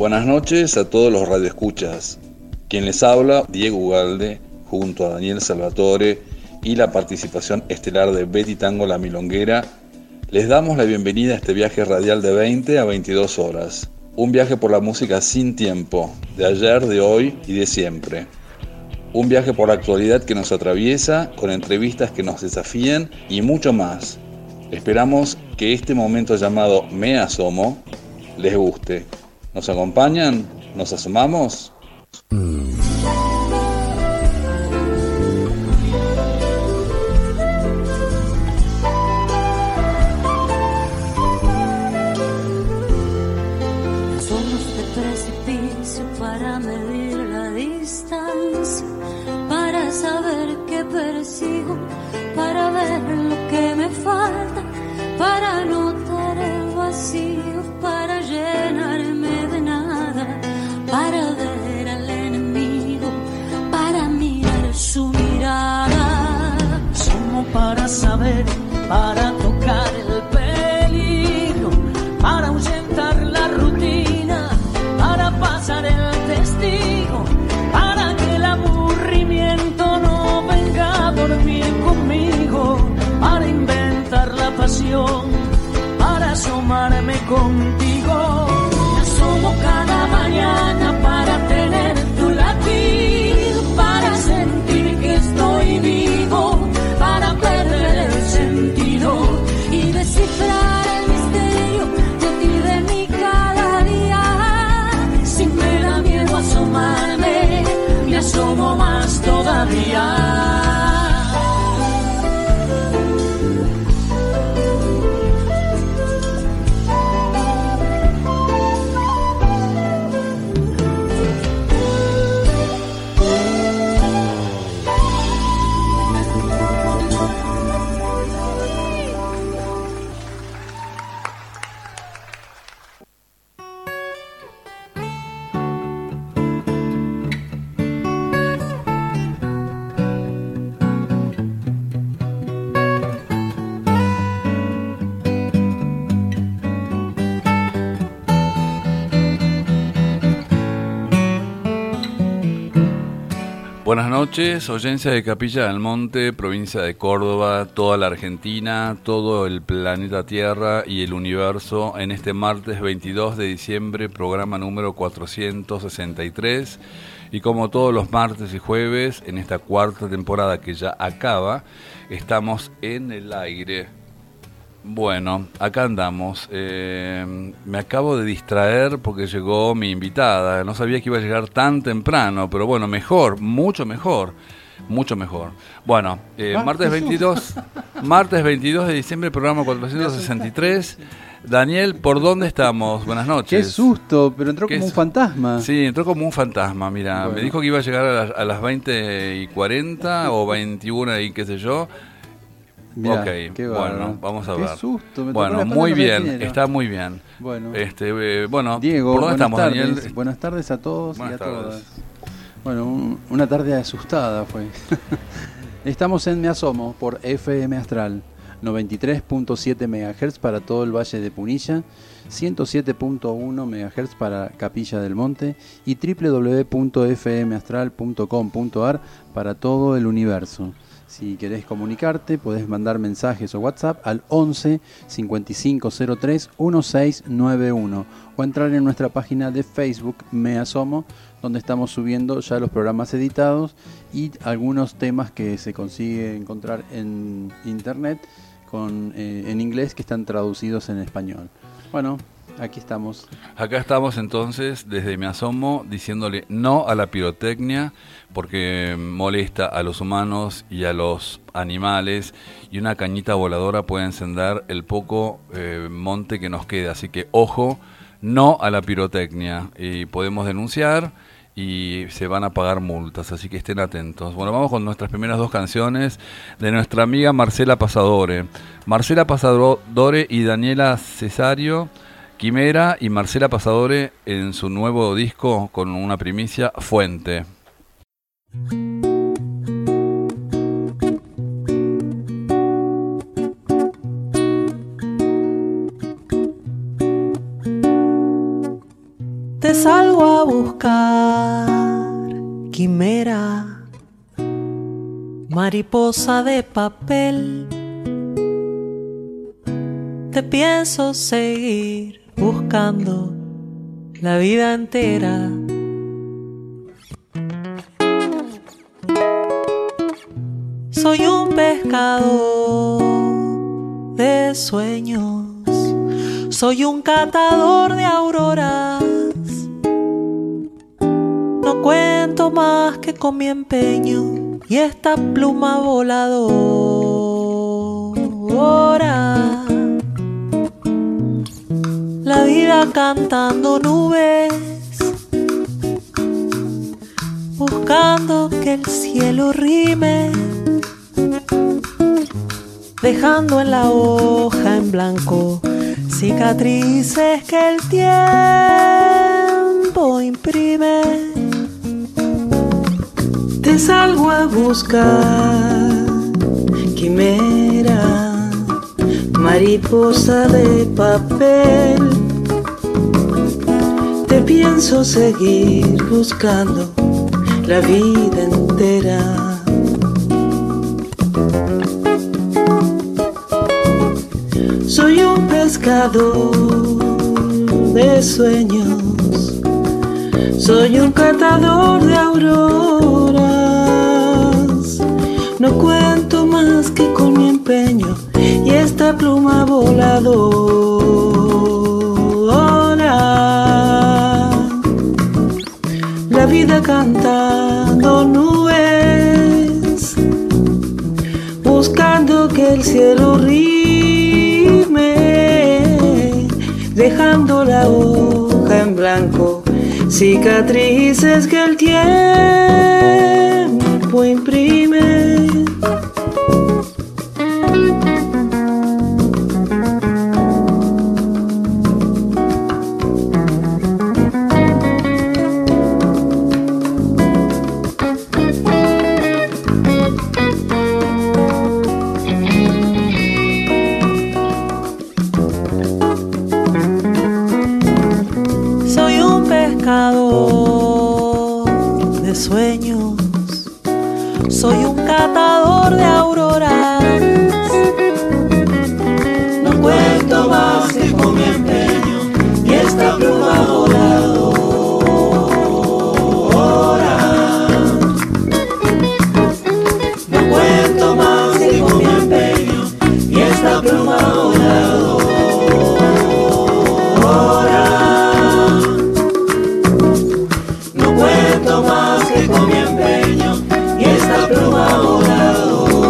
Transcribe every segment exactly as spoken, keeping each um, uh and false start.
Buenas noches a todos los radioescuchas. Quien les habla, Diego Ugalde, junto a Daniel Salvatore y la participación estelar de Betty Tango La Milonguera, les damos la bienvenida a este viaje radial de veinte a veintidós horas. Un viaje por la música sin tiempo, de ayer, de hoy y de siempre. Un viaje por la actualidad que nos atraviesa, con entrevistas que nos desafían y mucho más. Esperamos que este momento llamado Me Asomo les guste. ¿Nos acompañan? ¿Nos asomamos? Somos de precipicio para medir la distancia, para saber qué persigo, para ver lo que me falta, para notar el vacío, para llenarme de nada, para ver al enemigo, para mirar su mirada. Somos para saber, para tocar el peligro, para ahuyentar la rutina, para pasar el testigo, para que el aburrimiento no venga a dormir conmigo, para inventar la pasión, para asomarme contigo. Me asomo cada mañana para tener tu latido, para sentir que estoy vivo, para perder el sentido y descifrar el misterio de ti, de mí cada día. Si me da miedo asomarme, me asomo más todavía. Buenas noches, audiencia de Capilla del Monte, provincia de Córdoba, toda la Argentina, todo el planeta Tierra y el universo en este martes veintidós de diciembre, programa número cuatrocientos sesenta y tres. Y como todos los martes y jueves, en esta cuarta temporada que ya acaba, estamos en el aire. Bueno, acá andamos. Eh, me acabo de distraer porque llegó mi invitada. No sabía que iba a llegar tan temprano, pero bueno, mejor, mucho mejor, mucho mejor. Bueno, eh, martes veintidós, martes veintidós de diciembre, programa cuatrocientos sesenta y tres. Daniel, ¿por dónde estamos? Buenas noches. Qué susto, pero entró como ¿Qué un fantasma. Sí, entró como un fantasma, mira. Bueno. Me dijo que iba a llegar a las, a las veinte y cuarenta o veintiuno y qué sé yo. Mirá, ok, qué bueno, bárbaro. vamos a Qué ver. susto, me bueno, tocó la muy espalda bien, retinera. está muy bien. Bueno, este, eh, bueno Diego, ¿por dónde buenas estamos, tardes. Daniel? Buenas tardes a todos Buenas y a tardes. todas. Bueno, un- una tarde asustada fue. Estamos en Me Asomo por F M Astral, noventa y tres punto siete megahertz para todo el Valle de Punilla, ciento siete punto uno megahertz para Capilla del Monte y doble u doble u doble u punto f m astral punto com punto a r para todo el universo. Si querés comunicarte, podés mandar mensajes o WhatsApp al once cincuenta y cinco cero tres dieciséis noventa y uno o entrar en nuestra página de Facebook Me Asomo, donde estamos subiendo ya los programas editados y algunos temas que se consigue encontrar en internet con, eh, en inglés que están traducidos en español. Bueno, aquí estamos. Acá estamos entonces desde Me Asomo diciéndole no a la pirotecnia porque molesta a los humanos y a los animales y una cañita voladora puede encender el poco eh, monte que nos queda, así que ojo, no a la pirotecnia y podemos denunciar y se van a pagar multas, así que estén atentos. Bueno, vamos con nuestras primeras dos canciones de nuestra amiga Marcela Pasadore. Marcela Pasadore y Daniela Cesario, Quimera y Marcela Pasadore en su nuevo disco con una primicia, Fuente. Te sal buscar, quimera, mariposa de papel. Te pienso seguir buscando la vida entera. Soy un pescador de sueños, soy un catador de auroras. No cuento más que con mi empeño y esta pluma voladora. La vida cantando nubes, buscando que el cielo rime, dejando en la hoja en blanco cicatrices que el tiempo imprime. Te salgo a buscar, quimera, mariposa de papel. Te pienso seguir buscando la vida entera. Soy un pescador de sueños, soy un catador de auroras. No cuento más que con mi empeño y esta pluma voladora. La vida cantando nubes, buscando que el cielo rime, dejando la hoja en blanco, cicatrices que el tiempo imprime. De sueños, soy un catador de auroras. No cuento más que con mi empeño y esta pluma voladora. No cuento más que con mi empeño y esta pluma voladora. Más que con mi empeño y esta pluma voladora.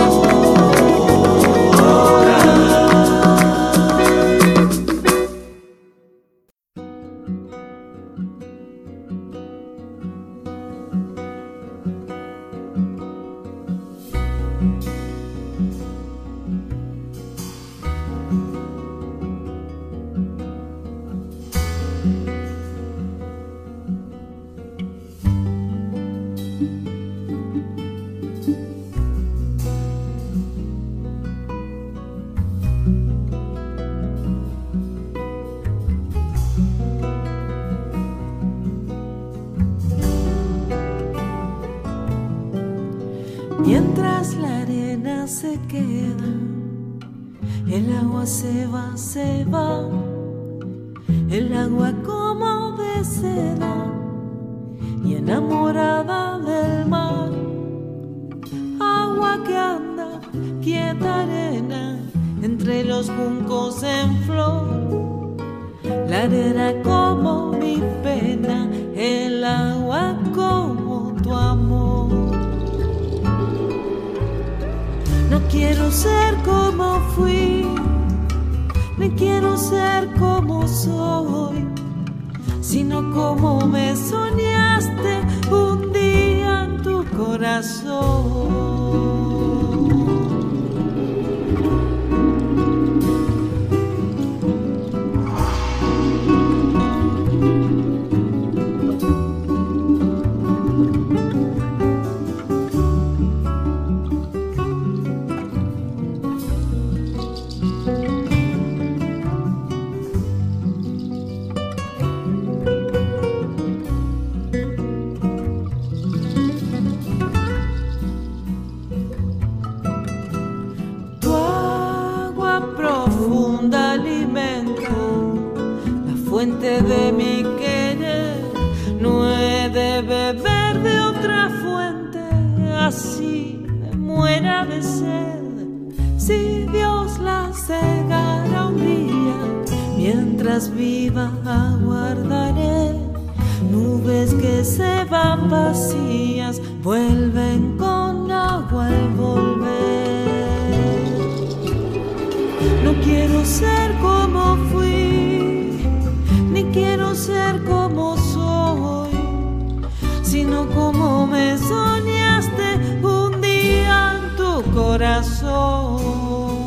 Mientras la arena se queda, el agua se va, se va, el agua como de seda y enamorada del mar. Agua que anda, quieta arena, entre los juncos en flor. La arena como mi pena, el agua como tu amor. No quiero ser como fui, ni quiero ser como soy, sino como me soñaste un día en tu corazón. de beber de otra fuente, así me muera de sed. Si Dios la cegara un día, mientras viva aguardaré. Nubes que se van vacías, vuelven con agua al volver. No quiero ser como fui, ni quiero ser como soy, sino como me soñaste un día en tu corazón.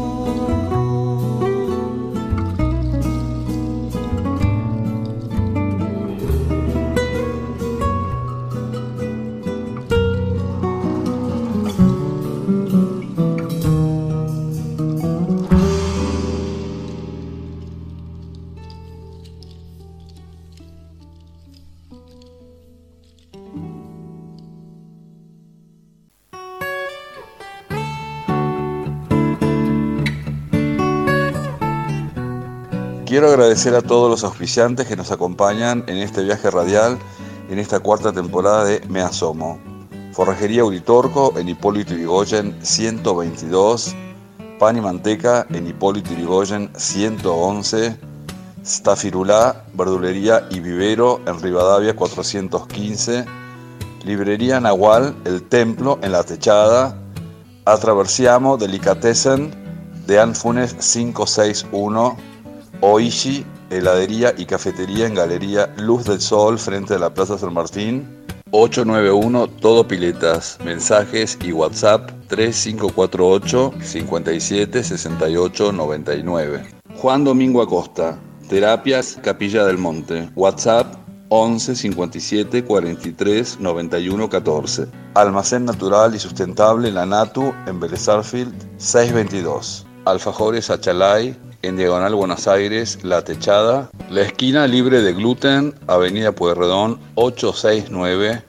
Quiero agradecer a todos los auspiciantes que nos acompañan en este viaje radial, en esta cuarta temporada de Me Asomo. Forrajería Uritorco en Hipólito Yrigoyen ciento veintidós, Pan y Manteca en Hipólito Yrigoyen ciento once, Stafirulá, Verdulería y Vivero en Rivadavia cuatrocientos quince, Librería Nahual, El Templo en La Techada, Atraversiamo Delicatessen de Anfunes quinientos sesenta y uno, Oishi, heladería y cafetería en Galería Luz del Sol frente a la Plaza San Martín, ocho nueve uno Todo Piletas, mensajes y WhatsApp tres cinco cuatro ocho, cinco siete, seis ocho nueve nueve. Juan Domingo Acosta, Terapias Capilla del Monte, WhatsApp once cincuenta y siete cuarenta y tres noventa y uno catorce. Almacén Natural y Sustentable La Natu en Vélez Sarsfield seiscientos veintidós. Alfajores Achalay en Diagonal Buenos Aires, La Techada, la esquina libre de gluten, Avenida Pueyrredón ochocientos sesenta y nueve.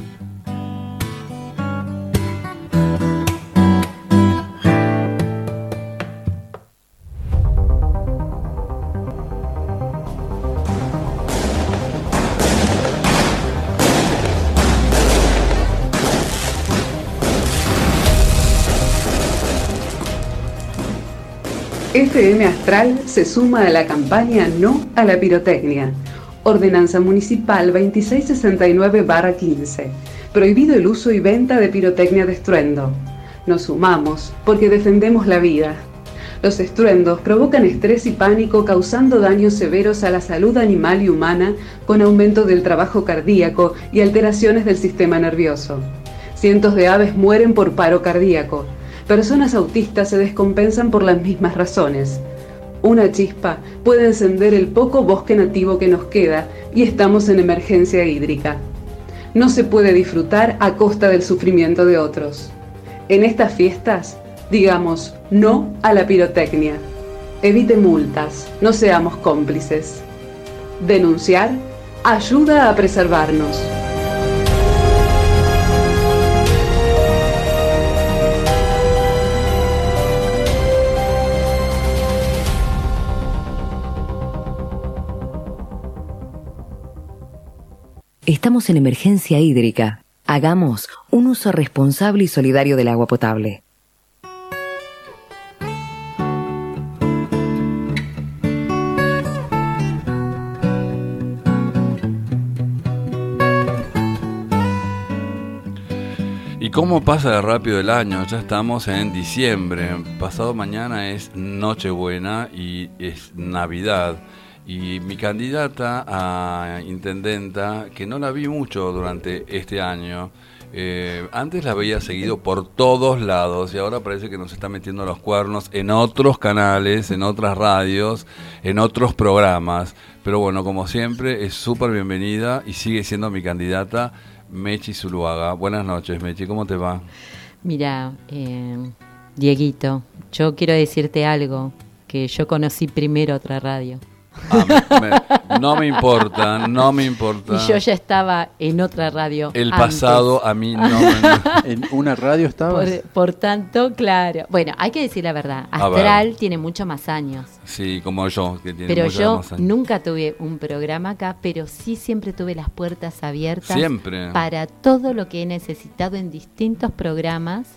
F M Astral se suma a la campaña No a la Pirotecnia. Ordenanza Municipal veintiséis sesenta y nueve barra quince. Prohibido el uso y venta de pirotecnia de estruendo. Nos sumamos porque defendemos la vida. Los estruendos provocan estrés y pánico, causando daños severos a la salud animal y humana, con aumento del trabajo cardíaco y alteraciones del sistema nervioso. Cientos de aves mueren por paro cardíaco. Personas autistas se descompensan por las mismas razones. Una chispa puede encender el poco bosque nativo que nos queda y estamos en emergencia hídrica. No se puede disfrutar a costa del sufrimiento de otros. En estas fiestas, digamos no a la pirotecnia. Evite multas, no seamos cómplices. Denunciar ayuda a preservarnos. Estamos en emergencia hídrica. Hagamos un uso responsable y solidario del agua potable. ¿Y cómo pasa de rápido el año? Ya estamos en diciembre. Pasado mañana es Nochebuena y es Navidad. Y mi candidata a intendenta, que no la vi mucho durante este año, eh, antes la veía seguido por todos lados y ahora parece que nos está metiendo los cuernos en otros canales, en otras radios, en otros programas. Pero bueno, como siempre, es súper bienvenida y sigue siendo mi candidata, Mechi Zuluaga. Buenas noches, Mechi, ¿cómo te va? Mira, eh, Dieguito, yo quiero decirte algo, que yo conocí primero otra radio. Ah, me, me, no me importa, no me importa. Y yo ya estaba en otra radio. El antes. pasado a mí no me... ¿En una radio estabas? Por, por tanto, claro. Bueno, hay que decir la verdad. Astral tiene mucho más años. Sí, como yo, que tiene Pero mucho yo más años. nunca tuve un programa acá, pero sí siempre tuve las puertas abiertas. Siempre. Para todo lo que he necesitado en distintos programas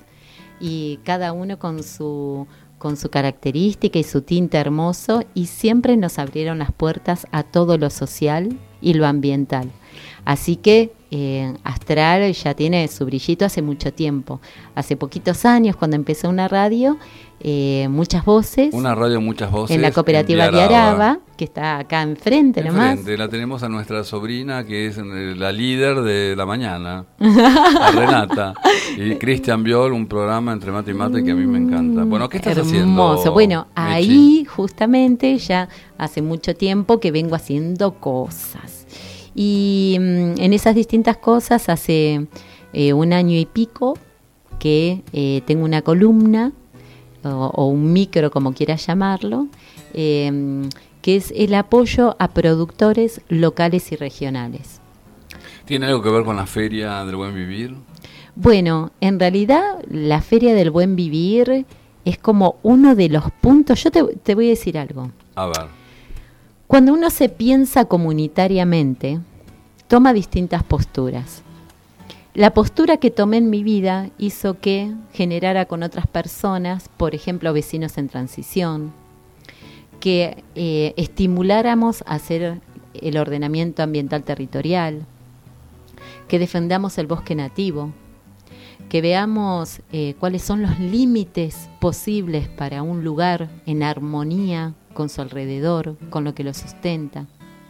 y cada uno con su... con su característica y su tinte hermoso, y siempre nos abrieron las puertas a todo lo social y lo ambiental. Así que eh, Astral ya tiene su brillito hace mucho tiempo. Hace poquitos años, cuando empezó una radio, eh, muchas voces. Una radio, muchas voces. En la cooperativa de Araba, que está acá enfrente, nomás. Enfrente, la tenemos a nuestra sobrina, que es la líder de la mañana, a Renata. Y Cristian Viol, un programa entre mate y mate que a mí me encanta. Bueno, ¿qué estás Hermoso. haciendo? Hermoso. Bueno, Mechi? ahí justamente ya hace mucho tiempo que vengo haciendo cosas. Y mmm, en esas distintas cosas hace eh, un año y pico que eh, tengo una columna o, o un micro, como quieras llamarlo, eh, que es el apoyo a productores locales y regionales. ¿Tiene algo que ver con la Feria del Buen Vivir? Bueno, en realidad la Feria del Buen Vivir es como uno de los puntos. Yo te, te voy a decir algo. A ver. Cuando uno se piensa comunitariamente, toma distintas posturas. La postura que tomé en mi vida hizo que generara con otras personas, por ejemplo, vecinos en transición, que eh, estimuláramos a hacer el ordenamiento ambiental territorial, que defendamos el bosque nativo, que veamos eh, cuáles son los límites posibles para un lugar en armonía con su alrededor, con lo que lo sustenta.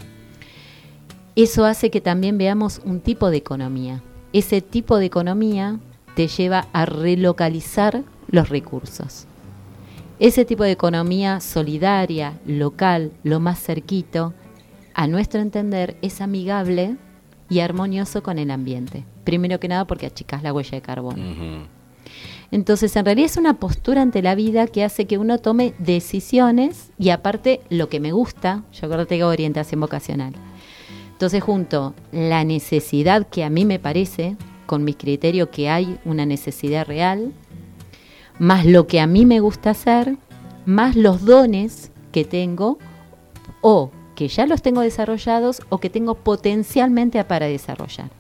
Eso hace que también veamos un tipo de economía. Ese tipo de economía te lleva a relocalizar los recursos. Ese tipo de economía solidaria, local, lo más cerquito, a nuestro entender, es amigable y armonioso con el ambiente. Primero que nada porque achicás la huella de carbono. Uh-huh. Entonces, en realidad es una postura ante la vida que hace que uno tome decisiones y aparte lo que me gusta, yo acuérdate que hago orientación vocacional. Entonces, junto la necesidad que a mí me parece, con mi criterio que hay una necesidad real, más lo que a mí me gusta hacer, más los dones que tengo o que ya los tengo desarrollados o que tengo potencialmente para desarrollar.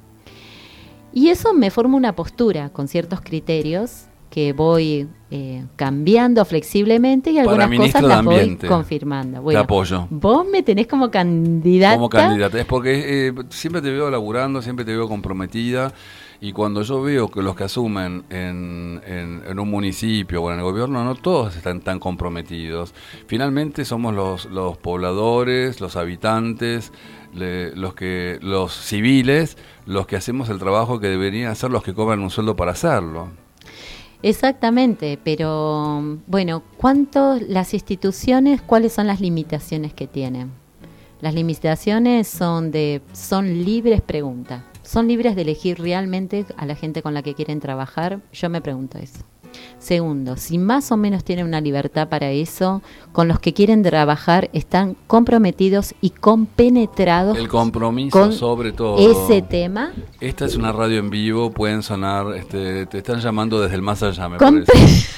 Y eso me forma una postura con ciertos criterios que voy eh, cambiando flexiblemente y algunas cosas las voy confirmando. Bueno, te apoyo. Vos me tenés como candidata. Como candidata, es porque eh, siempre te veo laburando, siempre te veo comprometida. Y cuando yo veo que los que asumen en, en, en un municipio o en el gobierno, no todos están tan comprometidos. Finalmente somos los, los pobladores, los habitantes, le, los que los civiles, los que hacemos el trabajo que deberían hacer los que cobran un sueldo para hacerlo. Exactamente, pero bueno, ¿cuánto las instituciones, cuáles son las limitaciones que tienen? Las limitaciones son de son libres pregunta. ¿Son libres de elegir realmente a la gente con la que quieren trabajar? Yo me pregunto eso. Segundo, si más o menos tienen una libertad para eso, con los que quieren trabajar están comprometidos y compenetrados. El compromiso con sobre todo. Ese tema. Esta es una radio en vivo, pueden sonar, este, te están llamando desde el más allá, me Comp- parece.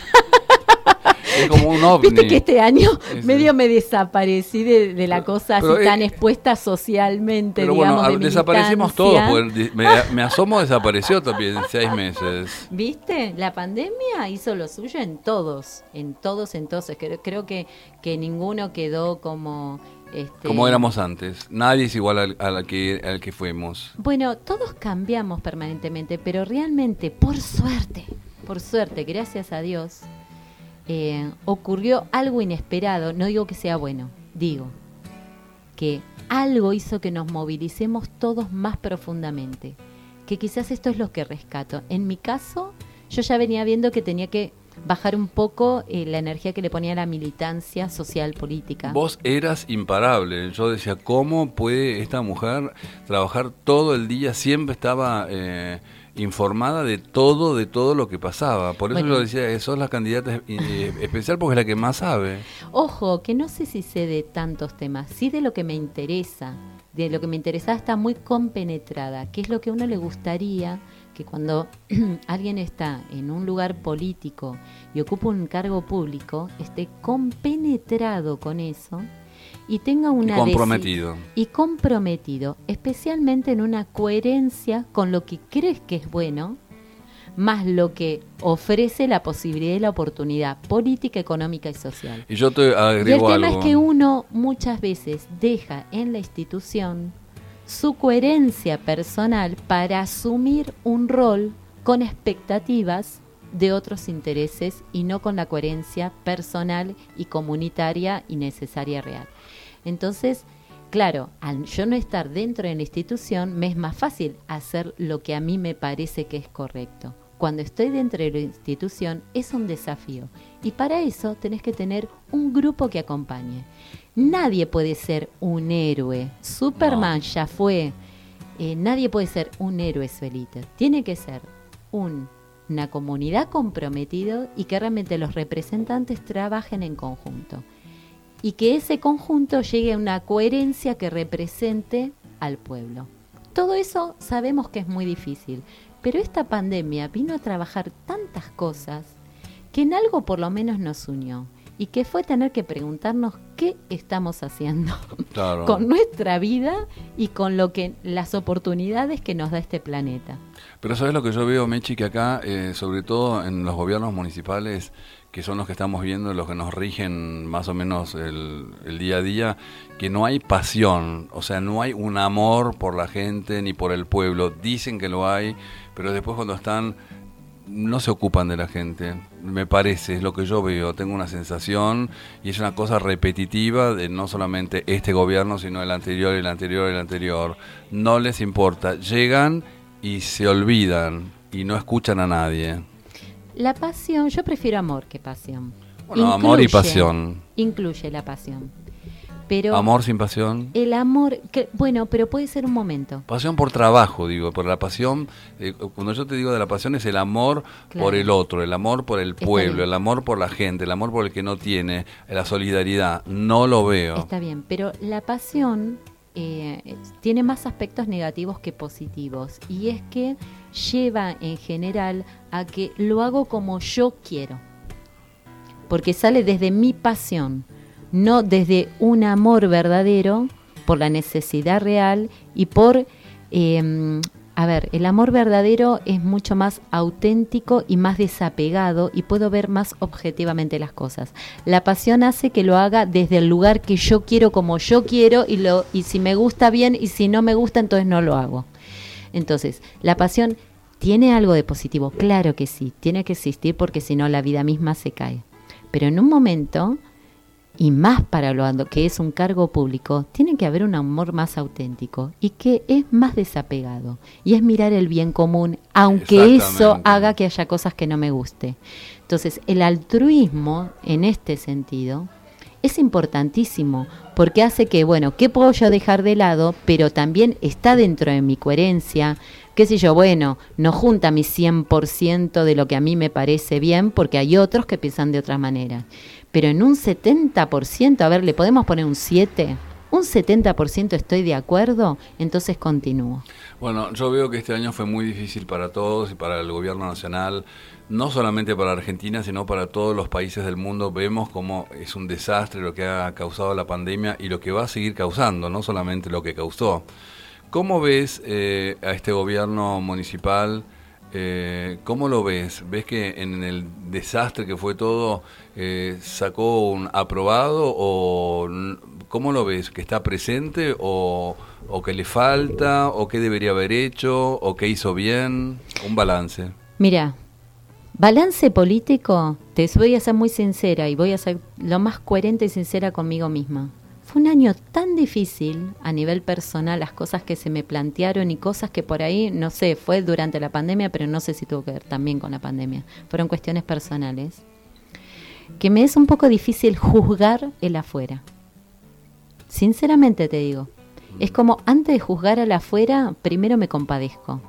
Es como un ovni. Viste que este año es, medio me desaparecí de, de la cosa así pero, tan eh, expuesta socialmente, pero digamos, bueno, de desaparecemos todos, militancia. porque me, me asomo, desapareció también en seis meses. ¿Viste? La pandemia hizo lo suyo en todos, en todos, en todos. Creo, creo que, que ninguno quedó como... Este, como éramos antes, nadie es igual al, al, que, al que fuimos. Bueno, todos cambiamos permanentemente, pero realmente, por suerte, por suerte, gracias a Dios... Eh, ocurrió algo inesperado, no digo que sea bueno, digo que algo hizo que nos movilicemos todos más profundamente, que quizás esto es lo que rescato. En mi caso, yo ya venía viendo que tenía que bajar un poco eh, la energía que le ponía a la militancia social política. Vos eras imparable. Yo decía, ¿cómo puede esta mujer trabajar todo el día? Siempre estaba eh, informada de todo, de todo lo que pasaba. Por eso Bueno. yo decía, eh, sos la candidata eh, especial porque es la que más sabe. Ojo, que no sé si sé de tantos temas, sí de lo que me interesa. De lo que me interesaba está muy compenetrada, que es lo que a uno le gustaría que cuando alguien está en un lugar político y ocupa un cargo público, esté compenetrado con eso y tenga una... Y comprometido. desi- y comprometido, especialmente en una coherencia con lo que crees que es bueno, más lo que ofrece la posibilidad y la oportunidad política, económica y social. Y yo te Y el agrego tema algo. es que uno muchas veces deja en la institución su coherencia personal para asumir un rol con expectativas de otros intereses y no con la coherencia personal y comunitaria y necesaria real. Entonces, claro, al yo no estar dentro de la institución, me es más fácil hacer lo que a mí me parece que es correcto. Cuando estoy dentro de la institución es un desafío y para eso tenés que tener un grupo que acompañe. Nadie puede ser un héroe. Superman No. ya fue. Eh, nadie puede ser un héroe solito. Tiene que ser un, una comunidad comprometida y que realmente los representantes trabajen en conjunto. Y que ese conjunto llegue a una coherencia que represente al pueblo. Todo eso sabemos que es muy difícil, pero esta pandemia vino a trabajar tantas cosas que en algo por lo menos nos unió y que fue tener que preguntarnos qué estamos haciendo Claro. con nuestra vida y con lo que las oportunidades que nos da este planeta. Pero ¿sabes lo que yo veo, Mechi? Que acá, eh, sobre todo en los gobiernos municipales, que son los que estamos viendo, los que nos rigen más o menos el, el día a día, que no hay pasión, o sea, no hay un amor por la gente ni por el pueblo. Dicen que lo hay, pero después cuando están, no se ocupan de la gente. Me parece, es lo que yo veo, tengo una sensación y es una cosa repetitiva de no solamente este gobierno, sino el anterior, el anterior, el anterior. No les importa, llegan y se olvidan y no escuchan a nadie. La pasión, yo prefiero amor que pasión. Bueno, amor y pasión. Incluye la pasión. Pero Amor sin pasión. el amor, que, bueno, pero puede ser un momento. Pasión por trabajo, digo, por la pasión, eh, cuando yo te digo de la pasión es el amor Claro. por el otro, el amor por el Está pueblo, bien. el amor por la gente, el amor por el que no tiene, la solidaridad. No lo veo. Está bien, pero la pasión eh, tiene más aspectos negativos que positivos. Y es que lleva en general a que lo hago como yo quiero. Porque sale desde mi pasión, no desde un amor verdadero por la necesidad real y por... Eh, a ver, el amor verdadero es mucho más auténtico y más desapegado y puedo ver más objetivamente las cosas. La pasión hace que lo haga desde el lugar que yo quiero, como yo quiero, y, lo, y si me gusta bien y si no me gusta, entonces no lo hago. Entonces, la pasión tiene algo de positivo, claro que sí, tiene que existir porque si no la vida misma se cae. Pero en un momento, y más para lo que es un cargo público, tiene que haber un amor más auténtico y que es más desapegado. Y es mirar el bien común, aunque eso Exactamente. haga que haya cosas que no me guste. Entonces, el altruismo, en este sentido, es importantísimo porque hace que, bueno, ¿qué puedo yo dejar de lado? Pero también está dentro de mi coherencia, qué sé yo, bueno, no junta mi cien por ciento de lo que a mí me parece bien porque hay otros que piensan de otra manera. Pero en un setenta por ciento, a ver, ¿le podemos poner un siete? Un setenta por ciento estoy de acuerdo, entonces continúo. Bueno, yo veo que este año fue muy difícil para todos y para el gobierno nacional, no solamente para Argentina, sino para todos los países del mundo. Vemos cómo es un desastre lo que ha causado la pandemia y lo que va a seguir causando, no solamente lo que causó. ¿Cómo ves eh, a este gobierno municipal? Eh, ¿Cómo lo ves? ¿Ves que en el desastre que fue todo eh, sacó un aprobado o n- cómo lo ves? ¿Que está presente o, o que le falta o qué debería haber hecho o qué hizo bien? Un balance. Mira, balance político, te voy a ser muy sincera y voy a ser lo más coherente y sincera conmigo misma. Fue un año tan difícil a nivel personal, las cosas que se me plantearon y cosas que por ahí, no sé, fue durante la pandemia, pero no sé si tuvo que ver también con la pandemia. Fueron cuestiones personales. Que me es un poco difícil juzgar el afuera. Sinceramente te digo. Es como antes de juzgar al afuera, primero me compadezco.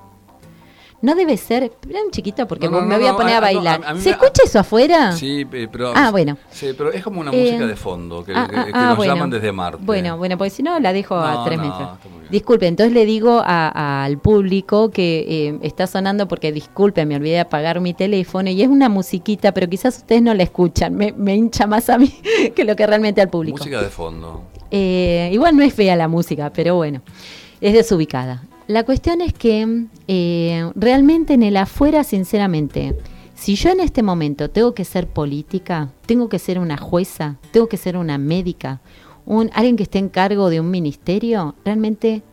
No debe ser, era un chiquito porque no, no, me no, voy a no, poner a, a, bailar. no, a, a ¿Se me, escucha eso afuera? Sí, pero ah, bueno. Sí, pero es como una eh, música de fondo que, ah, que, ah, que ah, nos bueno. llaman desde Marte. Bueno, bueno, porque si no la dejo no, a tres no, metros. Disculpe, entonces le digo a, a, al público que eh, está sonando porque disculpe, me olvidé de apagar mi teléfono y es una musiquita, pero quizás ustedes no la escuchan. Me, me hincha más a mí que lo que realmente al público. Música de fondo. Eh, igual no es fea la música, pero bueno, es desubicada. La cuestión es que eh, realmente en el afuera, sinceramente, si yo en este momento tengo que ser política, tengo que ser una jueza, tengo que ser una médica, un, alguien que esté en cargo de un ministerio, realmente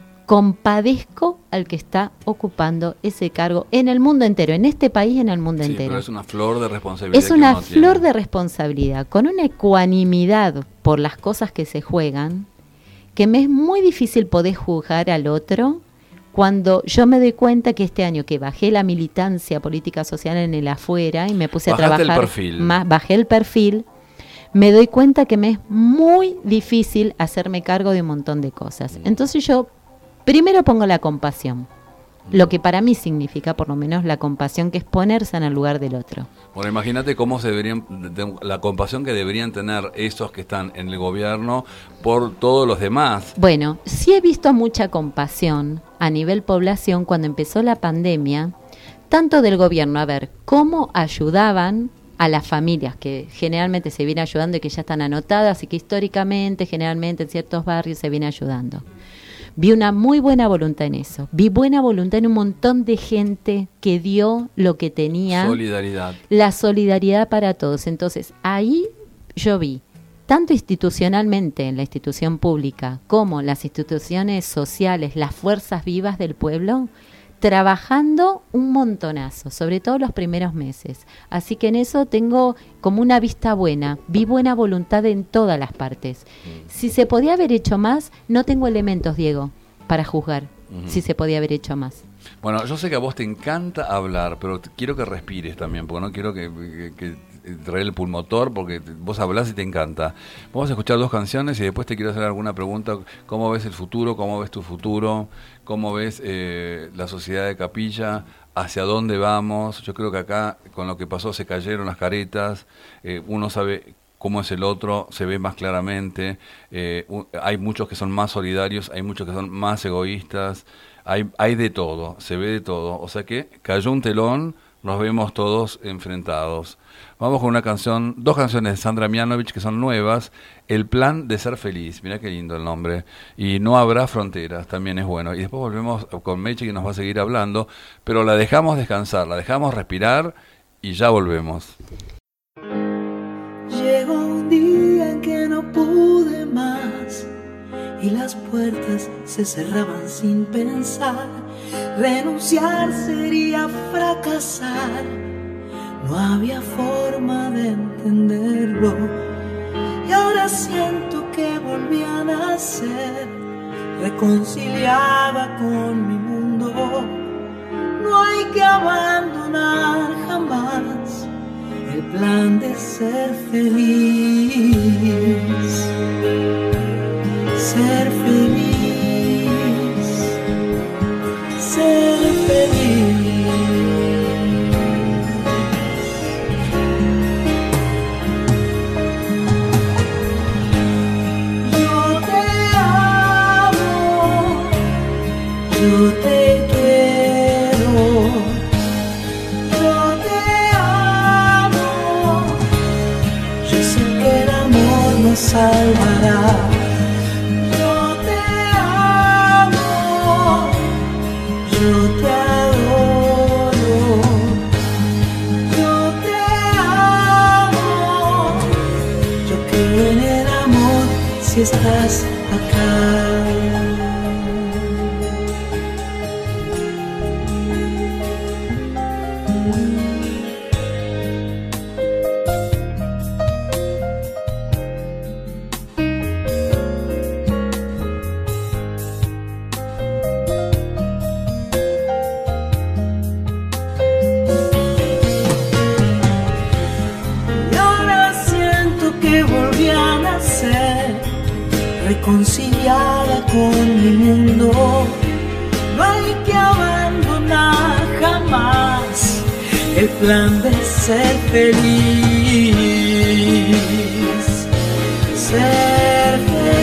compadezco al que está ocupando ese cargo en el mundo entero, en este país, en el mundo sí, entero. Pero es una flor de responsabilidad. Es una que uno flor tiene. de responsabilidad, con una ecuanimidad por las cosas que se juegan, que me es muy difícil poder juzgar al otro cuando yo me doy cuenta que este año que bajé la militancia política social en el afuera y me puse Bajaste a trabajar el perfil. más, bajé el perfil, me doy cuenta que me es muy difícil hacerme cargo de un montón de cosas. Entonces yo primero pongo la compasión, lo que para mí significa por lo menos la compasión, que es ponerse en el lugar del otro. Bueno, imagínate cómo se deberían, de, la compasión que deberían tener esos que están en el gobierno por todos los demás. Bueno, sí he visto mucha compasión a nivel población cuando empezó la pandemia, tanto del gobierno, a ver cómo ayudaban a las familias que generalmente se viene ayudando y que ya están anotadas y que históricamente, generalmente en ciertos barrios se viene ayudando. Vi una muy buena voluntad en eso. Vi buena voluntad en un montón de gente que dio lo que tenía. Solidaridad. La solidaridad para todos. Entonces, ahí yo vi, tanto institucionalmente en la institución pública como las instituciones sociales, las fuerzas vivas del pueblo, trabajando un montonazo, sobre todo los primeros meses. Así que en eso tengo como una vista buena, vi buena voluntad en todas las partes. Si se podía haber hecho más, no tengo elementos, Diego, para juzgar uh-huh. si se podía haber hecho más. Bueno, yo sé que a vos te encanta hablar, pero te, quiero que respires también, porque no quiero que, que, que traer el pulmotor, porque vos hablás y te encanta. Vamos a escuchar dos canciones y después te quiero hacer alguna pregunta. ¿Cómo ves el futuro? ¿Cómo ves tu futuro? ¿Cómo ves eh, la sociedad de Capilla? ¿Hacia dónde vamos? Yo creo que acá, con lo que pasó, se cayeron las caretas. Eh, uno sabe cómo es el otro, se ve más claramente. Eh, un, hay muchos que son más solidarios, hay muchos que son más egoístas. Hay, hay de todo, se ve de todo. O sea que cayó un telón, nos vemos todos enfrentados. Vamos con una canción, dos canciones de Sandra Mianovich que son nuevas. El plan de ser feliz, mirá qué lindo el nombre. Y No habrá fronteras, también es bueno. Y después volvemos con Meche, que nos va a seguir hablando, pero la dejamos descansar, la dejamos respirar y ya volvemos. Llegó un día en que no pude más y las puertas se cerraban sin pensar. Renunciar sería fracasar. No había forma de entenderlo. Y ahora siento que volví a nacer, reconciliada con mi mundo. No hay que abandonar jamás el plan de ser feliz. Ser feliz, ser feliz. Yo te amo, yo te quiero, yo te amo. Yo sé que el amor nos salvará. Yo te adoro, yo te amo, yo creo en el amor si estás acá. reconciliada con mi mundo. No hay que abandonar jamás el plan de ser feliz, ser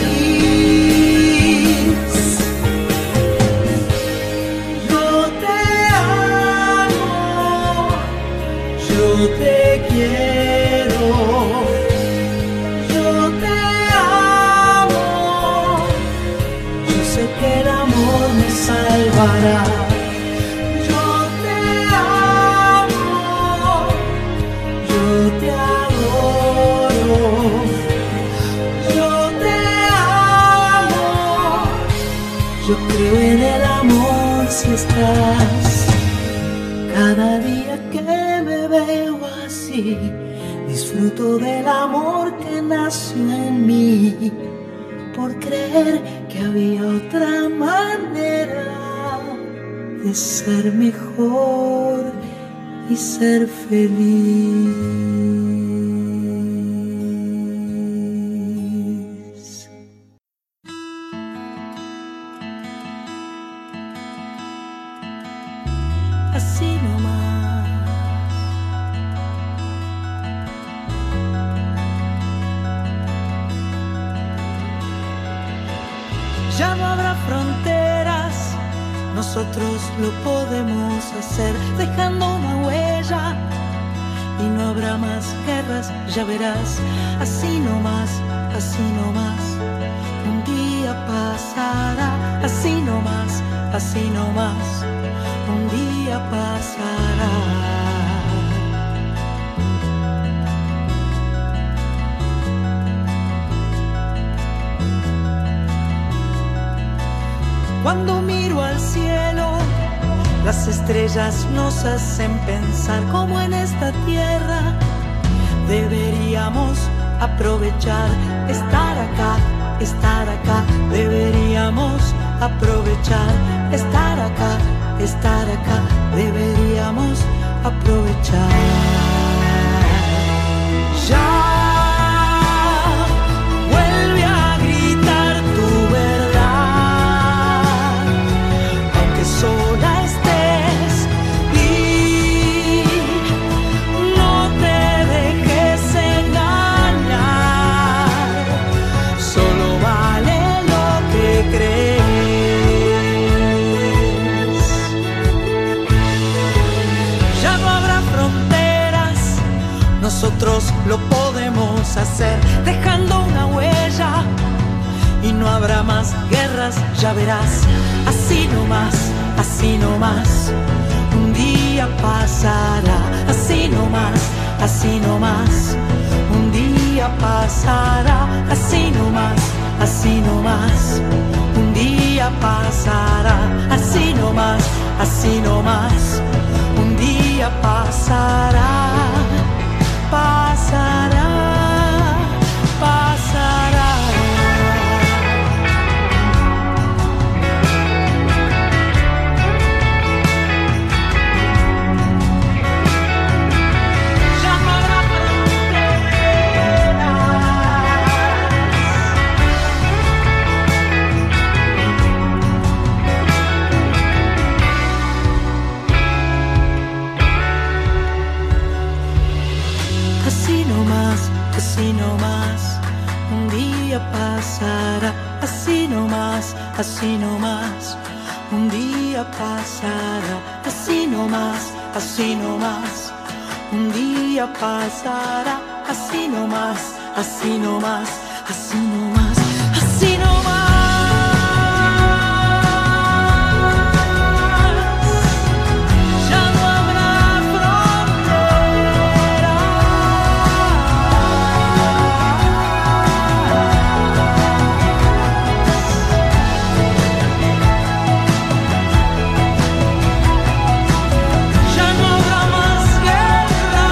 feliz. Yo te amo, yo te quiero, yo te amo, yo sé que el amor me salvará. Yo creo en el amor si estás. Cada día que me veo así, disfruto del amor que nació en mí, por creer que había otra manera de ser mejor y ser feliz. Así nomás. Ya no habrá fronteras, nosotros lo podemos hacer, dejando una huella. Y no habrá más guerras, ya verás. Así nomás, así nomás. Un día pasará, así nomás, así nomás. Un día pasará. Cuando miro al cielo, las estrellas nos hacen pensar cómo en esta tierra deberíamos aprovechar estar acá, estar acá. Deberíamos aprovechar estar acá, estar acá. Deberíamos aprovechar. Ya vuelve a gritar tu verdad, aunque sola estés, y no te dejes engañar. Solo vale lo que crees. Ya no habrá fronteras, nosotros lo podemos hacer, dejando una huella. Y no habrá más guerras, ya verás. Así nomás, así nomás. Un día pasará. Así nomás, así nomás. Un día pasará. Así nomás, así nomás. Un día pasará. Así nomás, así nomás. Un día pasará. Pasará, pasará. Ya no habrá fronteras. Así nomás, así nomás, un día pasará. Así nomás, así nomás, un día pasará. Así nomás, así nomás, un día pasará. Así nomás, así nomás, así nomás, así nomás. Ya no habrá ya no habrá más guerra.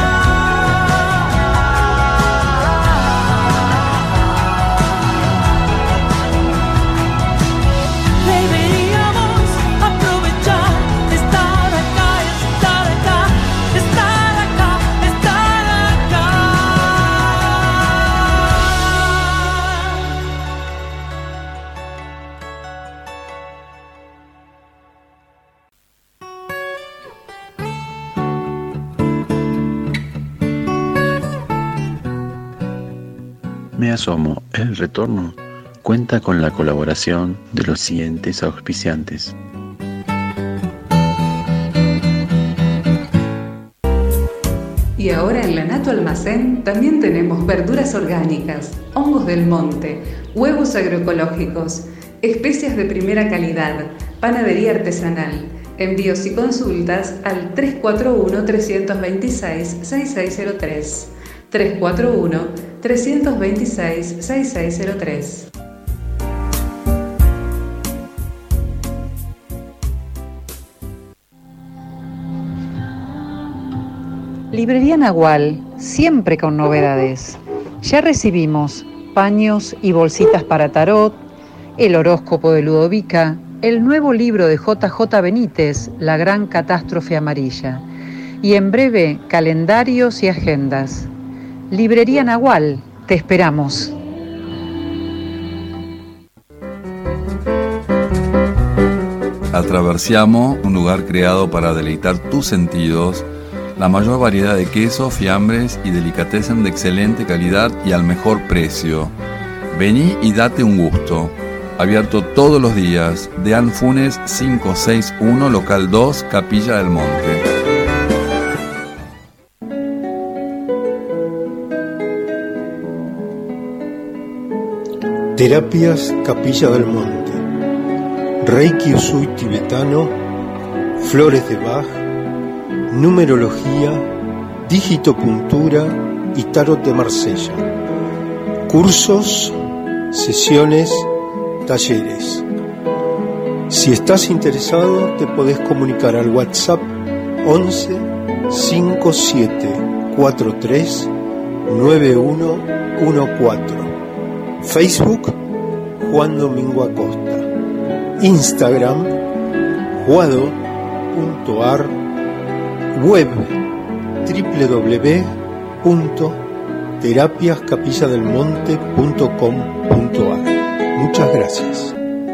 Me Asomo, el retorno, cuenta con la colaboración de los siguientes auspiciantes. Y ahora en Lanato Almacén también tenemos verduras orgánicas, hongos del monte, huevos agroecológicos, especias de primera calidad, panadería artesanal. Envíos y consultas al tres cuatro uno, tres dos seis, seis seis cero tres. tres cuatro uno, tres dos seis, seis seis cero tres. Librería Nahual, siempre con novedades. Ya recibimos paños y bolsitas para tarot, el horóscopo de Ludovica, el nuevo libro de J J Benítez, La Gran Catástrofe Amarilla, y en breve calendarios y agendas. Librería Nahual, te esperamos. Atraversiamo, un lugar creado para deleitar tus sentidos, la mayor variedad de quesos, fiambres y delicatessen de excelente calidad y al mejor precio. Vení y date un gusto. Abierto todos los días. Deán Funes quinientos sesenta y uno, local dos, Capilla del Monte. Terapias Capilla del Monte. Reiki Usui tibetano, flores de Bach, numerología, digitopuntura y tarot de Marsella. Cursos, sesiones, talleres. Si estás interesado, te podés comunicar al WhatsApp once, cincuenta y siete, cuarenta y tres, noventa y uno catorce. Facebook, Juan Domingo Acosta. Instagram, juado punto ar. Web, doble u doble u doble u punto terapias capilla del monte punto com punto ar. Muchas gracias.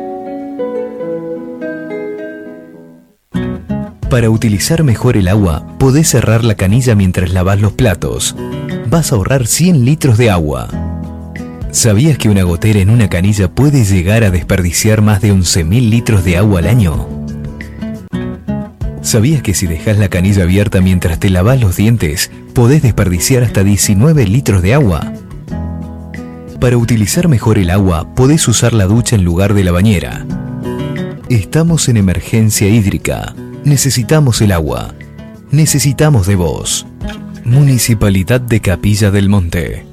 Para utilizar mejor el agua, podés cerrar la canilla mientras lavas los platos. Vas a ahorrar cien litros de agua. ¿Sabías que una gotera en una canilla puede llegar a desperdiciar más de once mil litros de agua al año? ¿Sabías que si dejas la canilla abierta mientras te lavas los dientes, podés desperdiciar hasta diecinueve litros de agua? Para utilizar mejor el agua, podés usar la ducha en lugar de la bañera. Estamos en emergencia hídrica. Necesitamos el agua. Necesitamos de vos. Municipalidad de Capilla del Monte.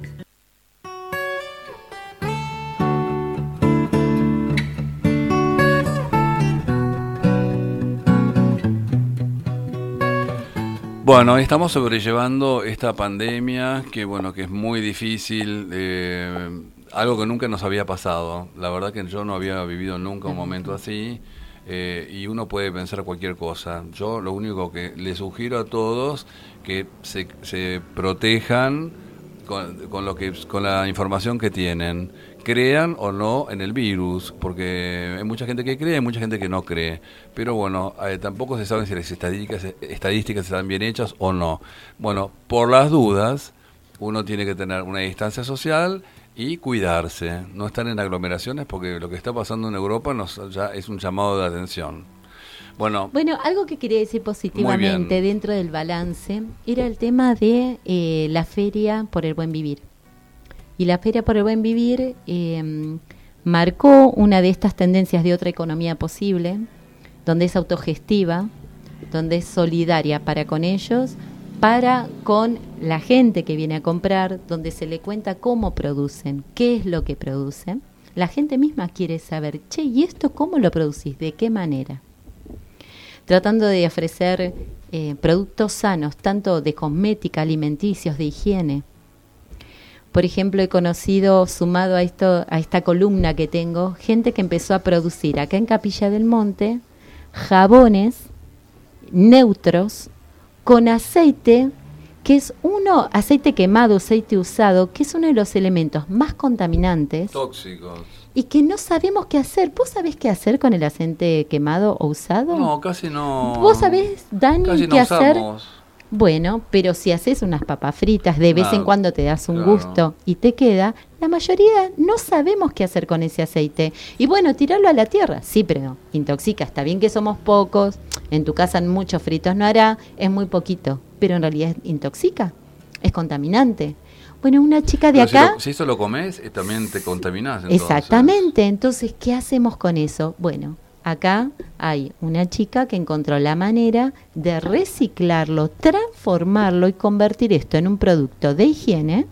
Bueno, estamos sobrellevando esta pandemia que, bueno, que es muy difícil, eh, algo que nunca nos había pasado. La verdad que yo no había vivido nunca un momento así, eh, y uno puede pensar cualquier cosa. Yo lo único que les sugiero a todos que se, se protejan con, con lo que con la información que tienen. Crean o no en el virus, porque hay mucha gente que cree, hay mucha gente que no cree. Pero bueno, eh, tampoco se sabe si las estadísticas, estadísticas están bien hechas o no. Bueno, por las dudas, uno tiene que tener una distancia social y cuidarse. No estar en aglomeraciones, porque lo que está pasando en Europa nos, ya es un llamado de atención. Bueno, bueno, algo que quería decir positivamente dentro del balance era el tema de eh, la Feria por el Buen Vivir. Y la Feria por el Buen Vivir eh, marcó una de estas tendencias de otra economía posible, donde es autogestiva, donde es solidaria para con ellos, para con la gente que viene a comprar, donde se le cuenta cómo producen, qué es lo que producen. La gente misma quiere saber, che, ¿y esto cómo lo producís? ¿De qué manera? Tratando de ofrecer eh, productos sanos, tanto de cosmética, alimenticios, de higiene. Por ejemplo, he conocido, sumado a esto, a esta columna que tengo, gente que empezó a producir acá en Capilla del Monte jabones neutros con aceite, que es uno, aceite quemado, aceite usado, que es uno de los elementos más contaminantes. Tóxicos. Y que no sabemos qué hacer. ¿Vos sabés qué hacer con el aceite quemado o usado? No, casi no. ¿Vos sabés, Dani, casi no qué hacer? usamos. Bueno, pero si haces unas papas fritas, de vez Claro, en cuando te das un claro. gusto y te queda, la mayoría no sabemos qué hacer con ese aceite. Y bueno, tirarlo a la tierra, sí, pero intoxica. Está bien que somos pocos, en tu casa muchos fritos no hará, es muy poquito, pero en realidad intoxica, es contaminante. Bueno, una chica de Pero si acá... lo- Si, eso lo comes, eh, también te contaminás. Entonces. Exactamente, entonces, ¿qué hacemos con eso? Bueno, acá hay una chica que encontró la manera de reciclarlo, transformarlo y convertir esto en un producto de higiene,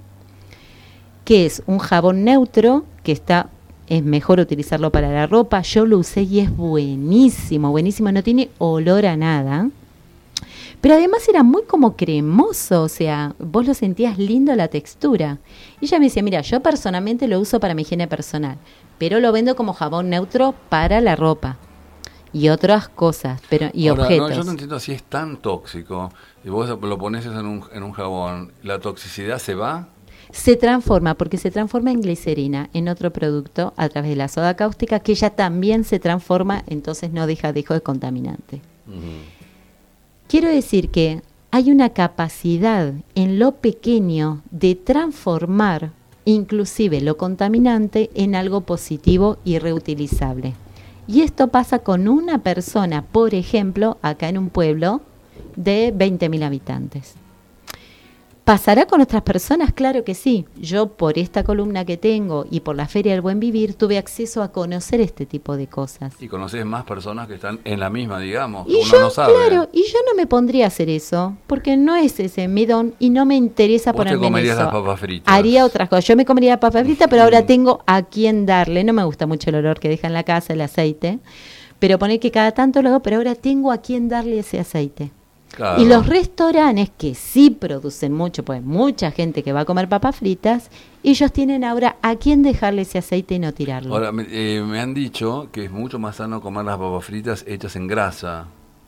que es un jabón neutro, que está, es mejor utilizarlo para la ropa. Yo lo usé y es buenísimo, buenísimo, no tiene olor a nada. Pero además era muy como cremoso, o sea, vos lo sentías lindo la textura. Y ella me decía, mira, yo personalmente lo uso para mi higiene personal, pero lo vendo como jabón neutro para la ropa y otras cosas, pero y Ahora, objetos. No, yo no entiendo si es tan tóxico y vos lo pones en un, en un jabón, ¿la toxicidad se va? Se transforma, porque se transforma en glicerina, en otro producto, a través de la soda cáustica, que ella también se transforma, entonces no deja, dejo de contaminante. Uh-huh. Quiero decir que hay una capacidad en lo pequeño de transformar inclusive lo contaminante en algo positivo y reutilizable. Y esto pasa con una persona, por ejemplo, acá en un pueblo de veinte mil habitantes. ¿Pasará con otras personas? Claro que sí. Yo, por esta columna que tengo y por la Feria del Buen Vivir, tuve acceso a conocer este tipo de cosas. Y conoces más personas que están en la misma, digamos, que Y uno yo, no sabe. claro, y yo no me pondría a hacer eso, porque no es ese mi don y no me interesa Vos ponerme te en comerías eso. las papas fritas. Haría otras cosas. Yo me comería papas fritas, pero ahora tengo a quién darle. No me gusta mucho el olor que deja en la casa, el aceite, pero poner que cada tanto lo hago, pero ahora tengo a quién darle ese aceite. Claro. Y los restaurantes que sí producen mucho, pues mucha gente que va a comer papas fritas, ellos tienen ahora a quién dejarle ese aceite y no tirarlo. Ahora, me, eh, me han dicho que es mucho más sano comer las papas fritas hechas en grasa.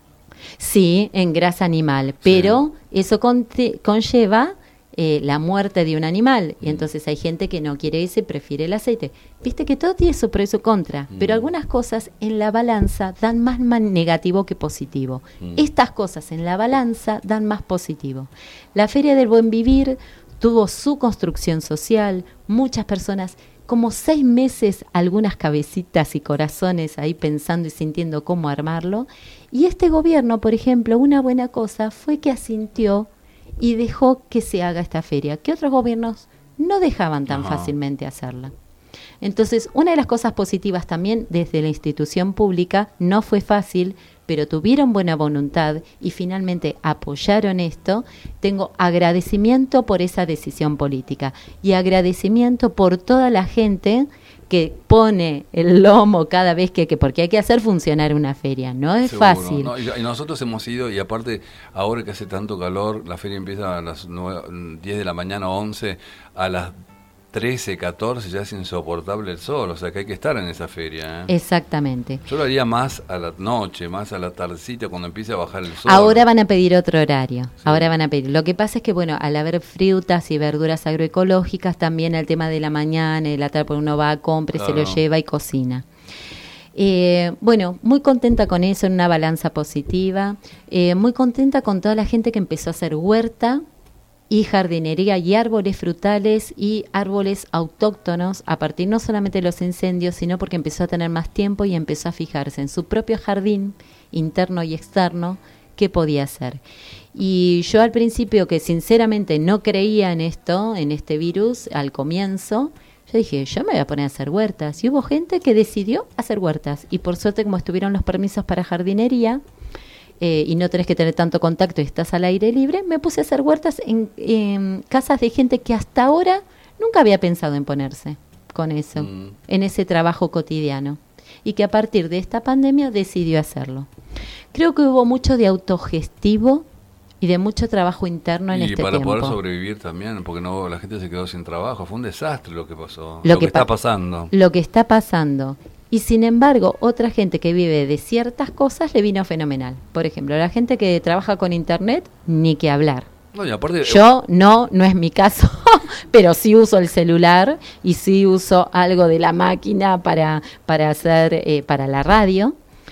Sí, en grasa animal, pero eso conte- conlleva eh, la muerte de un animal, y entonces hay gente que no quiere eso y prefiere el aceite. Viste que todo tiene su pro y su contra, Mm. pero algunas cosas en la balanza dan más, más negativo que positivo. Mm. Estas cosas en la balanza dan más positivo. La Feria del Buen Vivir tuvo su construcción social, muchas personas, como seis meses, algunas cabecitas y corazones ahí pensando y sintiendo cómo armarlo. Y este gobierno, por ejemplo, una buena cosa fue que asintió y dejó que se haga esta feria, que otros gobiernos no dejaban tan Ajá. fácilmente hacerla. Entonces, una de las cosas positivas también desde la institución pública, no fue fácil, pero tuvieron buena voluntad y finalmente apoyaron esto. Tengo agradecimiento por esa decisión política y agradecimiento por toda la gente que pone el lomo cada vez que, que porque hay que hacer funcionar una feria, no es Seguro, fácil. ¿no? Y, y nosotros hemos ido, y aparte, ahora que hace tanto calor, la feria empieza a las nueve, diez de la mañana, once, a las trece, catorce, ya es insoportable el sol, o sea que hay que estar en esa feria. ¿eh? Exactamente. Yo lo haría más a la noche, más a la tardecita, cuando empiece a bajar el sol. Ahora van a pedir otro horario, sí. ahora van a pedir. Lo que pasa es que, bueno, al haber frutas y verduras agroecológicas, también el tema de la mañana, de la tarde, porque uno va a comprar, claro. se lo lleva y cocina. Eh, bueno, muy contenta con eso, en una balanza positiva, eh, muy contenta con toda la gente que empezó a hacer huerta y jardinería y árboles frutales y árboles autóctonos a partir no solamente de los incendios, sino porque empezó a tener más tiempo y empezó a fijarse en su propio jardín interno y externo qué podía hacer. Y yo al principio, que sinceramente no creía en esto, en este virus, al comienzo, yo dije, yo me voy a poner a hacer huertas. Y hubo gente que decidió hacer huertas. Y por suerte, como estuvieron los permisos para jardinería, Eh, y no tenés que tener tanto contacto y estás al aire libre, me puse a hacer huertas en, en casas de gente que hasta ahora nunca había pensado en ponerse con eso, mm. en ese trabajo cotidiano, y que a partir de esta pandemia decidió hacerlo. Creo que hubo mucho de autogestivo y de mucho trabajo interno en y este para tiempo. poder sobrevivir también, porque no la gente se quedó sin trabajo, fue un desastre lo que pasó, lo, lo que, que está pa- pasando. Lo que está pasando. Y sin embargo, otra gente que vive de ciertas cosas le vino fenomenal. Por ejemplo, la gente que trabaja con internet, ni que hablar. No, y aparte, Yo no, no es mi caso, pero sí uso el celular y sí uso algo de la máquina para, para hacer, eh, para la radio.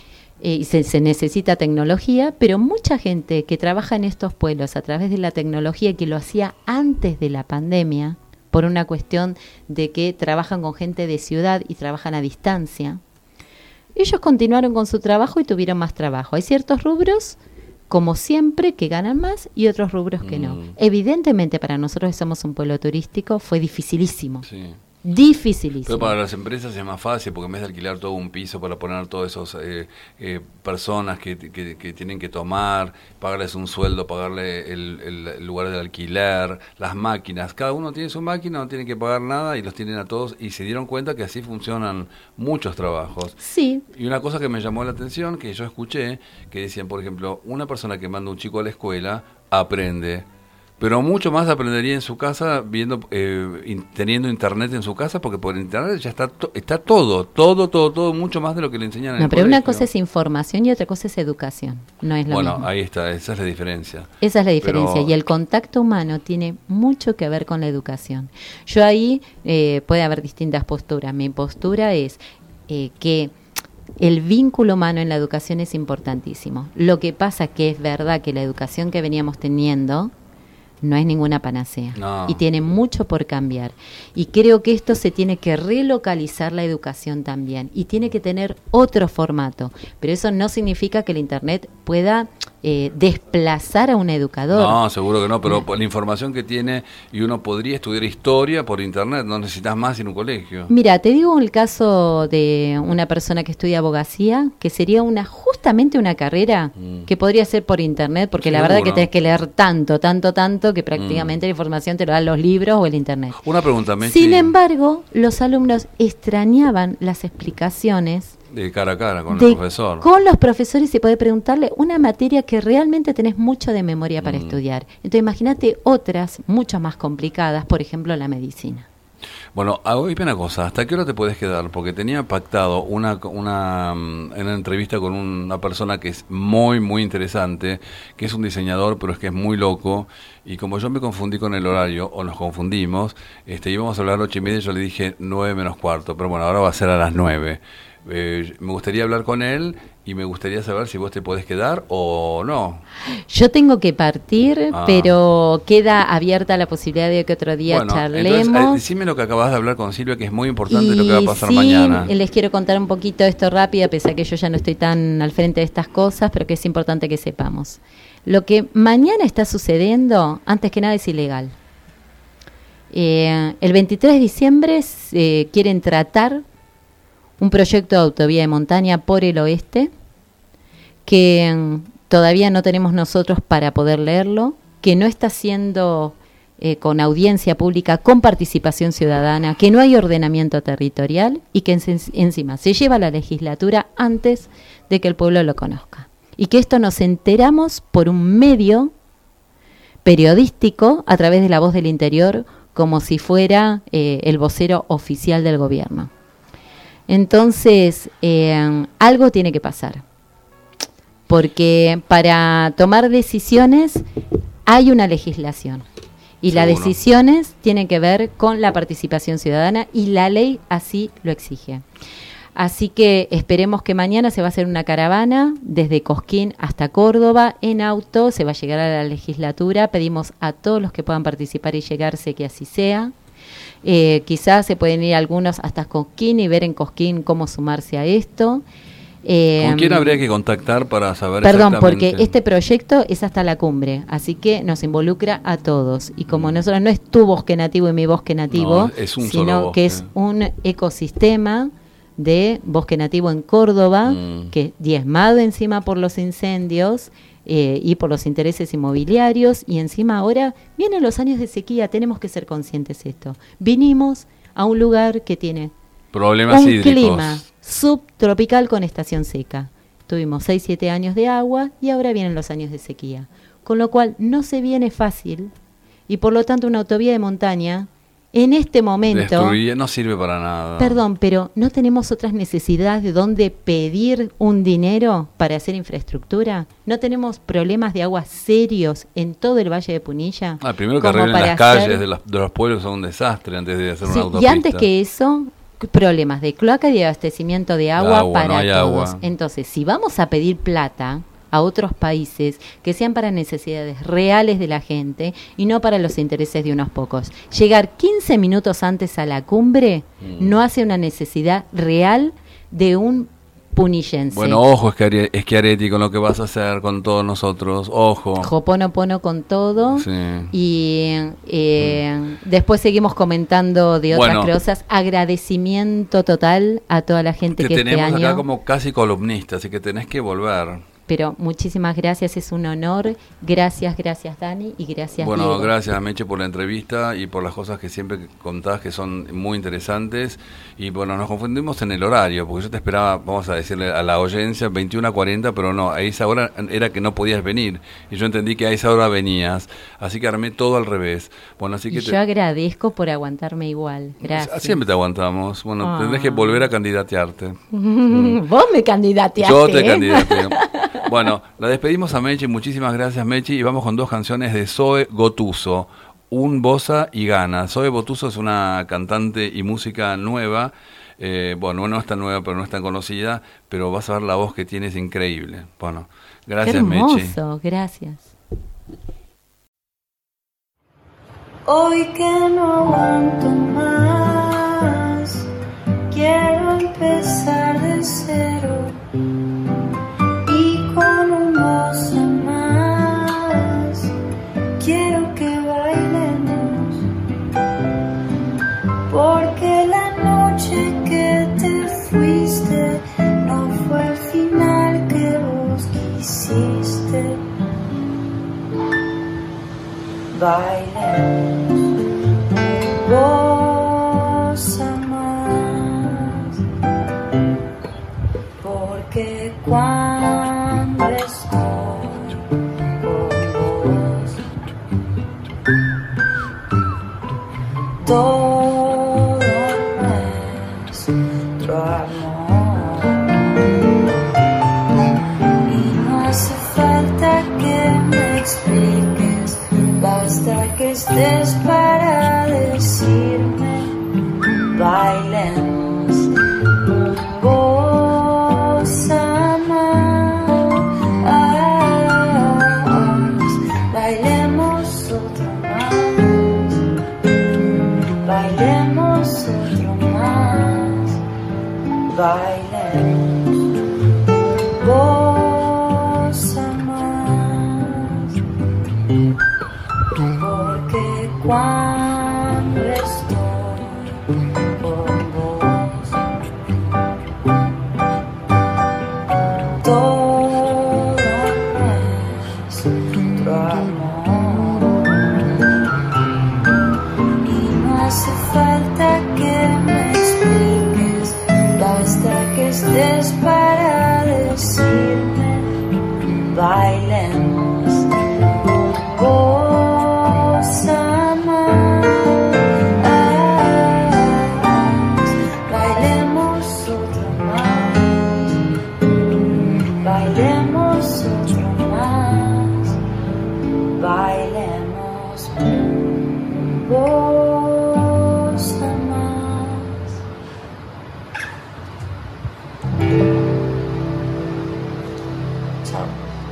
eh, y se, se necesita tecnología, pero mucha gente que trabaja en estos pueblos a través de la tecnología, que lo hacía antes de la pandemia, por una cuestión de que trabajan con gente de ciudad y trabajan a distancia, ellos continuaron con su trabajo y tuvieron más trabajo. Hay ciertos rubros, como siempre, que ganan más y otros rubros que no. Mm. Evidentemente, para nosotros que somos un pueblo turístico, fue dificilísimo. Sí. Dificilísimo. Pero para las empresas es más fácil, porque en vez de alquilar todo un piso para poner todas esas eh, eh, personas que, que, que tienen que tomar, pagarles un sueldo, pagarle el, el, el lugar del alquiler, las máquinas, cada uno tiene su máquina, no tiene que pagar nada y los tienen a todos, y se dieron cuenta que así funcionan muchos trabajos. Sí. Y una cosa que me llamó la atención, que yo escuché, que decían, por ejemplo, una persona que manda un chico a la escuela aprende, pero mucho más aprendería en su casa viendo, eh, in, teniendo internet en su casa, porque por internet ya está to, está todo, todo, todo, todo, mucho más de lo que le enseñan en No, el pero colegio. una cosa es información y otra cosa es educación. No es lo Bueno, mismo. ahí está, esa es la diferencia. Esa es la diferencia. Pero... Y el contacto humano tiene mucho que ver con la educación. Yo ahí eh, puede haber distintas posturas. Mi postura es eh, que el vínculo humano en la educación es importantísimo. Lo que pasa que es verdad que la educación que veníamos teniendo no es ninguna panacea. No. Y tiene mucho por cambiar. Y creo que esto se tiene que relocalizar la educación también. Y tiene que tener otro formato. Pero eso no significa que el Internet pueda eh, desplazar a un educador. No, seguro que no, pero por la información que tiene, y uno podría estudiar historia por internet, no necesitas más en un colegio. Mira, te digo el caso de una persona que estudia abogacía, que sería una justamente una carrera mm. que podría ser por internet, porque Seguro. La verdad que tenés que leer tanto, tanto, tanto, que prácticamente mm. la información te lo dan los libros o el internet. Una pregunta, Messi. Sin embargo, los alumnos extrañaban las explicaciones de cara a cara con de, el profesor. Con los profesores, y poder preguntarle una materia que realmente tenés mucho de memoria para mm. estudiar. Entonces imagínate otras mucho más complicadas, por ejemplo la medicina. Bueno, hoy una cosa, ¿hasta qué hora te puedes quedar? Porque tenía pactado una, una, una entrevista con una persona que es muy, muy interesante, que es un diseñador, pero es que es muy loco, y como yo me confundí con el horario, o nos confundimos, este, íbamos a hablar a las ocho y media, yo le dije nueve menos cuarto, pero bueno, ahora va a ser a las nueve. Eh, me gustaría hablar con él y me gustaría saber si vos te podés quedar o no. Yo tengo que partir, ah. pero queda abierta la posibilidad de que otro día bueno, charlemos. Entonces, eh, decime lo que acabas de hablar con Silvia, que es muy importante y lo que va a pasar sí, mañana. Les quiero contar un poquito esto rápido, a pesar que yo ya no estoy tan al frente de estas cosas, pero que es importante que sepamos. Lo que mañana está sucediendo, antes que nada, es ilegal. Eh, el veintitrés de diciembre eh, quieren tratar un proyecto de autovía de montaña por el oeste, que mm, todavía no tenemos nosotros para poder leerlo, que no está siendo eh, con audiencia pública, con participación ciudadana, que no hay ordenamiento territorial y que en, encima se lleva a la legislatura antes de que el pueblo lo conozca. Y que esto nos enteramos por un medio periodístico a través de La Voz del Interior, como si fuera eh, el vocero oficial del gobierno. Entonces, eh, algo tiene que pasar, porque para tomar decisiones hay una legislación y Seguro. Las decisiones tienen que ver con la participación ciudadana y la ley así lo exige. Así que esperemos que mañana se va a hacer una caravana desde Cosquín hasta Córdoba en auto, se va a llegar a la legislatura, pedimos a todos los que puedan participar y llegarse que así sea. Eh, quizás se pueden ir algunos hasta Cosquín y ver en Cosquín cómo sumarse a esto. Eh, ¿Con quién habría que contactar para saber Perdón, exactamente? porque este proyecto es hasta la cumbre, así que nos involucra a todos. Y como nosotros no es tu bosque nativo y mi bosque nativo, No, es un sino solo bosque. que es un ecosistema de bosque nativo en Córdoba, Mm. que diezmado encima por los incendios eh, y por los intereses inmobiliarios, y encima ahora vienen los años de sequía, tenemos que ser conscientes de esto. Vinimos a un lugar que tiene Problemas un hídricos. clima subtropical con estación seca. Tuvimos seis siete años de agua y ahora vienen los años de sequía. Con lo cual no se viene fácil y por lo tanto una autovía de montaña en este momento... Destruir, no sirve para nada. Perdón, pero ¿no tenemos otras necesidades de dónde pedir un dinero para hacer infraestructura? ¿No tenemos problemas de agua serios en todo el Valle de Punilla? Ah, primero que como arreglen para las calles hacer- de, las- de los pueblos, son un desastre antes de hacer Sí, una y autopista. antes que eso, problemas de cloaca y de abastecimiento de agua, agua para no hay todos. agua. Entonces, si vamos a pedir plata a otros países, que sean para necesidades reales de la gente y no para los intereses de unos pocos. Llegar quince minutos antes a la cumbre mm. no hace una necesidad real de un punillense. Bueno, ojo, Schiaretti, con lo que vas a hacer con todos nosotros, ojo. Ho'oponopono con todo. Sí. Y eh, mm. después seguimos comentando de otras bueno, cosas. Agradecimiento total a toda la gente que este año... Te tenemos acá como casi columnista, así que tenés que volver. Pero muchísimas gracias, es un honor. Gracias, gracias Dani y gracias Bueno, Diego. gracias Meche por la entrevista y por las cosas que siempre contás que son muy interesantes. Y bueno, nos confundimos en el horario, porque yo te esperaba, vamos a decirle a la audiencia, veintiuna a cuarenta, pero no, a esa hora era que no podías venir. Y yo entendí que a esa hora venías, así que armé todo al revés. Bueno, así que y te... yo agradezco por aguantarme igual, gracias. Siempre te aguantamos. Bueno, oh. tendrás que volver a candidatearte. Vos me candidateaste. Yo te candidateé. Bueno, la despedimos a Mechi, muchísimas gracias Mechi, y vamos con dos canciones de Zoe Gotuso, Un Bossa y Gana. Zoe Gotuso es una cantante y música nueva, eh, bueno, no es tan nueva, pero no es tan conocida, pero vas a ver la voz que tiene, es increíble. Bueno, gracias Mechi. Qué hermoso, gracias. Hoy que no aguanto más, quiero empezar de cero. Con un gozo más, quiero que bailemos, porque la noche que te fuiste no fue el final que vos quisiste. Bailemos, goza más, porque cuando estoy con vos, todo nuestro amor, y no hace falta que me expliques, basta que estés para decirme, bailemos, goza. Bailemos, goza más, porque cuando estoy con vos, todo nuestro amor, y no hace falta que me expliques, basta que estés para decirme, bailemos, goza más, bailemos otro más, bailemos otro más, bailemos, goza más. Chao.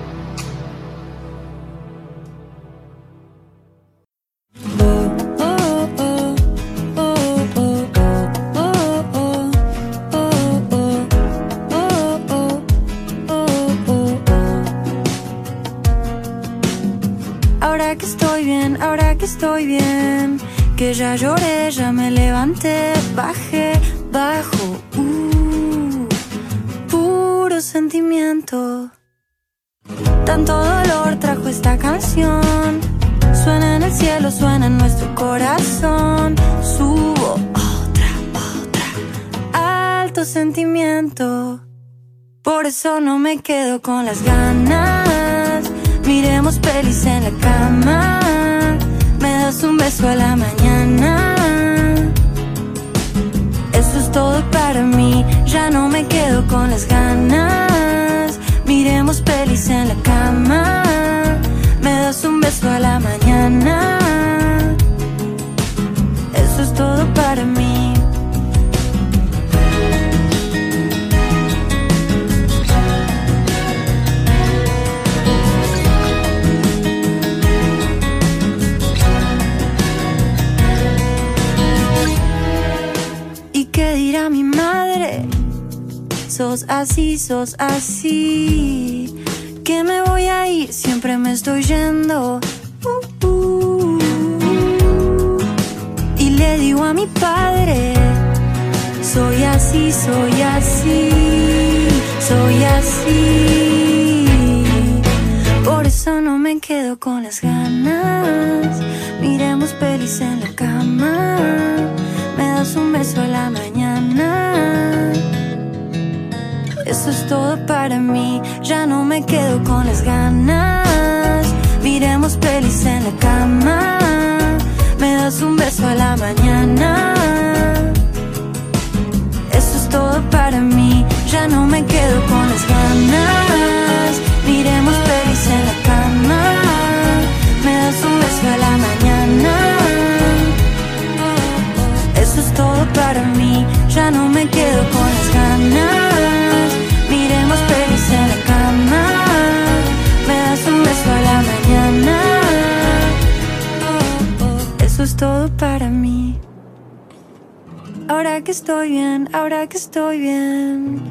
Ahora que estoy bien, ahora que estoy bien, que ya lloré, ya me levanté, bajé, bajo, uh, puro sentimiento. Tanto dolor trajo esta canción, suena en el cielo, suena en nuestro corazón. Subo otra, otra, alto sentimiento. Por eso no me quedo con las ganas. Miremos pelis en la cama, me das un beso a la mañana. Eso es todo para mí, ya no me quedo con las ganas. Miremos pelis en la cama, me das un beso a la mañana. Eso es todo para mí. así, sos así. Que me voy a ir, siempre me estoy yendo. Uh, uh, uh. Y le digo a mi padre, soy así, soy así, soy así. Por eso no me quedo con las ganas. Miremos pelis en la cama. Me das un beso a la mañana. Eso es todo para mí. Ya no me quedo con las ganas. Miremos pelis en la cama. Me das un beso a la mañana. Eso es todo para mí. Ya no me quedo con las ganas. Miremos pelis en la cama. Me das un beso a la mañana. Eso es todo para mí. Ya no me quedo con las ganas. Miremos pelis en la cama. Me das un beso a la mañana. Eso es todo para mí. Ahora que estoy bien, ahora que estoy bien.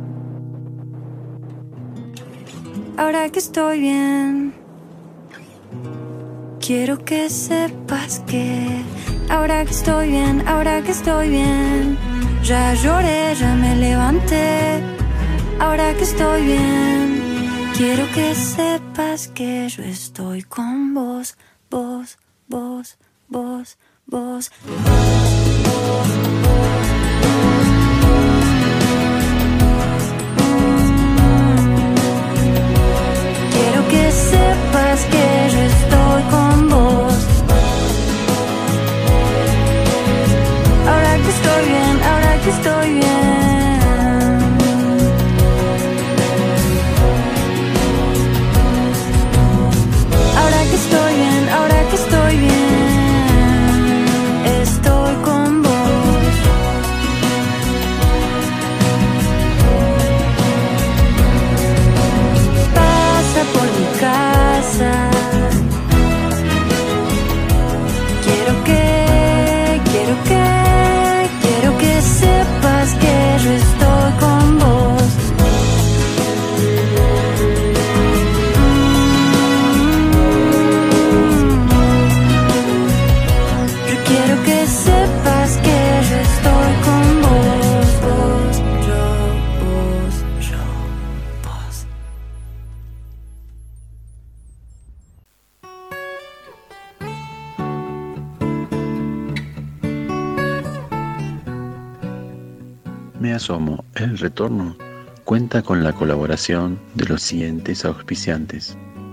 Ahora que estoy bien. Quiero que sepas que ahora que estoy bien, ahora que estoy bien. Ya lloré, ya me levanté. Ahora que estoy bien. Quiero que sepas que yo estoy con vos, vos, vos, vos, vos, vos, vos, quiero que sepas que yo estoy con vos. Ahora que estoy bien, ahora que estoy bien. Ahora que estoy bien, ahora que estoy bien. Estoy con vos. Pasa por mi casa. Quiero que, quiero que, quiero que sepas que yo estoy con vos. Yo quiero que sepas que yo estoy con vos, vos, yo, vos, yo, vos. Me asomo, el retorno cuenta con la colaboración de los siguientes auspiciantes.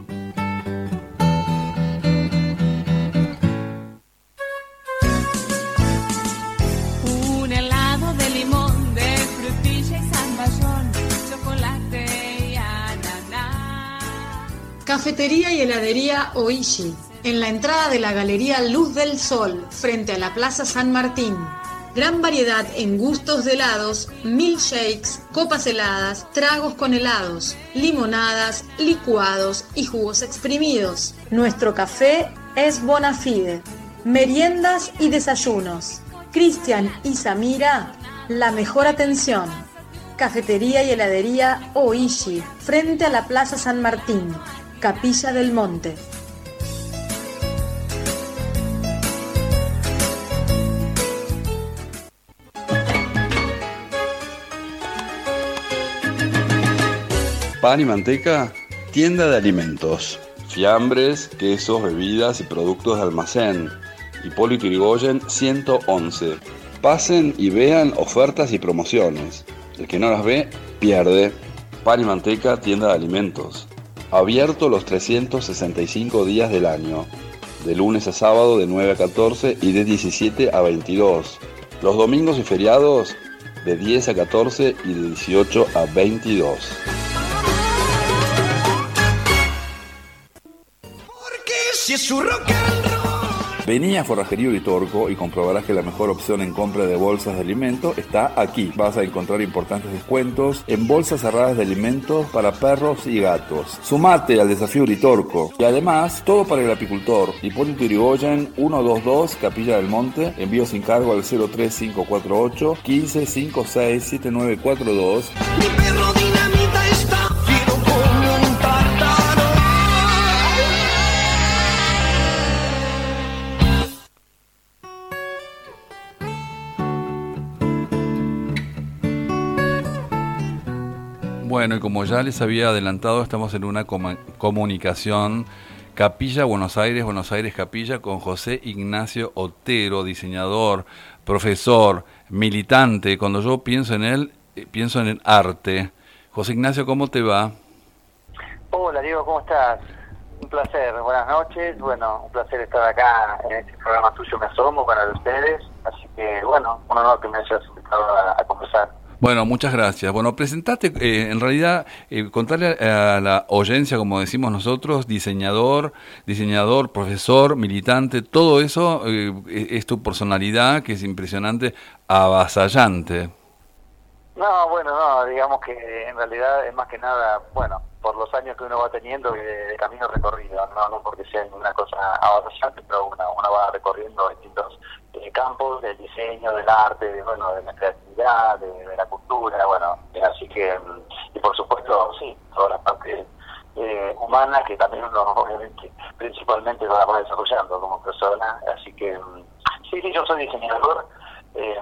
Un helado de limón, de frutilla y zamballón, chocolate y ananá. Cafetería y heladería Oishi, en la entrada de la Galería Luz del Sol, frente a la Plaza San Martín. Gran variedad en gustos de helados, milkshakes, copas heladas, tragos con helados, limonadas, licuados y jugos exprimidos. Nuestro café es Bonafide. Meriendas y desayunos. Cristian y Samira, la mejor atención. Cafetería y heladería Oishi, frente a la Plaza San Martín, Capilla del Monte. Pan y manteca, tienda de alimentos. Fiambres, quesos, bebidas y productos de almacén. Hipólito Yrigoyen ciento once. Pasen y vean ofertas y promociones. El que no las ve, pierde. Pan y manteca, tienda de alimentos. Abierto los trescientos sesenta y cinco días del año. De lunes a sábado de nueve a catorce y de diecisiete a veintidós. Los domingos y feriados de diez a catorce y de dieciocho a veintidós. Si es su rock and roll. Vení a Forrajería Uritorco y comprobarás que la mejor opción en compra de bolsas de alimentos está aquí. Vas a encontrar importantes descuentos en bolsas cerradas de alimentos para perros y gatos. Sumate al desafío Uritorco. Y además, todo para el apicultor. Hipólito Yrigoyen, ciento veintidós, Capilla del Monte. Envío sin cargo al cero tres cinco cuatro ocho, uno cinco cinco seis, siete nueve cuatro dos. Mi perro dinamita está fiero como un tártaro. Bueno, y como ya les había adelantado, estamos en una com- comunicación Capilla Buenos Aires, Buenos Aires Capilla, con José Ignacio Otero, diseñador, profesor, militante. Cuando yo pienso en él, eh, pienso en el arte. José Ignacio, ¿cómo te va? Hola Diego, ¿cómo estás? Un placer, buenas noches. Bueno, un placer estar acá en este programa tuyo, Me Asomo, para ustedes. Así que, bueno, un honor que me hayas invitado a, a conversar. Bueno, muchas gracias. Bueno, presentate, eh, en realidad, eh, contarle a la oyencia, como decimos nosotros, diseñador, diseñador, profesor, militante, todo eso eh, es tu personalidad, que es impresionante, avasallante. No, bueno, no, digamos que en realidad es más que nada, bueno, por los años que uno va teniendo de, de camino recorrido, no, no porque sea una cosa avasallante, pero uno, uno va recorriendo distintos eh, campos del diseño, del arte, de, bueno, de la creatividad, de, de la cultura, bueno, así que, y por supuesto, sí, toda la parte eh, humana que también uno, obviamente, principalmente va, va desarrollando como persona, así que, sí, sí, yo soy diseñador. eh,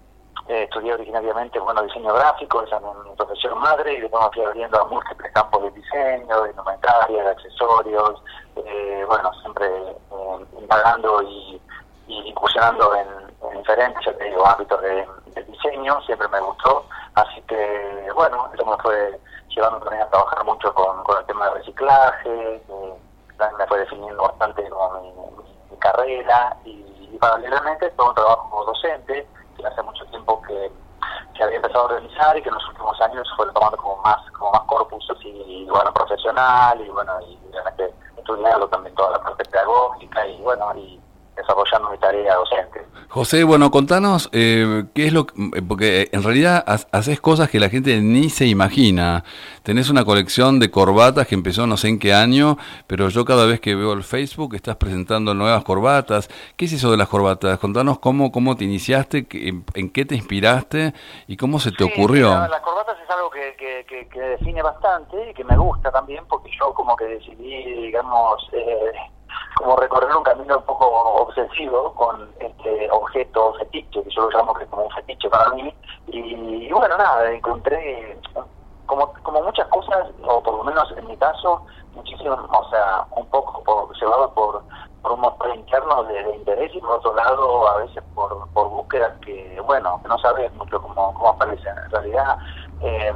Eh, estudié originariamente, bueno, diseño gráfico, esa es mi profesión madre, y después me fui abriendo a múltiples campos de diseño, de indumentaria, de accesorios, eh, bueno, siempre eh, indagando y, y incursionando en, en diferentes, ya te digo, ámbitos de, de diseño, siempre me gustó, así que, bueno, eso me fue llevando también a trabajar mucho con, con el tema de reciclaje, eh, también me fue definiendo bastante como mi, mi, mi carrera, y, y paralelamente todo un trabajo como docente, que hace mucho tiempo que, que había empezado a organizar y que en los últimos años fue tomando como más como más corpus así, bueno, profesional, y bueno, y realmente estudiando también toda la parte pedagógica y bueno, y desarrollando mi tarea docente. José, bueno, contanos eh, qué es lo que, porque en realidad ha, haces cosas que la gente ni se imagina. Tenés una colección de corbatas que empezó no sé en qué año, pero yo cada vez que veo el Facebook estás presentando nuevas corbatas. ¿Qué es eso de las corbatas? Contanos cómo cómo te iniciaste, en, en qué te inspiraste y cómo se te sí, ocurrió. Mira, las corbatas es algo que, que, que, que define bastante y que me gusta también, porque yo como que decidí, digamos, eh, como recorrer un camino un poco obsesivo con este objeto fetiche, que yo lo llamo que es como un fetiche para mí, y, y bueno, nada, encontré como como muchas cosas, o por lo menos en mi caso, muchísimo, o sea, un poco por, llevado por, por un motor interno de, de interés, y por otro lado, a veces por, por búsquedas que, bueno, que no sabes mucho cómo, cómo aparecen. En realidad, eh,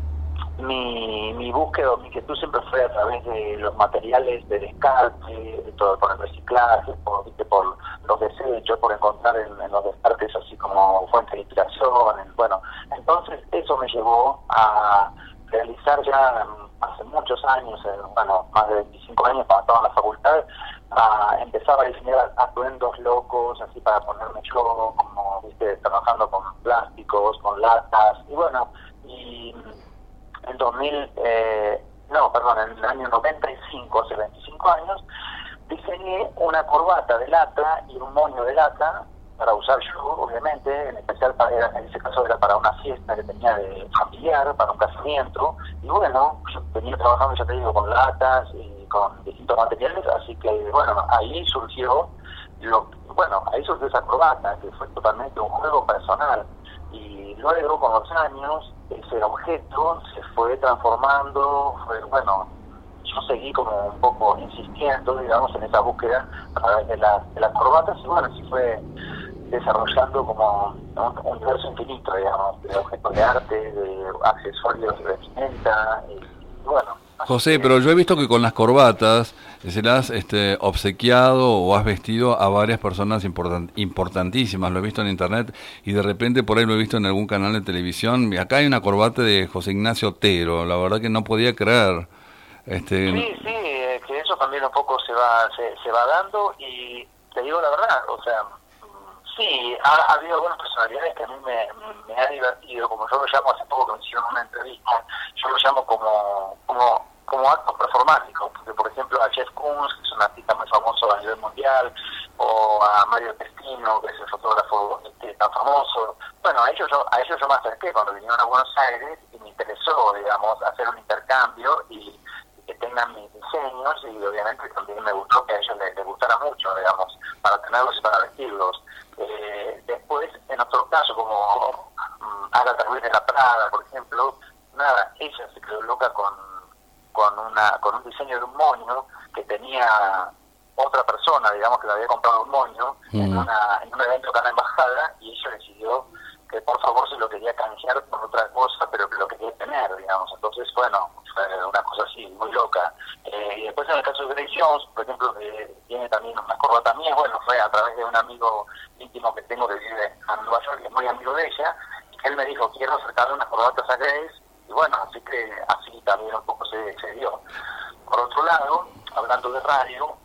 Mi, mi búsqueda, mi inquietud siempre fue a través de los materiales de descarte, de todo, por el reciclaje, por, ¿viste? por los desechos, por encontrar en, en los descartes así como fuente de inspiración. En, bueno, entonces eso me llevó a realizar ya hace muchos años, eh, bueno, más de veinticinco años cuando estaba en la facultad, a empezar a diseñar atuendos locos, así para ponerme yo, como, ¿viste? Trabajando con plásticos, con latas, y bueno, y en dos mil, eh, no, perdón, en el año noventa y cinco, hace veinticinco años, diseñé una corbata de lata y un moño de lata para usar yo, obviamente, en especial para, en ese caso era para una fiesta que tenía de familiar, para un casamiento, y bueno, yo venía trabajando, ya te digo, con latas y con distintos materiales, así que, bueno, ahí surgió, lo, bueno, ahí surgió esa corbata, que fue totalmente un juego personal, y luego, con los años, ese objeto se fue transformando, fue, bueno, yo seguí como un poco insistiendo, digamos, en esa búsqueda a través de, la, de las corbatas, y bueno, se fue desarrollando como un universo infinito, digamos, de objetos de arte, de accesorios de vestimenta, y bueno. José, pero yo he visto que con las corbatas se las has este, obsequiado o has vestido a varias personas important, importantísimas, lo he visto en internet y de repente por ahí lo he visto en algún canal de televisión. Acá hay una corbata de José Ignacio Otero, la verdad que no podía creer. Este... Sí, sí, eh, que eso también un poco se va se, se va dando, y te digo la verdad, o sea, sí, ha, ha habido algunas personalidades que a mí me, me ha divertido, como yo lo llamo, hace poco que me hicieron una entrevista, yo lo llamo como como como acto performático, porque por ejemplo a Jeff Koons, que es un artista muy famoso a nivel mundial, o a Mario Testino, que es el fotógrafo este, tan famoso, bueno, a ellos, yo, a ellos yo me acerqué cuando vinieron a Buenos Aires y me interesó, digamos, hacer un intercambio y que tengan mis diseños, y obviamente también me gustó que a ellos les, les gustara mucho, digamos, para tenerlos y para vestirlos. Eh, después, en otro caso, como um, Agatha Ruiz de la Prada, por ejemplo, nada, ella se quedó loca con con una con un diseño de un moño que tenía otra persona, digamos, que le había comprado un moño mm. en, una, en un evento acá en la embajada, y ella decidió que por favor se lo quería canjear por otra cosa, pero que lo quería tener, digamos. Entonces, bueno, fue una cosa así, muy loca. Eh, y después en el caso de Grace Jones, por ejemplo, que tiene también una corbata mía, bueno, fue a través de un amigo íntimo que tengo que vive en Nueva York, que es muy amigo de ella, y él me dijo, quiero acercarle unas corbatas a Grace, y bueno, así que así también un poco se, se dio. Por otro lado, hablando de radio,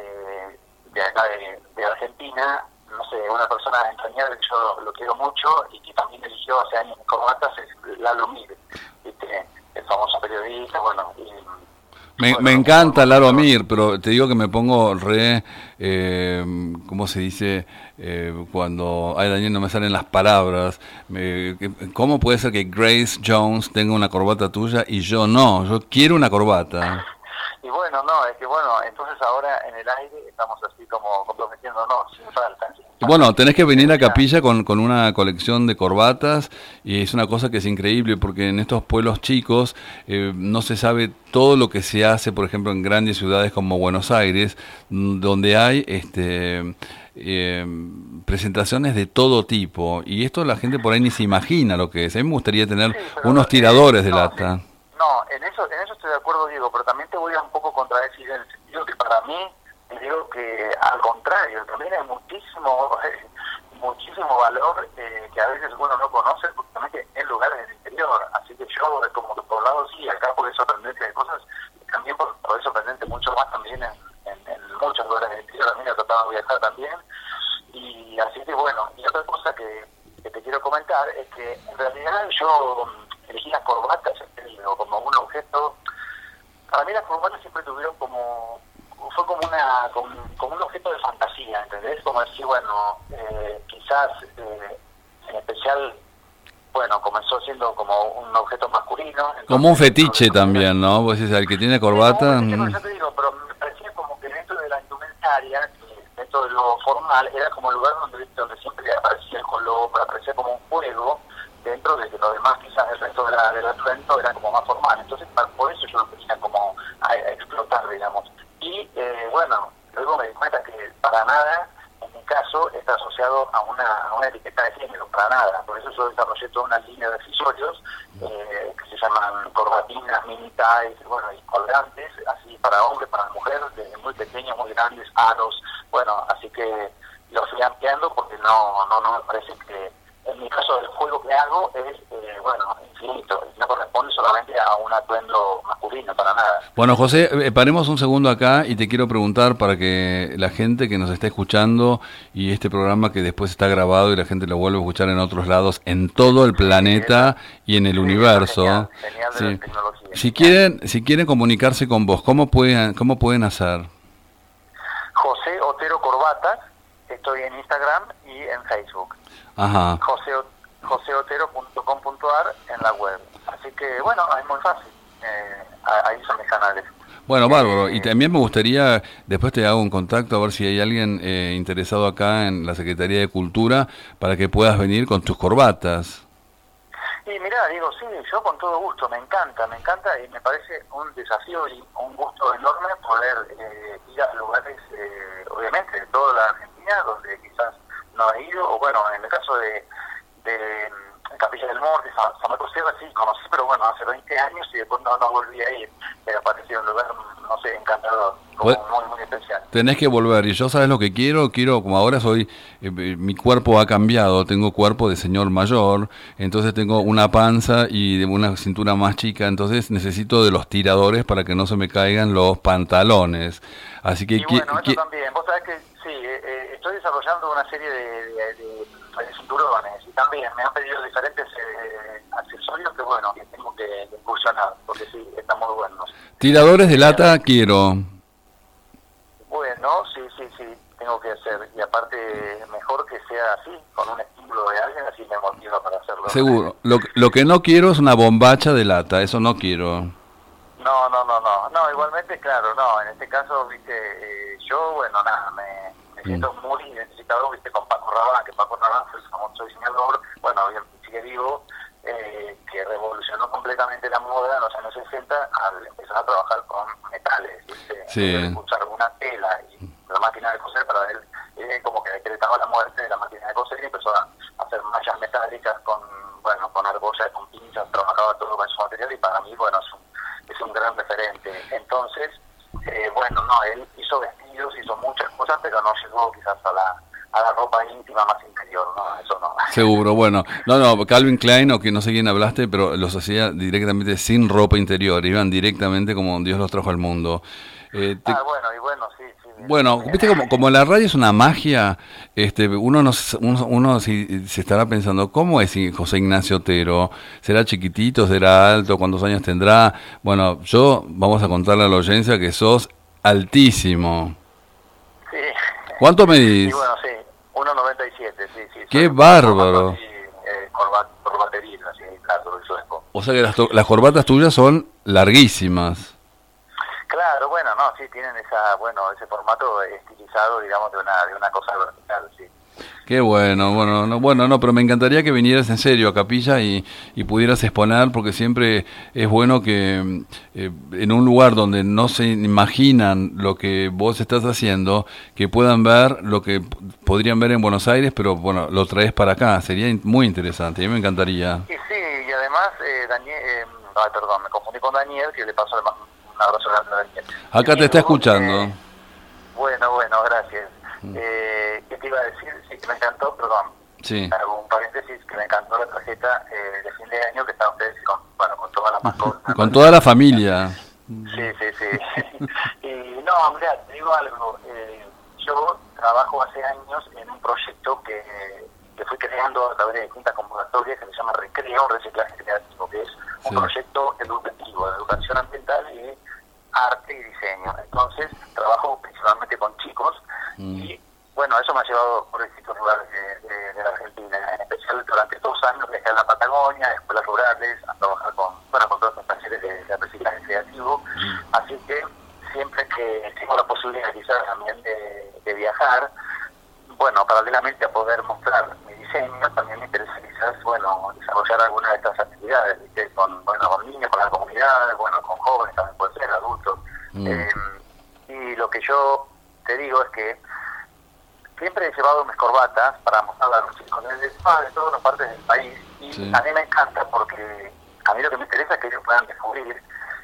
eh, de acá de, de Argentina, no sé, una persona entrañable que yo lo quiero mucho y que también eligió hace años corbatas es Lalo Mir, ¿viste? El famoso periodista, bueno, y Me, me encanta Lalo Mir, pero te digo que me pongo re, eh, ¿cómo se dice? Eh, cuando, ay Daniel, no me salen las palabras. Me, ¿Cómo puede ser que Grace Jones tenga una corbata tuya y yo no? Yo quiero una corbata. Y bueno, no, es que bueno, entonces ahora en el aire estamos así como comprometiéndonos, sin falta. Bueno, tenés que venir a Capilla con, con una colección de corbatas, y es una cosa que es increíble porque en estos pueblos chicos eh, no se sabe todo lo que se hace, por ejemplo, en grandes ciudades como Buenos Aires, donde hay este eh, presentaciones de todo tipo, y esto la gente por ahí ni se imagina lo que es. A mí me gustaría tener sí, unos tiradores de no, lata. Sí. No, en eso, en eso estoy de acuerdo, Diego, pero también te voy a un poco contradecir en el sentido que para mí, te digo que al contrario, también hay muchísimo eh, muchísimo valor eh, que a veces uno no conoce, justamente en lugares del interior. Así que yo, como que por un lado sí, acá por eso sorprendente de cosas, y también por, por eso sorprendente mucho más también en, en, en muchos lugares del interior. A mí me ha tratado de viajar también, y así que bueno, y otra cosa que, que te quiero comentar es que en realidad yo elegí las corbatas como un objeto. Para mí las corbatas siempre tuvieron como, fue como una como, como un objeto de fantasía, ¿entendés? Como decir, bueno, eh, quizás eh, en especial, bueno, comenzó siendo como un objeto masculino. Entonces, como un fetiche también, ¿no? Pues es el que tiene corbata. Sí, no, yo te digo, pero me parecía como que dentro de la indumentaria, dentro de lo formal, era como el lugar donde, donde siempre aparecía el color, aparecía como un juego, dentro de que lo demás quizás el resto de la, del atuendo era como más formal. Entonces por eso yo lo quería como a, a explotar, digamos. Y eh, bueno, luego me di cuenta que para nada, en mi caso, está asociado a una, a una etiqueta de género, para nada. Por eso yo desarrollé toda una línea de accesorios eh, que se llaman corbatinas, mini ties, bueno, y colgantes, así para hombres, para mujeres, desde muy pequeños, muy grandes, aros. Bueno, así que lo fui ampliando porque no, no, no me parece que en mi caso, el juego que hago es, eh, bueno, infinito, no corresponde solamente a un atuendo masculino, para nada. Bueno, José, eh, paremos un segundo acá y te quiero preguntar, para que la gente que nos está escuchando, y este programa que después está grabado y la gente lo vuelve a escuchar en otros lados, en todo el planeta y en el sí, universo. Genial, genial sí. De la tecnología. Si quieren, si quieren comunicarse con vos, ¿cómo pueden, cómo pueden hacer? José Otero Corbatas, estoy en Instagram y en Facebook. Ajá. Jose, joseotero punto com punto a r en la web. Así que, bueno, es muy fácil. Eh, ahí son mis canales. Bueno, bárbaro. Y también me gustaría, después te hago un contacto a ver si hay alguien eh, interesado acá en la Secretaría de Cultura para que puedas venir con tus corbatas. Y mirá, digo, sí, yo con todo gusto, me encanta, me encanta y me parece un desafío y un gusto enorme poder eh, ir a lugares, eh, obviamente, de toda la Argentina, donde quizás no he ido, o bueno, en el caso de, de Capilla del Monte, San, San Marcos Sierra, sí, conocí, pero bueno, hace veinte años y después no, no volví a ir, me pareció un lugar, no sé, encantador, como muy, muy especial. esencial. Tenés que volver, y yo sabes lo que quiero, quiero, como ahora soy, eh, mi cuerpo ha cambiado, tengo cuerpo de señor mayor, entonces tengo una panza y una cintura más chica, entonces necesito de los tiradores para que no se me caigan los pantalones. Así que... Y bueno, eso también, vos sabés que sí, eh, eh, estoy desarrollando una serie de, de, de, de cinturones y también me han pedido diferentes eh, accesorios que bueno, que tengo que, que incursionar, porque sí, están muy buenos. Tiradores de lata quiero. Bueno, sí, sí, sí, tengo que hacer, y aparte mejor que sea así, con un estímulo de alguien, así me motiva para hacerlo. Seguro. Lo, lo que no quiero es una bombacha de lata, eso no quiero. No, no, no, no, no, igualmente, claro, no, en este caso, viste, eh, yo, bueno, nada, me, me siento mm. muy identificado, viste, con Paco Rabanne, que Paco Rabanne fue el famoso diseñador, bueno, sigue vivo, eh, que revolucionó completamente la moda en los años sesenta al empezar a trabajar con metales, viste, sí. usar una tela y la máquina de coser, para él, eh, como que decretaba la muerte de la máquina de coser y empezó a hacer mallas metálicas con, bueno, con argolla, con pinzas, trabajaba todo con su material y para mí, bueno, es un es un gran referente. Entonces, eh, bueno, no, él hizo vestidos, hizo muchas cosas, pero no llegó quizás a la a la ropa íntima más interior, ¿no? Eso no. Seguro, bueno. No, no, Calvin Klein, o que no sé quién hablaste, pero los hacía directamente sin ropa interior, iban directamente como Dios los trajo al mundo. Eh, te... Ah, bueno, y bueno, sí, sí. Bueno, viste, como, como la radio es una magia, este, uno no, uno, uno si, se estará pensando, ¿cómo es José Ignacio Otero? ¿Será chiquitito? ¿Será alto? ¿Cuántos años tendrá? Bueno, yo, vamos a contarle a la audiencia que sos altísimo. Sí. ¿Cuánto medís? Sí, bueno, sí, uno noventa y siete, sí, sí. ¡Qué bárbaro! Así, eh, corbat, corbatería, así, claro, eso es. O sea que las, las corbatas tuyas son larguísimas. Claro, bueno, no, sí, tienen esa, bueno, ese formato estilizado, digamos, de una de una cosa vertical, sí. Qué bueno, bueno, no, bueno, no, pero me encantaría que vinieras en serio a Capilla y, y pudieras exponer, porque siempre es bueno que eh, en un lugar donde no se imaginan lo que vos estás haciendo, que puedan ver lo que podrían ver en Buenos Aires, pero bueno, lo traes para acá, sería muy interesante, a mí me encantaría. Y sí, y además, eh, Daniel, eh, ay, perdón, me confundí con Daniel, que le pasó además un abrazo grande a Daniel. Acá te está escuchando. Eh, bueno, bueno, gracias. Eh, ¿Qué te iba a decir? Sí, que me encantó, perdón. Sí. Hago un paréntesis, que me encantó la tarjeta eh, de fin de año que están ustedes con, bueno, con toda la mascota. Con toda la familia. Sí, sí, sí. Y no, mira, te digo algo. Eh, yo trabajo hace años en un proyecto que, que fui creando a través de distintas convocatorias que se llama Recreo, un reciclaje creativo, que es un sí. proyecto educativo, de educación ambiental y arte y diseño. Entonces, trabajo principalmente con chicos mm. y, bueno, eso me ha llevado por distintos lugares de, de, de la Argentina. En especial, durante dos años viajé a la Patagonia, escuelas rurales, a trabajar con, bueno, con todos los talleres de, de reciclaje creativo. Mm. Así que, siempre que tengo la posibilidad quizás también de, de viajar, bueno, paralelamente a poder mostrar mi diseño, también me interesa quizás, bueno, desarrollar alguna de estas actividades, ¿viste? Con, bueno, con niños, con la comunidad, bueno, con jóvenes también puede ser, adultos. Mm. Eh, y lo que yo te digo es que siempre he llevado mis corbatas para mostrar a los chicos de, de todas las partes del país, y sí. a mí me encanta porque a mí lo que me interesa es que ellos puedan descubrir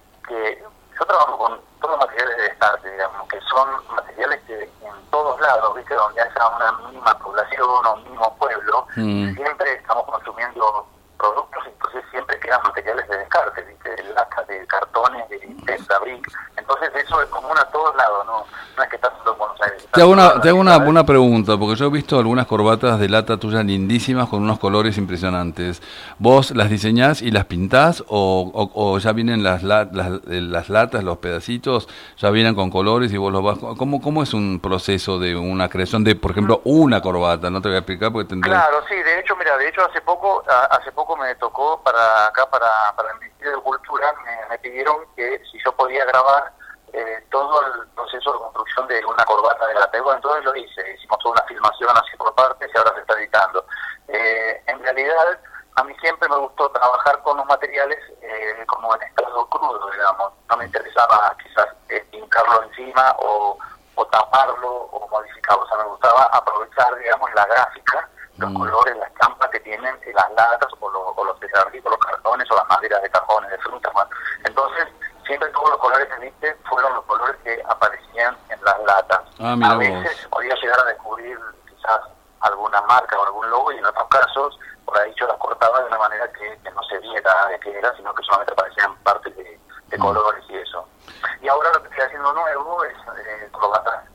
que yo trabajo con todos los materiales de descarte, digamos, que son materiales que en todos lados, ¿viste? Donde haya una mínima población o un mínimo pueblo, mm. siempre estamos consumiendo productos, entonces siempre quedan materiales de descarte, ¿viste? De latas, de cartones, de tetrabric. Entonces eso es común a todos lados, no, no es que está solo en Buenos Aires. Te hago una, te hago una, una pregunta, porque yo he visto algunas corbatas de lata tuyas lindísimas con unos colores impresionantes. ¿Vos las diseñás y las pintás o, o, o ya vienen las, las, las latas, los pedacitos, ya vienen con colores y vos los vas... ¿Cómo, cómo es un proceso de una creación de, por ejemplo, una corbata? No te voy a explicar porque tendré... Claro, sí, de hecho, mira, de hecho hace poco, hace poco me tocó para acá, para, para el Ministerio de Cultura, me, me pidieron que si yo podía grabar eh, todo el proceso de construcción de una corbata de lata. Y bueno, entonces lo hice, hicimos toda una filmación así por partes y ahora se está editando. Eh, en realidad, a mí siempre me gustó trabajar con los materiales eh, como en estado crudo, digamos. No me interesaba quizás eh, pintarlo encima o, o taparlo o modificarlo. O sea, me gustaba aprovechar, digamos, la gráfica, los mm. colores, la estampa que tienen las latas o, lo, o los tetrabricos, los cartones o las maderas de cajones de frutas. Bueno, entonces, siempre todos los colores que viste fueron los colores que aparecían en las latas. Ah, mira a vos. veces se podía llegar a descubrir quizás alguna marca o algún logo, y en otros casos por ahí yo las cortaba de una manera que, que no se viera de qué era, sino que solamente aparecían partes de, de colores y eso. Y ahora lo que estoy haciendo nuevo es eh, corbatas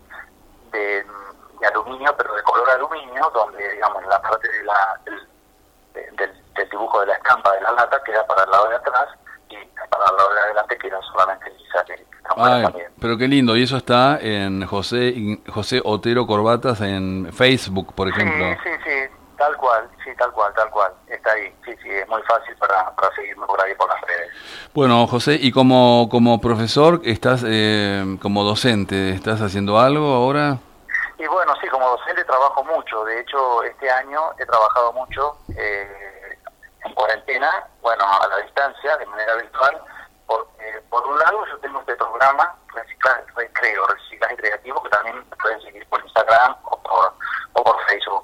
de, de aluminio, pero de color aluminio, donde digamos la parte de la, del, de, del, del dibujo de la estampa de la lata queda para el lado de atrás, y para el lado de adelante queda solamente lisa, que está buena Ay, también. pero qué lindo. Y eso está en José José Otero Corbatas en Facebook, por ejemplo. Sí, sí, sí, tal cual, sí, tal cual, tal cual. Está ahí, sí, sí, es muy fácil para, para seguirme por ahí por las redes. Bueno, José, y como como profesor, estás eh, como docente, ¿estás haciendo algo ahora? Y bueno, sí, como docente trabajo mucho. De hecho, este año he trabajado mucho eh, en cuarentena, bueno, a la distancia, de manera virtual. Por, eh, por un lado, yo tengo este programa, Reciclaje, Recreo, Reciclaje Creativo, que también pueden seguir por Instagram o por, o por Facebook.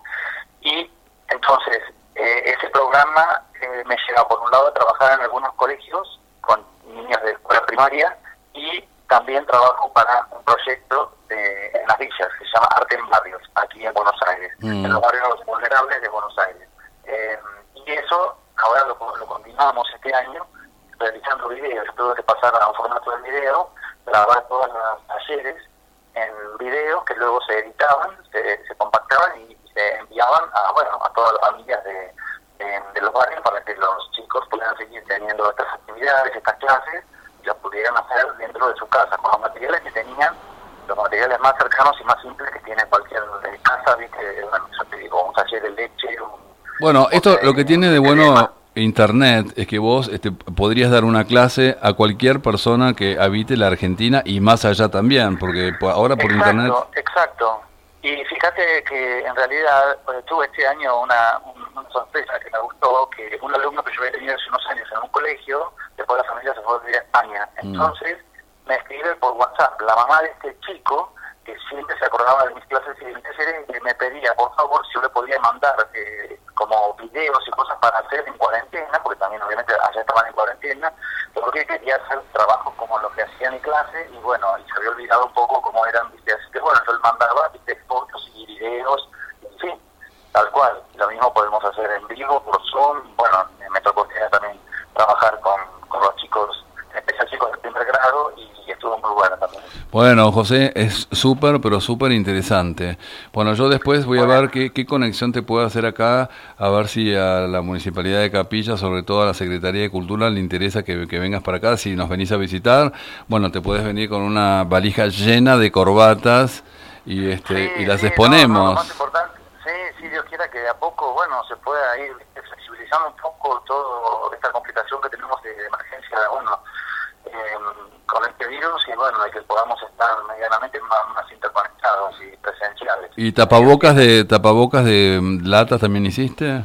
Y entonces, eh, ese programa eh, me lleva, por un lado, a trabajar en algunos colegios con niños de escuela primaria, y también trabajo para un proyecto de, en las villas, que se llama Arte en Barrios, aquí en Buenos Aires, Mm. en los barrios vulnerables de Buenos Aires. Eh, y eso, ahora lo, lo continuamos este año, realizando videos. Tuve que pasar a un formato de video, grabar todos los talleres en videos que luego se editaban, se, se compactaban y se enviaban a, bueno, a todas las familias de, de, de los barrios, para que los chicos pudieran seguir teniendo estas actividades, estas clases, y las pudieran hacer dentro de su casa, con los materiales que tenían, los materiales más cercanos y más simples que tiene cualquier casa, ¿viste? Bueno, yo te digo, un taller de leche, un... Bueno, esto lo que tiene de bueno Internet es que vos este, podrías dar una clase a cualquier persona que habite la Argentina y más allá también, porque po- ahora por Exacto, Internet... exacto. Y fíjate que en realidad eh, tuve este año una, un- una sorpresa que me gustó, que un alumno que yo había tenido hace unos años en un colegio, después la familia se fue a vivir a España. Entonces me escribe por WhatsApp la mamá de este chico, que siempre se acordaba de mis clases y que me pedía, por favor, si yo le podía mandar eh, como videos y cosas para hacer en cuarentena, porque también obviamente allá estaban en cuarentena, porque quería hacer trabajos como los que hacía en mi clase, y bueno, y se había olvidado un poco cómo eran, ¿viste? Así que bueno, yo le mandaba, ¿viste? Fotos y videos, en fin, tal cual. Lo mismo podemos hacer en vivo, por Zoom. Bueno, me tocó este año también trabajar con, con los chicos, en especial chicos de primer grado, y, y estuvo muy bueno también. Bueno, José, es súper, pero súper interesante. Bueno, yo después voy a ver qué, qué conexión te puedo hacer acá, a ver si a la Municipalidad de Capilla, sobre todo a la Secretaría de Cultura, le interesa que, que vengas para acá. Si nos venís a visitar, bueno, te puedes venir con una valija llena de corbatas y este y las Sí, exponemos. no, no, lo más importante, sí, sí, Dios quiera que de a poco, bueno, se pueda ir ¿viste? Flexibilizando un poco toda esta complicación que tenemos de, de emergencia, bueno, eh, con este virus, y bueno, de que podamos estar medianamente más, más interconectados y presenciales. ¿Y tapabocas de tapabocas de mm, latas también hiciste?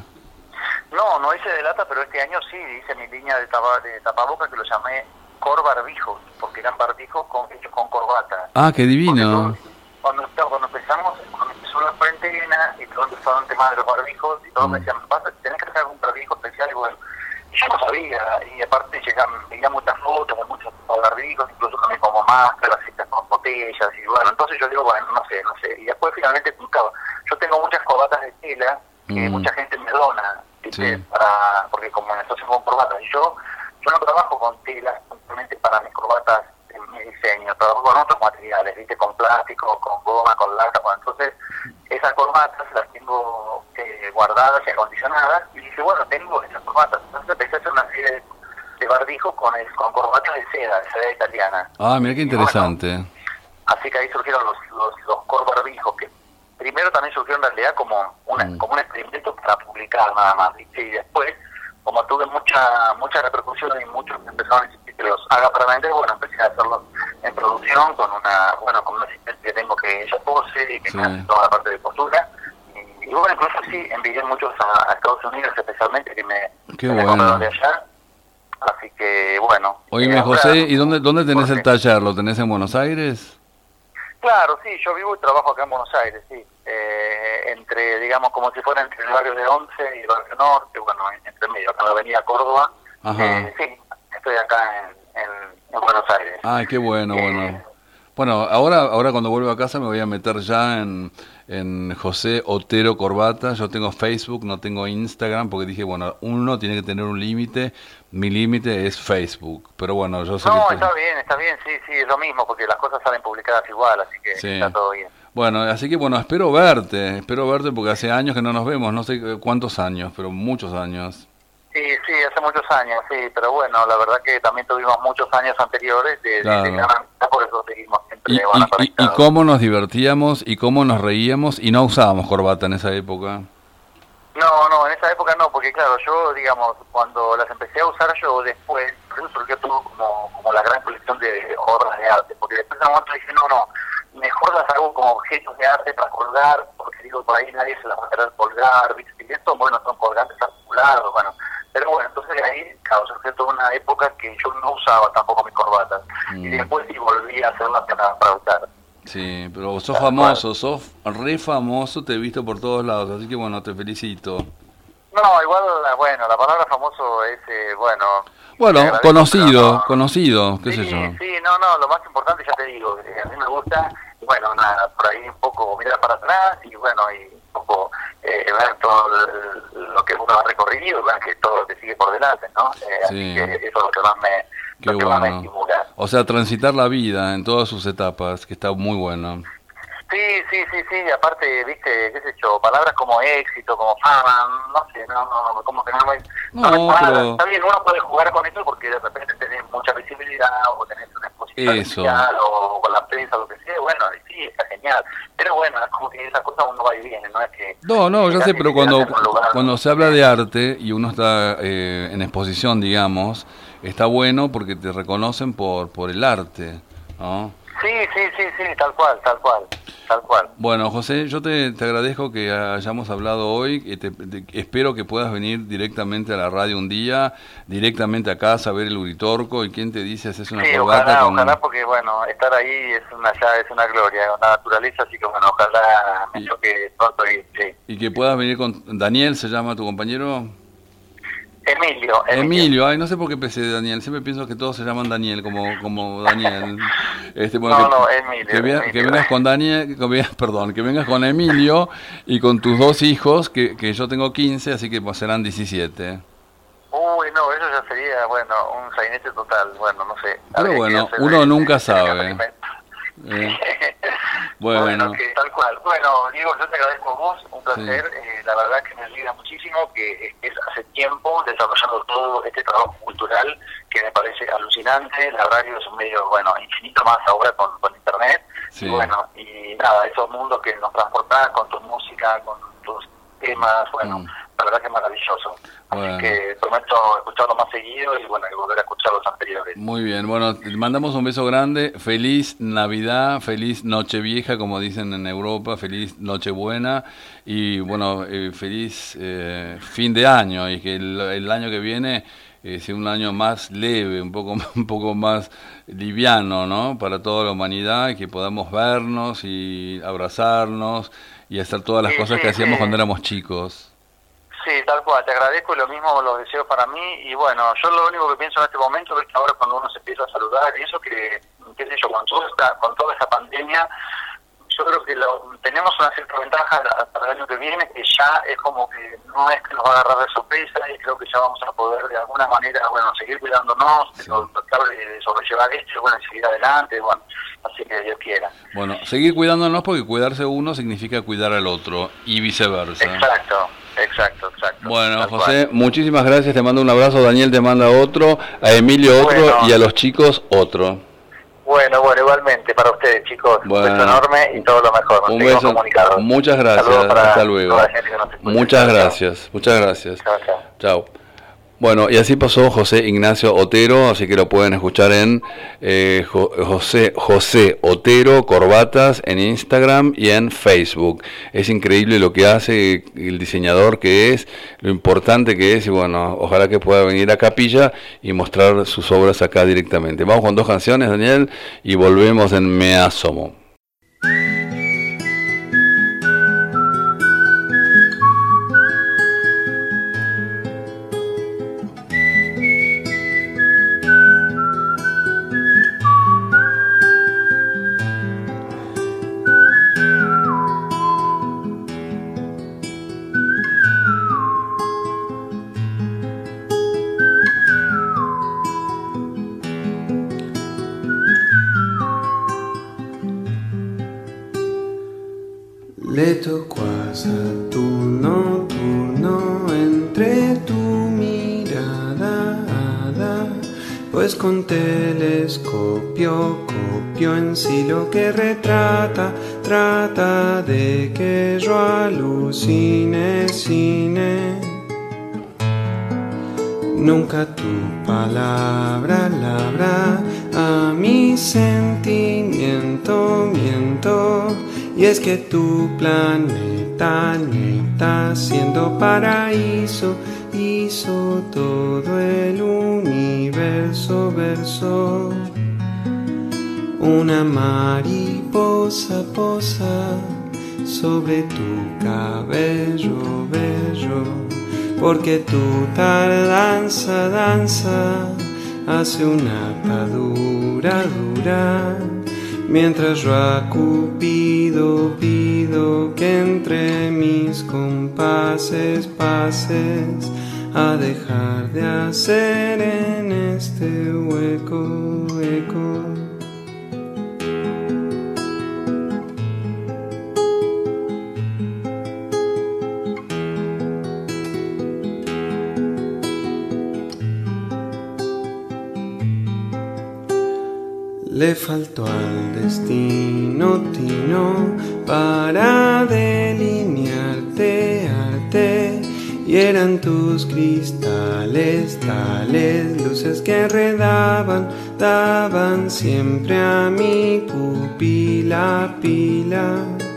No, no hice de lata, pero este año sí hice mi línea de, tapa, de tapabocas, que lo llamé Cor Barbijos, porque eran barbijos con, hechos con corbata. Ah, qué divino. Cuando, cuando empezamos, cuando empezó la cuarentena y todo empezó el tema de los barbijos, y todos me decían, "Vas a- tenés que hacer un barbijo especial", y bueno, yo no sabía, y aparte llegaban, veía muchas fotos de muchos barbijos, incluso también como máscaras, hechas con botellas, y bueno, entonces yo digo, bueno, no sé, no sé, y después finalmente, claro, yo tengo muchas corbatas de tela que Mm. mucha gente me dona, ¿viste? Sí. Para, porque como entonces con corbatas, y yo, yo no trabajo con telas simplemente para mis corbatas en mi diseño, trabajo con otros materiales, ¿viste? Con plástico, con goma, con lata, bueno, entonces esas corbatas las tengo eh, guardadas y acondicionadas, y dije, bueno, tengo esas corbatas, entonces empecé a hacer una serie de, de barbijos con, el, con corbatas de seda, de seda italiana. Ah, mira qué interesante. Así que ahí surgieron los, los, los core barbijos, que primero también surgió en realidad como, una, Mm. como un experimento para publicar nada más, ¿viste? Y después, como tuve mucha mucha repercusión y muchos empezaron a decir que los haga para vender, bueno, empecé a hacerlos en producción con una, bueno, con una asistente que tengo que ella pose y que Sí. me hace toda la parte de postura. Y, y bueno, incluso sí, envié muchos a, a Estados Unidos especialmente, que me, Qué que me bueno. compraron de allá. Así que, bueno. Oíme, eh, ahora- José, ¿y dónde dónde tenés el taller? ¿Lo tenés en Buenos Aires? Claro, sí, yo vivo y trabajo acá en Buenos Aires, sí. Eh, entre, digamos, como si fuera entre el barrio de Once y el barrio Norte, bueno, en- entre medio, acá en la avenida Córdoba. Ajá. Eh, sí, estoy acá en, en, en Buenos Aires. Ay, qué bueno, bueno. Bueno, ahora ahora cuando vuelvo a casa me voy a meter ya en, en José Otero Corbata. Yo tengo Facebook, no tengo Instagram, porque dije, bueno, uno tiene que tener un límite. Mi límite es Facebook. Pero bueno, yo sé No, que... está bien, está bien, sí, sí, es lo mismo, porque las cosas salen publicadas igual, así que Sí. está todo bien. Bueno, así que bueno, espero verte, espero verte porque hace años que no nos vemos, no sé cuántos años, pero muchos años. Sí, sí, hace muchos años, sí, pero bueno, la verdad que también tuvimos muchos años anteriores de, Claro. de, de gran amistad, por eso seguimos siempre. Y, bueno, y, y, y cómo nos divertíamos y cómo nos reíamos y no usábamos corbata en esa época. No, no, en esa época no, porque claro, yo, digamos, cuando las empecé a usar yo después, por eso surgió todo como, como la gran colección de obras de arte, porque después en un momento dije, no, no, mejor las hago como objetos de arte para colgar, porque digo, por ahí nadie se las va a querer colgar, ¿viste? Y estos, bueno, son colgantes articulados, bueno, pero bueno, entonces de ahí, claro, surgió toda una época que yo no usaba tampoco mis corbatas, Mm. y después sí volví a hacerlas para, para usar. Sí, pero sos famoso, sos re famoso, te he visto por todos lados, así que bueno, te felicito. No, igual, bueno, la palabra famoso es, eh, bueno... Bueno, te agradezco, conocido, pero no. conocido, qué sé Sí, yo. sí, no, no, lo más importante ya te digo, que a mí me gusta, bueno, nada, por ahí un poco mirar para atrás y bueno, y un poco eh, ver todo el- lo que uno ha recorrido, ver que todo lo que sigue por delante, ¿no? Eh, Sí. Así que eso es lo que más me, Qué lo que más me bueno. estimula. O sea, transitar la vida en todas sus etapas, que está muy bueno. Sí, sí, sí, sí, y aparte, viste, qué sé yo, palabras como éxito, como fama, no sé, no, no, como que no me... No, no me cuadra. pero- Está bien, uno puede jugar con eso porque de repente tenés mucha visibilidad o tenés una exposición Eso. inicial o con la prensa, lo que sea, bueno, y sí, está genial. Pero bueno, es como que esa cosa uno va y viene, no es que... No, no, ya sé, casi pero te cuando, quedas en un lugar. cuando se habla de arte y uno está eh, en exposición, digamos, está bueno porque te reconocen por, por el arte, ¿no? Sí, sí, sí, sí, tal cual, tal cual, tal cual. Bueno, José, yo te, te agradezco que hayamos hablado hoy, que te- te- espero que puedas venir directamente a la radio un día, directamente a casa a ver el Uritorco, y quién te dice haces una Sí, corbata ojalá, con... ojalá, porque bueno, estar ahí es una ya es una gloria, una naturaleza, así que bueno, ojalá me toque pronto ir, sí. Y que puedas venir con... Daniel, ¿se llama tu compañero? Emilio, Emilio. Emilio, ay, no sé por qué pensé de Daniel, siempre pienso que todos se llaman Daniel, como como Daniel. Este, bueno, No, que, no, Emilio, que, vea- Emilio. que vengas con Daniel, que vengas- perdón, que vengas con Emilio y con tus dos hijos, que, que yo tengo quince, así que pues serán diecisiete. Uy, no, eso ya sería, bueno, un sainete total, bueno, no sé. Pero Habría que bueno, hacer uno el- nunca el sabe. experimento. Eh, Bueno, bueno, que tal cual. Bueno, Diego, yo te agradezco a vos, un placer. Eh, la verdad que me alegra muchísimo que estés hace tiempo desarrollando todo este trabajo cultural que me parece alucinante. La radio es un medio, bueno, infinito más ahora con, con internet. Sí. Y bueno, y nada, esos mundos que nos transportás con tu música, con tus temas, bueno, la verdad que es maravilloso. bueno. Que prometo escucharlo más seguido y bueno, y volver a escuchar los anteriores. Muy bien, bueno, te mandamos un beso grande, feliz Navidad, feliz Nochevieja, como dicen en Europa, feliz Nochebuena y bueno, eh, feliz eh, fin de año y que el, el año que viene eh, sea un año más leve, un poco, un poco más liviano, ¿no? Para toda la humanidad y que podamos vernos y abrazarnos y hacer todas las Sí, cosas sí, que hacíamos sí. cuando éramos chicos. Sí, tal cual, te agradezco y lo mismo los deseo para mí. Y bueno, yo lo único que pienso en este momento es que ahora cuando uno se empieza a saludar y eso que, qué sé yo, con, todo esta, con toda esta pandemia, yo creo que lo, tenemos una cierta ventaja la- para el año que viene, que ya es como que no es que nos va a agarrar de sorpresa y creo que ya vamos a poder de alguna manera, bueno, seguir cuidándonos, pero tratar de, de sobrellevar esto y bueno, y seguir adelante, bueno, así que Dios quiera. Bueno, seguir cuidándonos porque cuidarse uno significa cuidar al otro y viceversa. Exacto, exacto, exacto. Bueno, tal José, muchísimas gracias, te mando un abrazo, Daniel te manda otro, a Emilio otro Bueno. y a los chicos otro. Bueno, bueno, igualmente para ustedes, chicos. Bueno. Un beso enorme y todo lo mejor. Nos Un seguimos beso, comunicados. muchas gracias, Saludos para hasta luego. toda la gente que nos escucha. Muchas Chao, chao. gracias, muchas gracias. Chao, chao. Chao. Bueno, y así pasó José Ignacio Otero, así que lo pueden escuchar en eh, Jo- José, José Otero Corbatas en Instagram y en Facebook. Es increíble lo que hace, el diseñador que es, lo importante que es, y bueno, ojalá que pueda venir a Capilla y mostrar sus obras acá directamente. Vamos con dos canciones, Daniel, y volvemos en Me Asomo. Le tocó a Saturno, turno entre tu mirada, pues con telescopio copió en sí lo que retrata, trata de que yo alucine, cine. Nunca tu palabra labra a mi sentimiento, miento. Y es que tu planeta, neta, siendo paraíso, hizo todo el universo, verso. Una mariposa posa sobre tu cabello bello, porque tu tardanza danza hace una atadura dura. Mientras yo a Cupido pido que entre mis compases pases a dejar de hacer en este hueco eco. Le faltó al destino tino para delinearte arte, y eran tus cristales tales luces que redaban, daban siempre a mi pupila pila.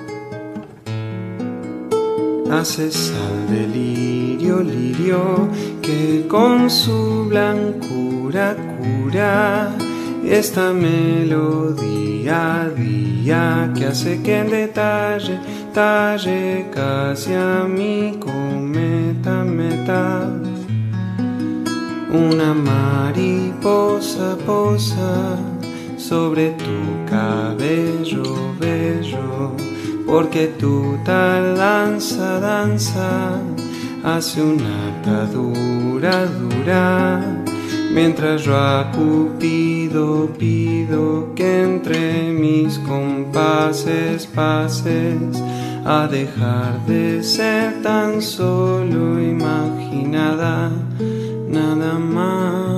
Haces al delirio lirio que con su blancura cura esta melodía día que hace que en detalle talle casi a mi cometa meta. Una mariposa posa sobre tu cabello bello, porque tu tardanza danza hace una atadura dura. Mientras yo a Cupido pido que entre mis compases pases a dejar de ser tan solo imaginada, nada más.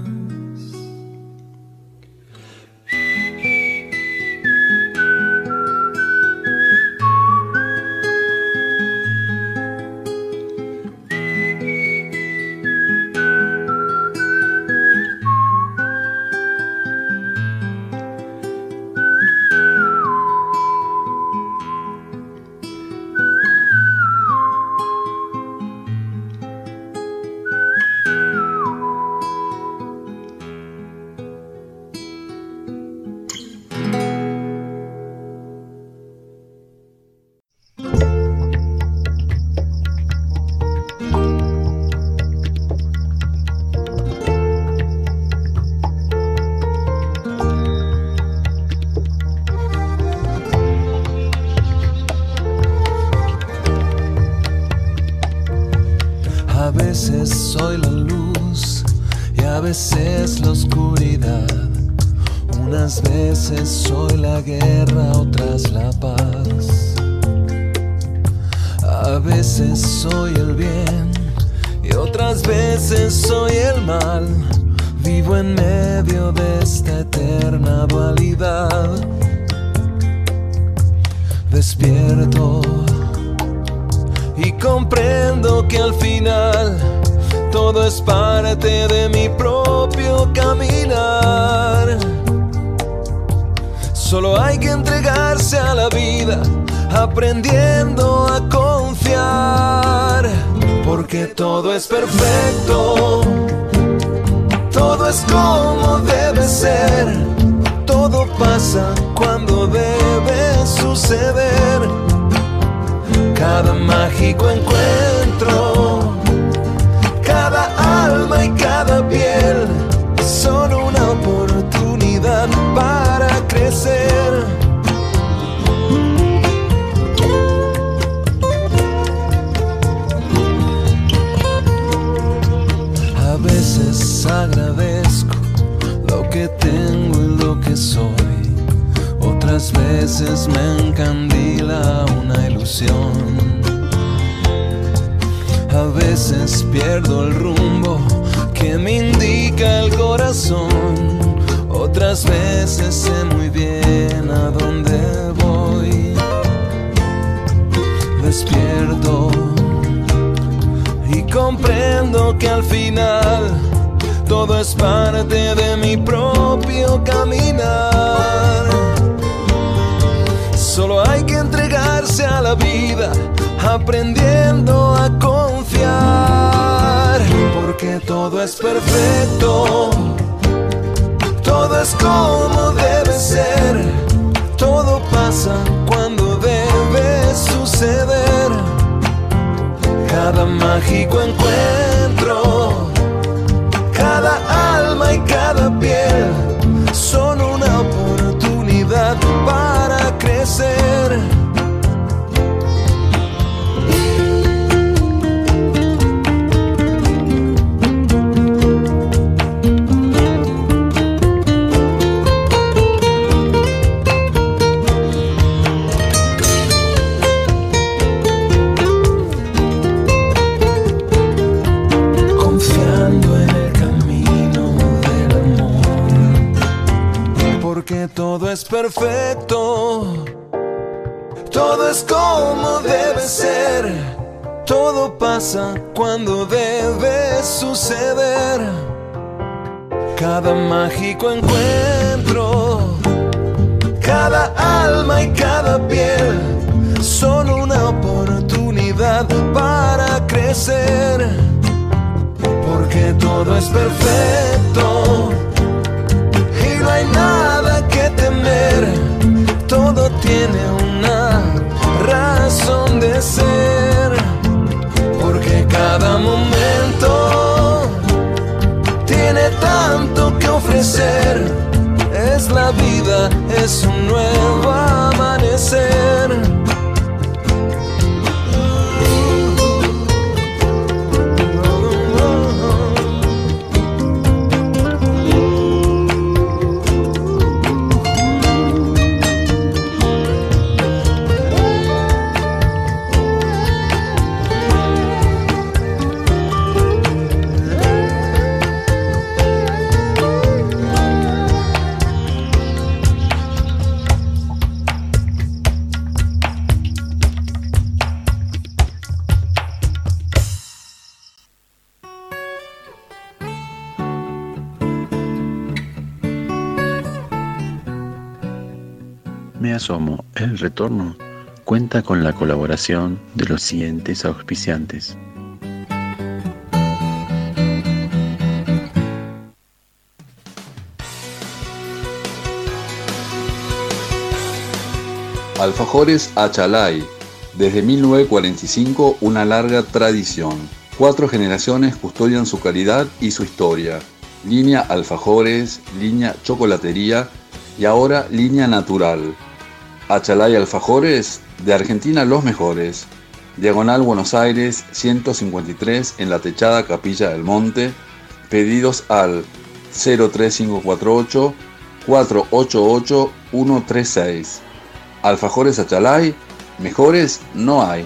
Soy la luz y a veces la oscuridad. Unas veces soy la guerra, otras la paz. A veces soy el bien y otras veces soy el mal. Vivo en medio de esta eterna dualidad. Despierto y comprendo que al final todo es parte de mi propio caminar. Solo hay que entregarse a la vida, aprendiendo a confiar. Porque todo es perfecto, todo es como debe ser. Todo pasa cuando debe suceder. Cada mágico encuentro, cada alma y cada piel son una oportunidad para crecer. A veces agradezco lo que tengo y lo que soy. Otras veces me encandila una ilusión. veces pierdo el rumbo que me indica el corazón. Otras veces sé muy bien a dónde voy. Despierto y comprendo que al final todo es parte de mi propio caminar. Solo hay que entregarse a la vida, aprendiendo a confiar, porque todo es perfecto, todo es como debe ser, todo pasa cuando debe suceder. Cada mágico encuentro, cada alma y cada piel son una oportunidad para crecer. Porque todo es perfecto, todo es como debe ser, todo pasa cuando debe suceder. Cada mágico encuentro, cada alma y cada piel son una oportunidad para crecer. Porque todo es perfecto y no hay nada que temer, todo tiene una razón de ser, porque cada momento tiene tanto que ofrecer, es la vida, es un nuevo amanecer. Me asomo, el retorno cuenta con la colaboración de los siguientes auspiciantes. Alfajores Achalay, desde mil novecientos cuarenta y cinco una larga tradición. Cuatro generaciones custodian su calidad y su historia. Línea Alfajores, línea Chocolatería y ahora línea Natural. Achalay Alfajores, de Argentina los mejores. Diagonal Buenos Aires ciento cincuenta y tres en la techada Capilla del Monte. Pedidos al cero tres cinco cuatro ocho, cuatro ocho ocho, uno tres seis. Alfajores Achalay, mejores no hay.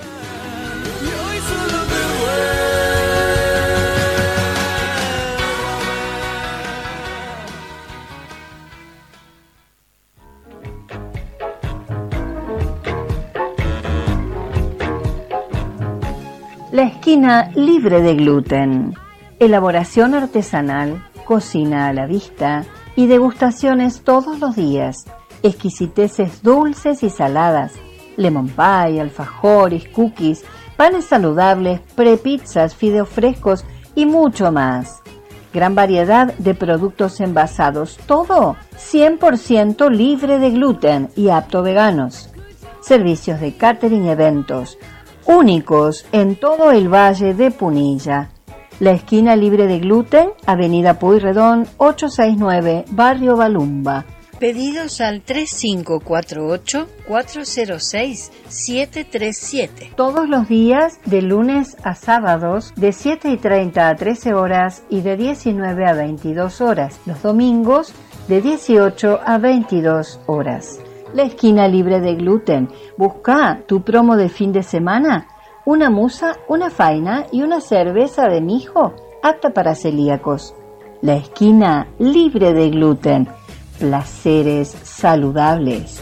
La esquina libre de gluten. Elaboración artesanal, cocina a la vista y degustaciones todos los días. Exquisiteces dulces y saladas, lemon pie, alfajores, cookies, panes saludables, prepizzas, fideos frescos y mucho más. Gran variedad de productos envasados, todo cien por ciento libre de gluten y apto veganos. Servicios de catering y eventos, únicos en todo el Valle de Punilla. La esquina libre de gluten, Avenida Pueyrredón ochocientos sesenta y nueve, Barrio Balumba. Pedidos al tres cinco cuatro ocho, cuatro cero seis, siete tres siete. Todos los días, de lunes a sábados, de siete y treinta a trece horas y de diecinueve a veintidós horas. Los domingos, de dieciocho a veintidós horas. La esquina libre de gluten. Busca tu promo de fin de semana una musa, una faina y una cerveza de mijo apta para celíacos. La esquina libre de gluten. Placeres saludables.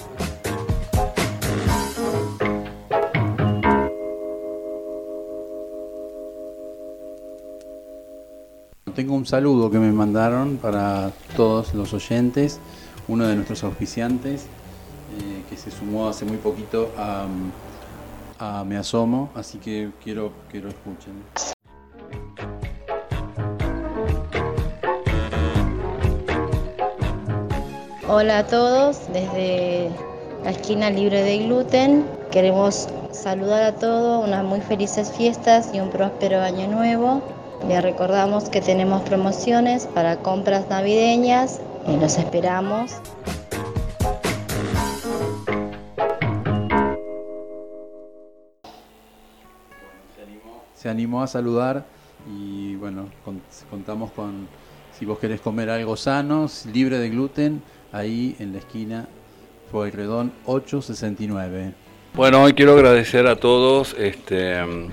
Tengo un saludo que me mandaron para todos los oyentes, uno de nuestros auspiciantes eh, que se sumó hace muy poquito a, a Me Asomo, así que quiero que lo escuchen. Hola a todos, desde la esquina libre de gluten queremos saludar a todos, unas muy felices fiestas y un próspero año nuevo. Les recordamos que tenemos promociones para compras navideñas y los esperamos. Se animó a saludar y bueno, con, contamos con, si vos querés comer algo sano, libre de gluten, ahí en la esquina Pueyrredón ochocientos sesenta y nueve. Bueno, hoy quiero agradecer a todos este,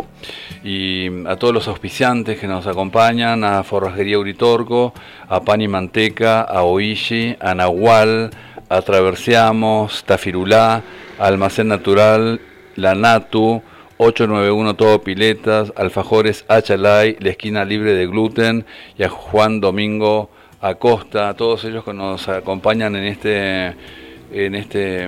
y a todos los auspiciantes que nos acompañan, a Forrajería Uritorco, a Pan y Manteca, a Oishi, a Nahual, a Traversiamos, Tafirulá, a Almacén Natural, La Natu, ochocientos noventa y uno Todo Piletas, Alfajores Achalay, La Esquina Libre de Gluten y a Juan Domingo Acosta, a todos ellos que nos acompañan en este, en este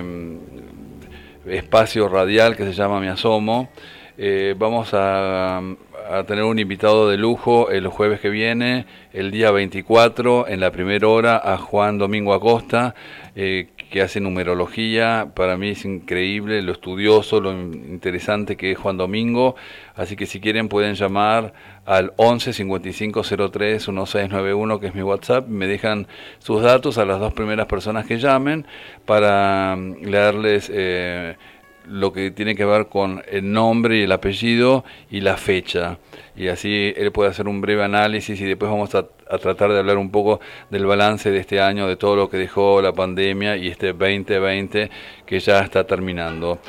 espacio radial que se llama Me Asomo. Eh, vamos a, a tener un invitado de lujo el jueves que viene, el día veinticuatro, en la primera hora, a Juan Domingo Acosta, eh, que hace numerología. Para mí es increíble lo estudioso, lo interesante que es Juan Domingo. Así que si quieren pueden llamar al once cincuenta y cinco cero tres dieciséis noventa y uno, que es mi WhatsApp. Me dejan sus datos a las dos primeras personas que llamen para leerles eh, lo que tiene que ver con el nombre y el apellido y la fecha. Y así él puede hacer un breve análisis y después vamos a, a tratar de hablar un poco del balance de este año, de todo lo que dejó la pandemia y este veinte veinte que ya está terminando.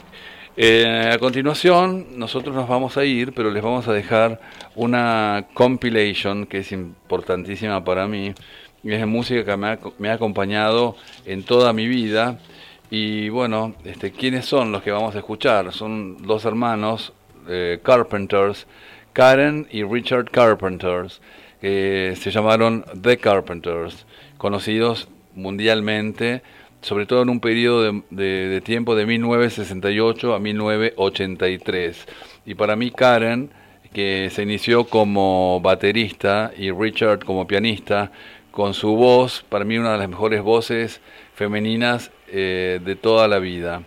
Eh, a continuación nosotros nos vamos a ir, pero les vamos a dejar una compilation que es importantísima para mí. Es música que me ha, me ha acompañado en toda mi vida. Y bueno, este, ¿quiénes son los que vamos a escuchar? Son dos hermanos eh, Carpenters, Karen y Richard Carpenters, que se llamaron The Carpenters, conocidos mundialmente, sobre todo en un periodo de, de, de tiempo de mil novecientos sesenta y ocho a mil novecientos ochenta y tres. Y para mí Karen, que se inició como baterista, y Richard como pianista, con su voz, para mí una de las mejores voces femeninas eh, de toda la vida.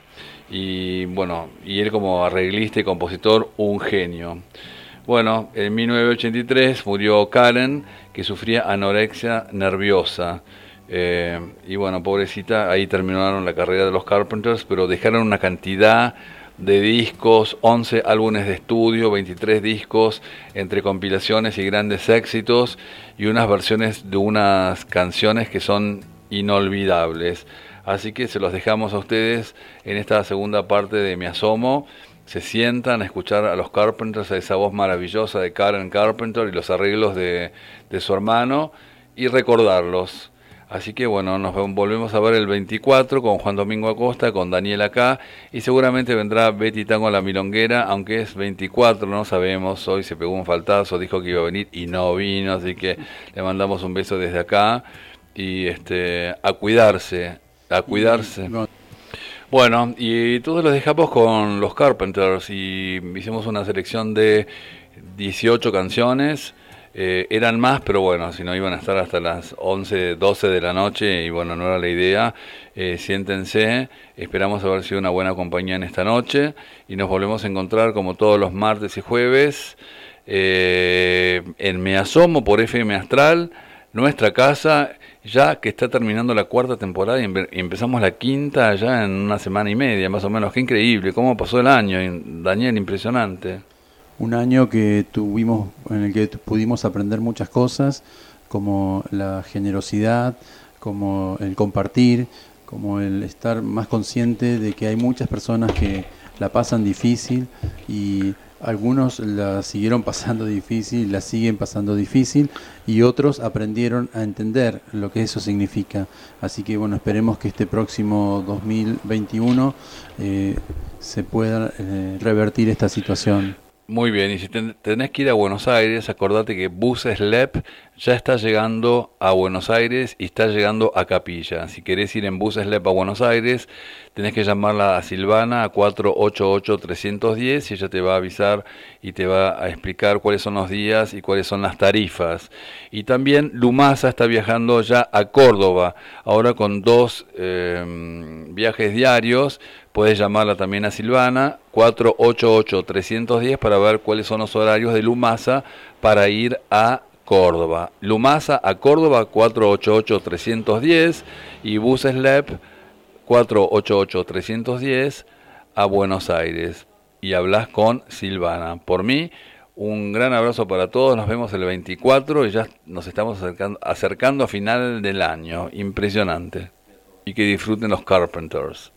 Y bueno, y él como arreglista y compositor, un genio. Bueno, en mil novecientos ochenta y tres murió Karen, que sufría anorexia nerviosa. Eh, y bueno, pobrecita, ahí terminaron la carrera de los Carpenters, pero dejaron una cantidad de discos, once álbumes de estudio, veintitrés discos, entre compilaciones y grandes éxitos, y unas versiones de unas canciones que son inolvidables. Así que se los dejamos a ustedes en esta segunda parte de Me Asomo. Se sientan a escuchar a los Carpenters, a esa voz maravillosa de Karen Carpenter y los arreglos de, de su hermano, y recordarlos. Así que bueno, nos volvemos a ver el veinticuatro con Juan Domingo Acosta, con Daniel acá, y seguramente vendrá Betty Tango la Milonguera, aunque es veinticuatro, no sabemos. Hoy se pegó un faltazo, dijo que iba a venir y no vino, así que le mandamos un beso desde acá. Y este, a cuidarse, a cuidarse. Bueno, y todos los dejamos con los Carpenters, y hicimos una selección de dieciocho canciones. Eh, eran más, pero bueno, si no iban a estar hasta las once, doce de la noche, y bueno, no era la idea. Eh, siéntense, esperamos haber sido una buena compañía en esta noche, y nos volvemos a encontrar como todos los martes y jueves eh, en Me Asomo por F M Astral, nuestra casa, ya que está terminando la cuarta temporada y empezamos la quinta ya en una semana y media, más o menos. Qué increíble, cómo pasó el año, Daniel, impresionante. Un año que tuvimos, en el que pudimos aprender muchas cosas, como la generosidad, como el compartir, como el estar más consciente de que hay muchas personas que la pasan difícil y algunos la siguieron pasando difícil, la siguen pasando difícil y otros aprendieron a entender lo que eso significa. Así que bueno, esperemos que este próximo dos mil veintiuno eh, se pueda eh, revertir esta situación. Muy bien, y si ten, tenés que ir a Buenos Aires, acordate que Bus Slep ya está llegando a Buenos Aires y está llegando a Capilla. Si querés ir en Bus Slep a Buenos Aires, tenés que llamarla a Silvana a cuatro ocho ocho, tres uno cero y ella te va a avisar y te va a explicar cuáles son los días y cuáles son las tarifas. Y también Lumasa está viajando ya a Córdoba, ahora con dos eh, viajes diarios. Puedes llamarla también a Silvana, cuatro ocho ocho, tres uno cero para ver cuáles son los horarios de Lumasa para ir a Córdoba. Lumasa a Córdoba, cuatro ocho ocho, tres uno cero y Bus Slep, cuatro ocho ocho, tres uno cero a Buenos Aires. Y hablas con Silvana. Por mí, un gran abrazo para todos. Nos vemos el veinticuatro y ya nos estamos acercando, acercando a final del año. Impresionante. Y que disfruten los Carpenters.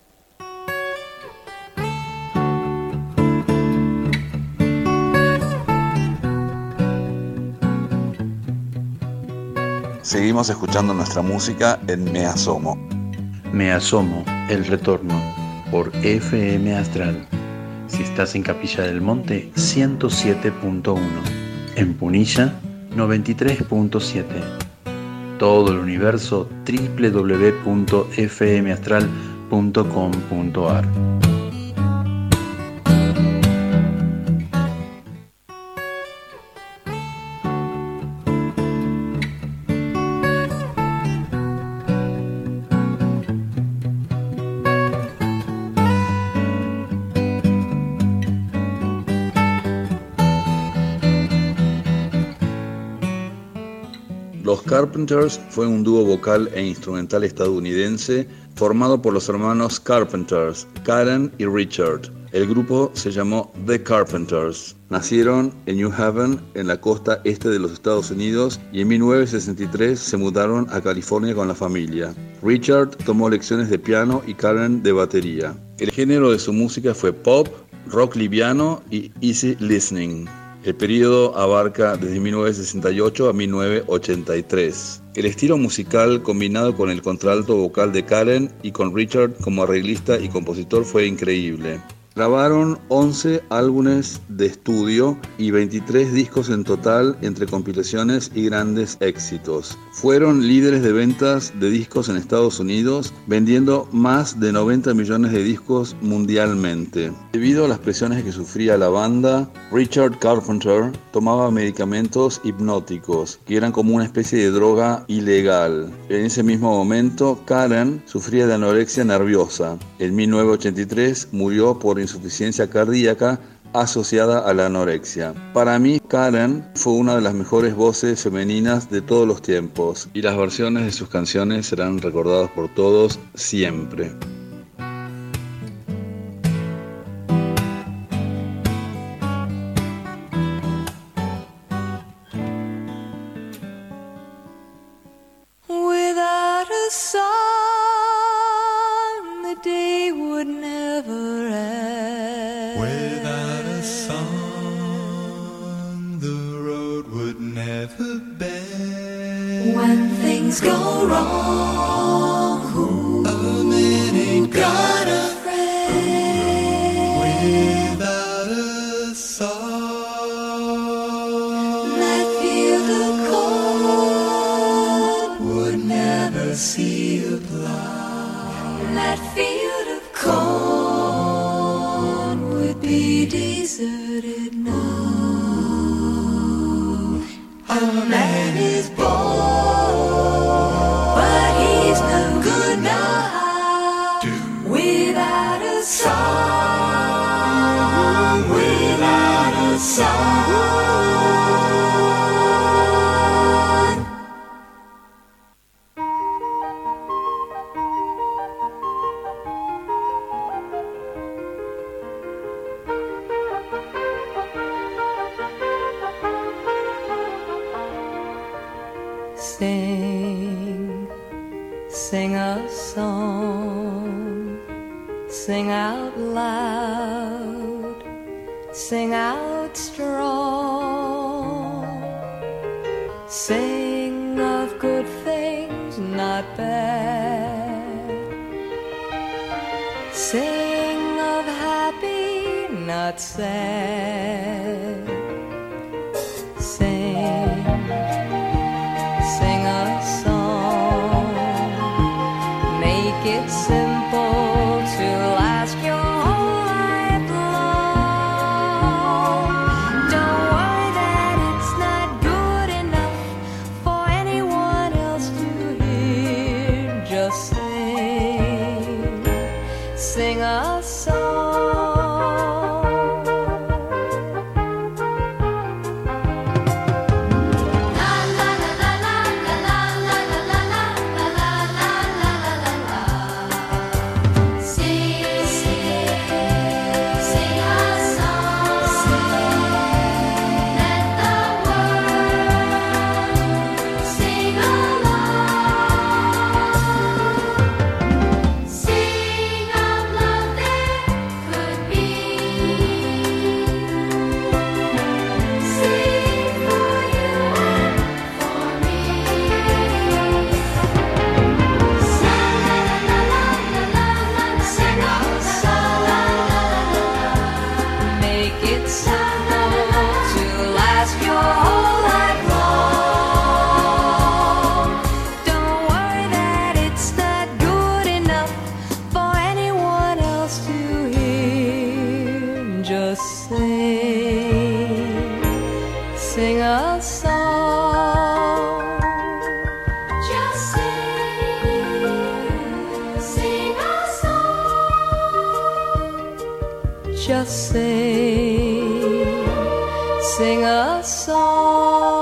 Seguimos escuchando nuestra música en Me Asomo. Me Asomo, el retorno, por F M Astral. Si estás en Capilla del Monte, ciento siete punto uno. En Punilla, noventa y tres punto siete. Todo el universo, doble u doble u doble u punto f m astral punto com punto a r. Los Carpenters fue un dúo vocal e instrumental estadounidense formado por los hermanos Carpenters, Karen y Richard. El grupo se llamó The Carpenters. Nacieron en New Haven, en la costa este de los Estados Unidos, y en mil novecientos sesenta y tres se mudaron a California con la familia. Richard tomó lecciones de piano y Karen de batería. El género de su música fue pop, rock liviano y easy listening. El periodo abarca desde mil novecientos sesenta y ocho a mil novecientos ochenta y tres. El estilo musical combinado con el contralto vocal de Karen y con Richard como arreglista y compositor fue increíble. Grabaron once álbumes de estudio y veintitrés discos en total entre compilaciones y grandes éxitos. Fueron líderes de ventas de discos en Estados Unidos, vendiendo más de noventa millones de discos mundialmente. Debido a las presiones que sufría la banda, Richard Carpenter tomaba medicamentos hipnóticos, que eran como una especie de droga ilegal. En ese mismo momento, Karen sufría de anorexia nerviosa. En mil novecientos ochenta y tres murió por insuficiencia cardíaca asociada a la anorexia. Para mí, Karen fue una de las mejores voces femeninas de todos los tiempos y las versiones de sus canciones serán recordadas por todos siempre. Without a song, the day would never end. Without a song, the road would never bend. When things go wrong, who a man ain't got a friend. Without a song, that field of corn would never see a plow. That field of corn would be deserted now. A man is born, but he's no good now. Without a song, without a song. Sing, sing a song, Sing out loud, sing out strong, sing of good things, not bad, sing of happy, not sad, sing, sing a song, make it simple to last your whole life long. Don't worry that it's not good enough for anyone else to hear. Just sing, sing a song. Make it simple to last your whole life long. Don't worry that it's not good enough for anyone else to hear. Just sing, sing a song. Just sing, sing a song. Just sing, sing a song.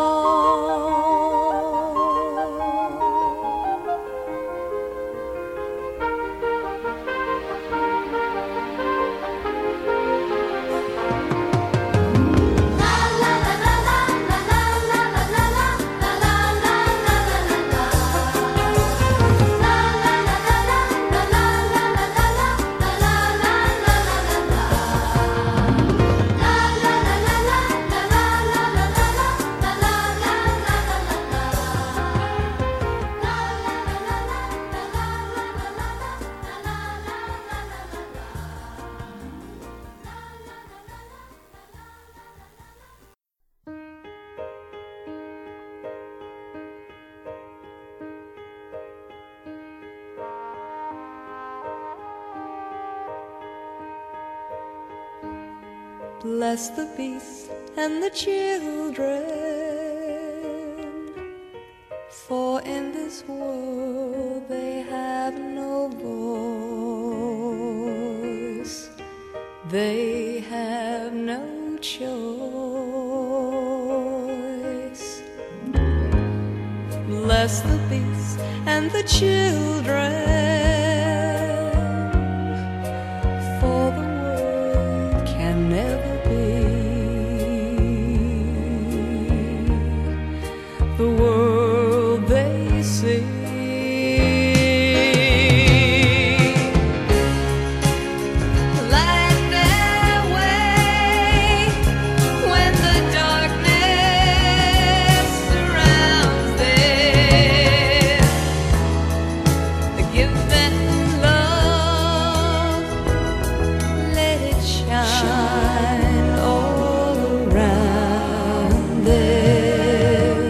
Bless the beast and the children, for in this world they have no voice, they have no choice. Bless the beast and the children, for the world can never the world they see. Light their way when the darkness surrounds them. Give them love, let it shine all around them.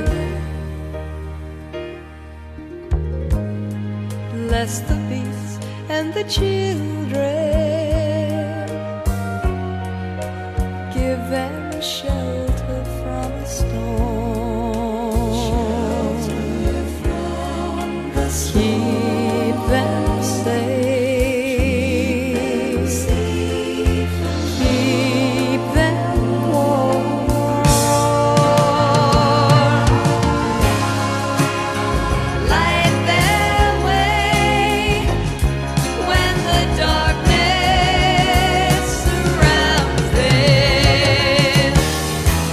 Bless the beast and the children, give them shelter from a storm, keep them safe, keep them warm. Light their way when the darkness surrounds them.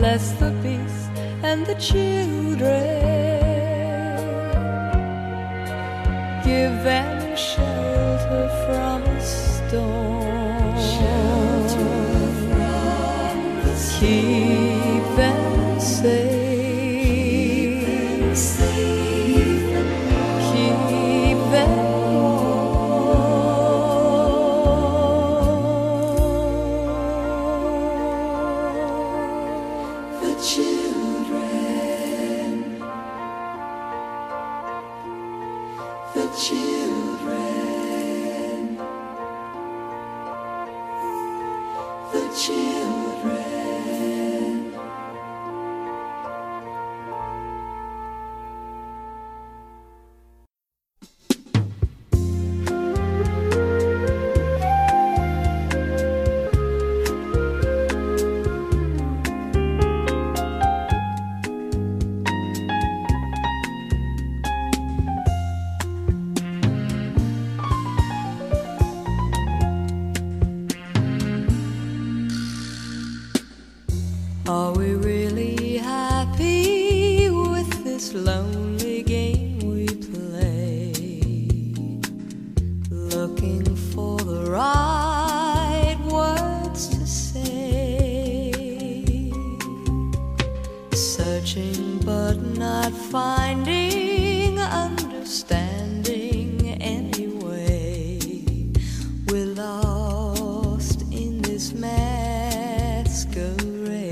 bless the beast and the children. Give them shelter from a storm. Shelter from the storm. Keep them safe. Keep them safe. Keep them warm. The children. The children, the children. Are we really happy with this lonely game we play? Looking for the right words to say, searching but not finding understanding anyway. We're lost in this masquerade.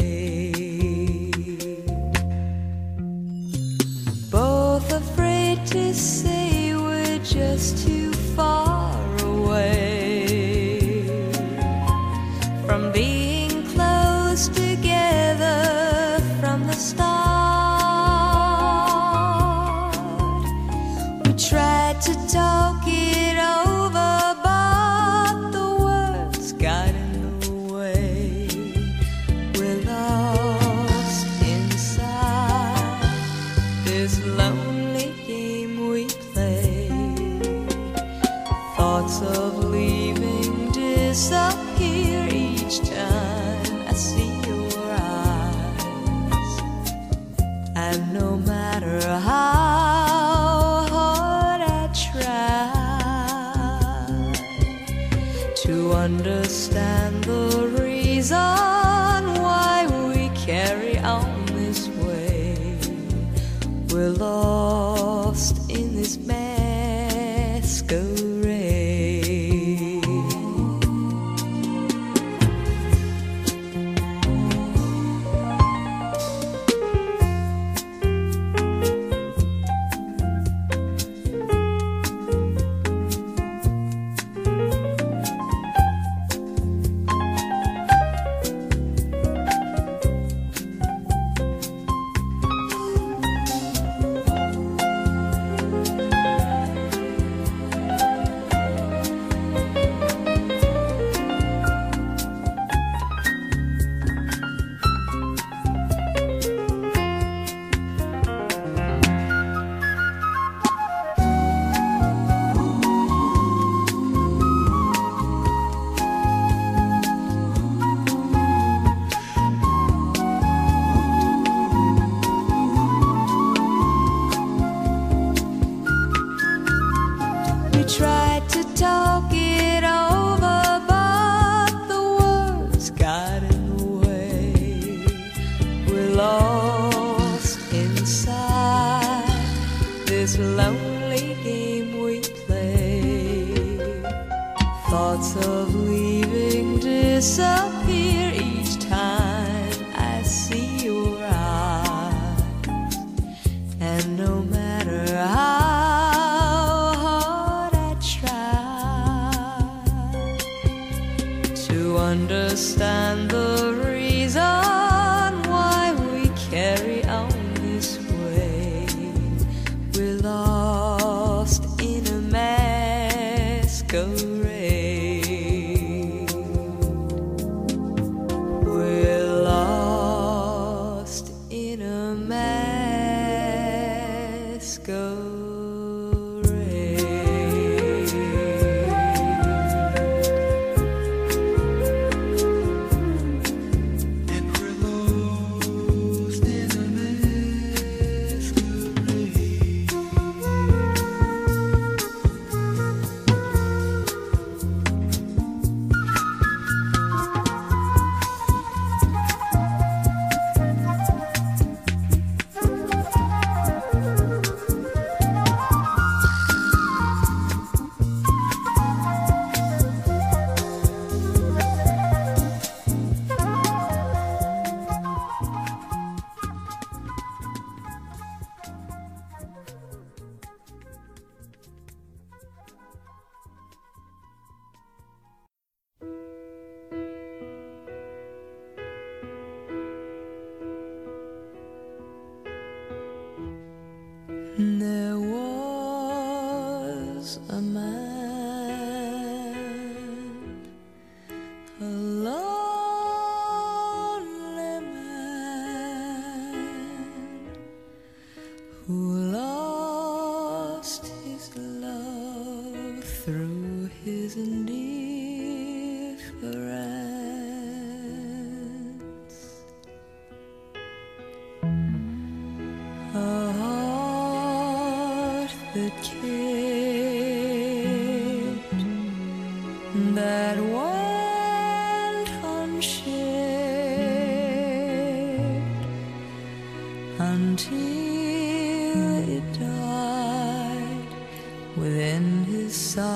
Both afraid to say we're just too far away from being close together from the start. We tried to talk it over, but the words got in the way. We're lost inside this lonely game we play. Thoughts of leaving disappear each time I see your eyes. And no matter how hard I try to understand the reason why we carry on this way, we're lost in this masquerade. We tried to talk it over, but the words got in the way. We're lost inside this lonely game we play. Thoughts of leaving disappear each time I see your eyes. And no matter how understand the reason why we carry on this way, we're lost in a masquerade. We're lost in a masquerade. a man, a lonely man who lost his love through his indifference. A heart that cared, that went unshared until it died within his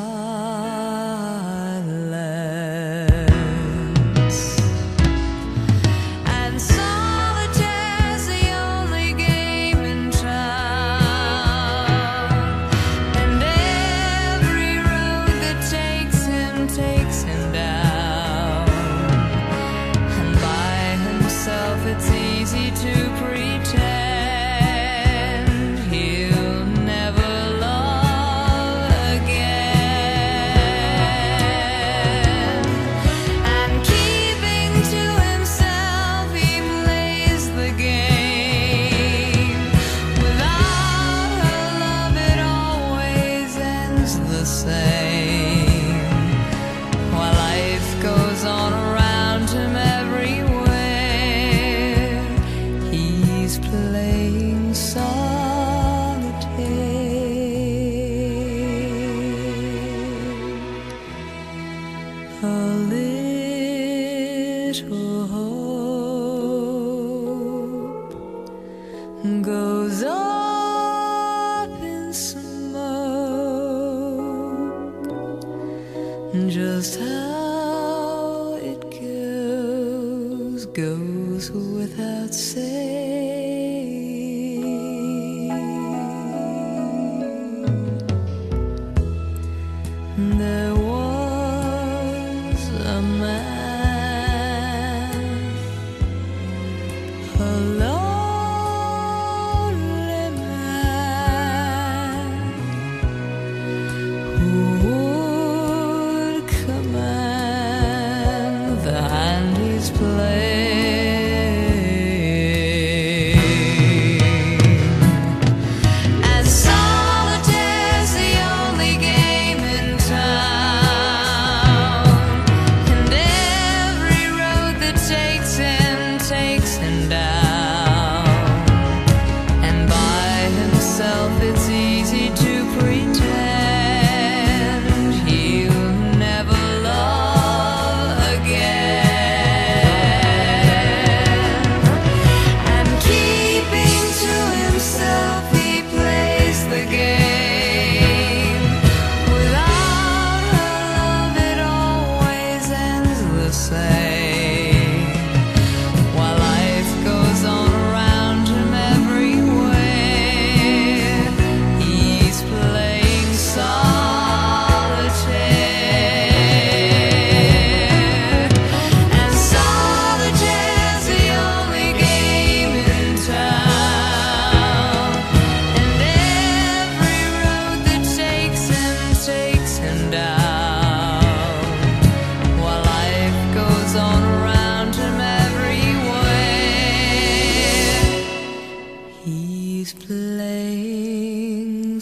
silence. And solitaire's the only game in town, and every road that takes him takes him down. And by himself it's easy to pretend he'll never love again. And keeping to himself he plays the game. Without her love it always ends the same. While life goes on around him everywhere, he's playing solitaire. A little hope goes up in smoke. Just how it goes, goes without saying. There was a man, a lonely man, who would command the hand he's playing. And solitaire's the only game in town, and every road that takes him takes him down. And by himself it's easy to pretend he'll never love again. And keeping to himself he plays the game. Without her love it always ends the same. While life goes on around him everywhere, he's playing solitaire. And solitaire's the only game in town, and every road that takes him takes him down. While life goes on around him everywhere, he's playing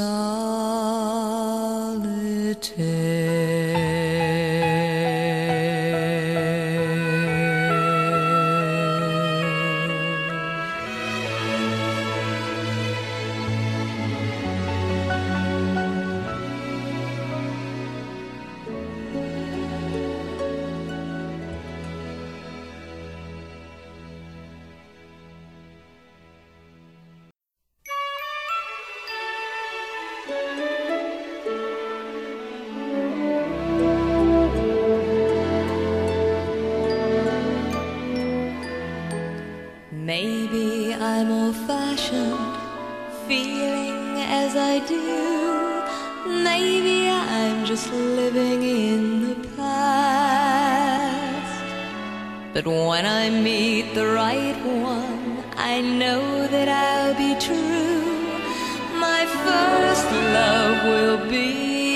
Maybe I'm old-fashioned, feeling as I do. Maybe I'm just living in the past. But when I meet the right one, I know that I'll be true. My first love will be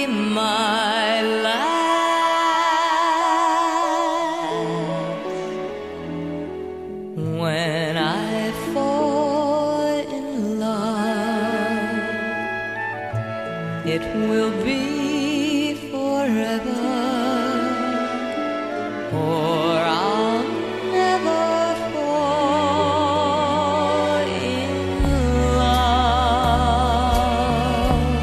it will be forever, or I'll never fall in love.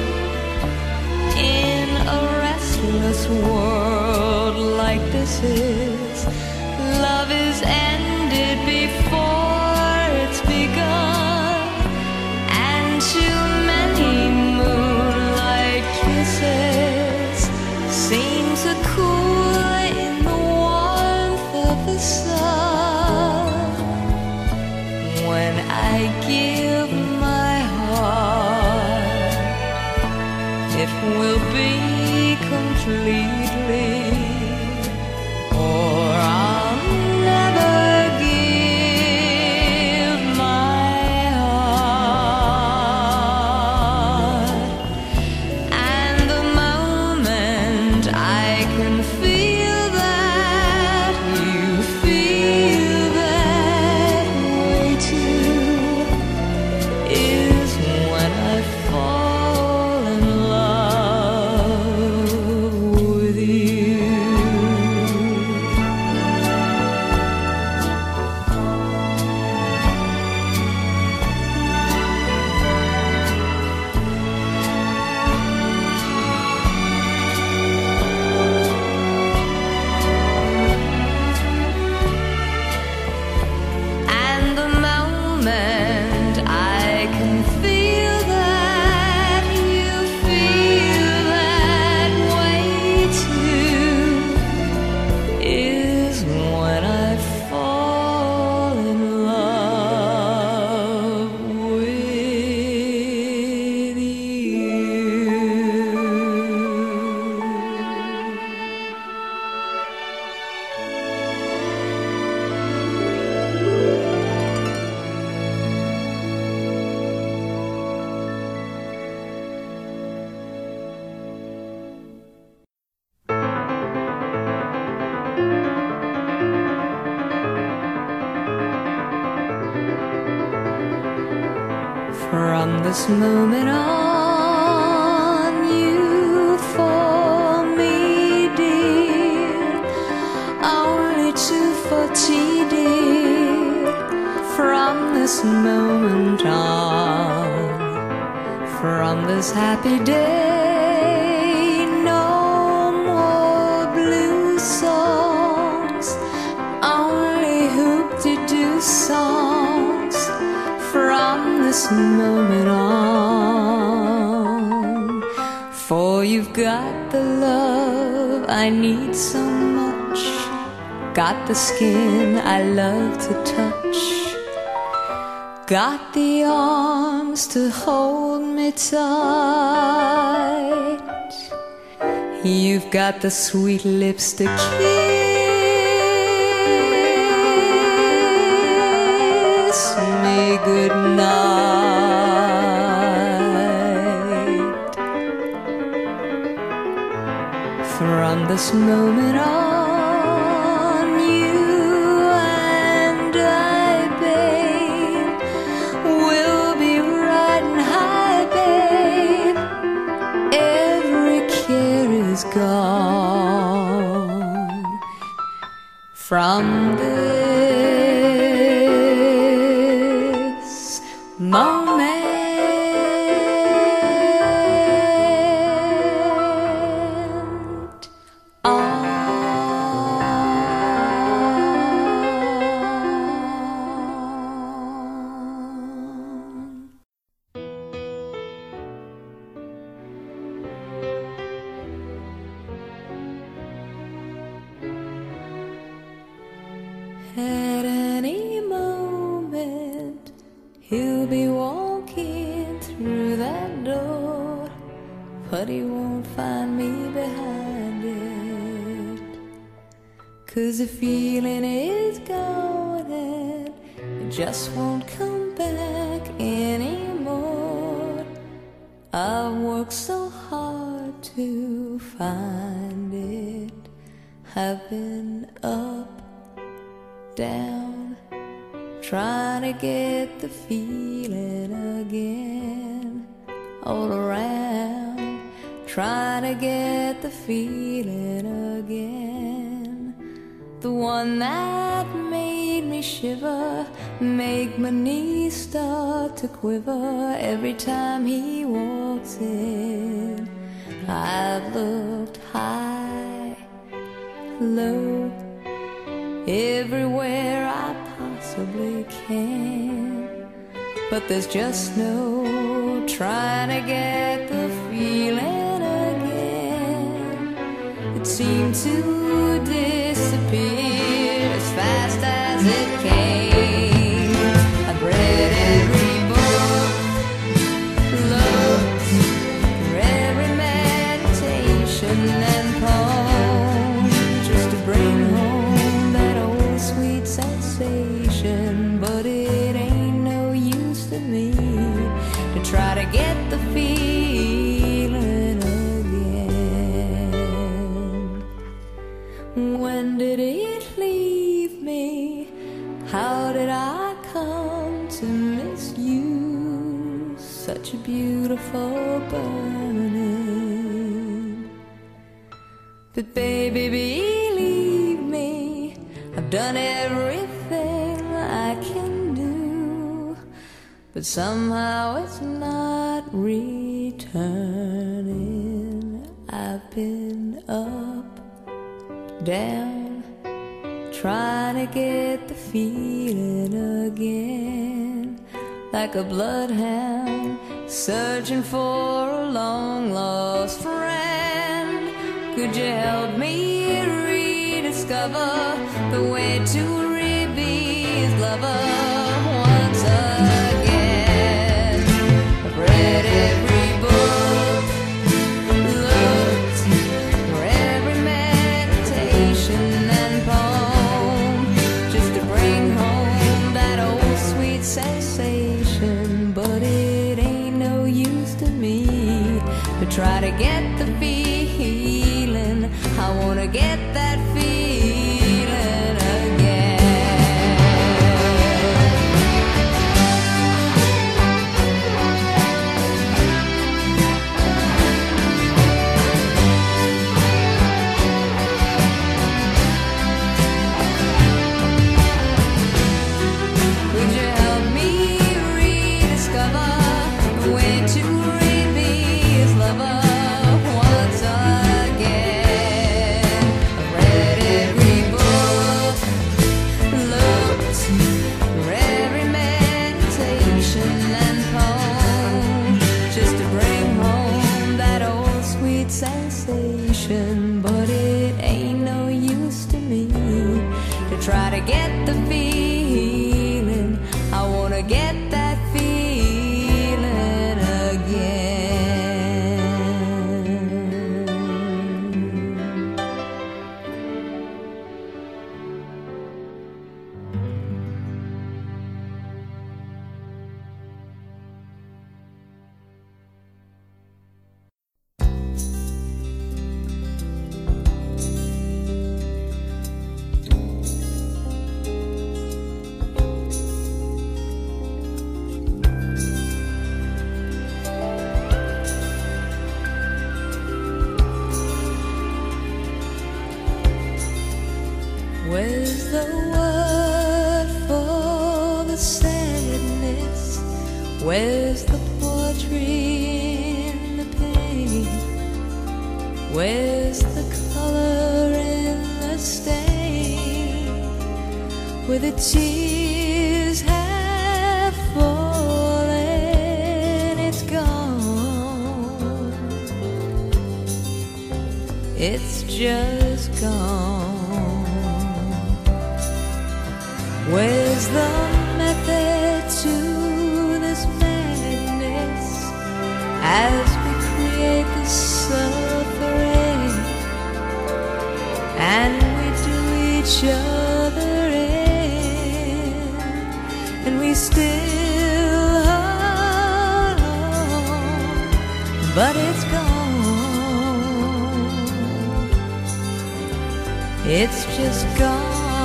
In a restless world like this is, love is ended before it's begun, and too many moonlight kisses seem to cool in the warmth of the sun. When I give my heart, it will be completely, or I'll never give my heart. And the moment I can feel that you feel that way too, is when I fall in love with you. And the moment I can feel that you feel that way too, is when I fall in love with you. From this moment on, you for me, dear, only two forty, dear. From this moment on, from this happy day, no more blue songs, only hoop-de-doo songs. From this moment on, for you've got the love I need so much, got the skin I love to touch, got the arms to hold me tight, you've got the sweet lips to kiss me goodnight. From this moment on, you and I, babe, will be riding high, babe. Every care is gone. From this moment at any moment he'll be walking through that door, but he won't find me behind it, 'cause the feeling is gone and it just won't come back anymore. I've worked so hard to find it, I've been up, down, trying to get the feeling again, all around. trying to get the feeling again. The one that made me shiver, make my knees start to quiver every time he walks in. I've looked high, low, everywhere I possibly can, but there's just no trying to get the feeling again. It seemed to disappear as fast as it came. I've read every book, looked for every meditation and poem, just to bring home that old sweet sensation. But it ain't no use to me to try to get the feeling again. When did it leave me? How did I come to miss you? Such a beautiful burning. But baby, believe me, I've done everything I can do, but somehow it's not returning. I've been up, down, trying to get the feeling again, like a bloodhound searching for a long lost friend. Could you help me rediscover the way to be his lover once again? I've read every book, looked for every meditation and poem, just to bring home that old sweet sensation. But it ain't no use to me to try to get the feeling. I wanna get that feeling again. Would you help me rediscover the way to be his lover once again? I've read every book, looked for every meditation and poem, just to bring home that old sweet sensation. But it ain't no use to me to try to get the feeling. I wanna get that feeling again. Where's the word for the sadness? Where's the poetry in the pain? Where's the color in the stain? Where the tears have fallen, it's gone. It's just gone. Where's the method to this madness as we create this suffering and we do each other in, and we still alone, but it's gone. It's just gone.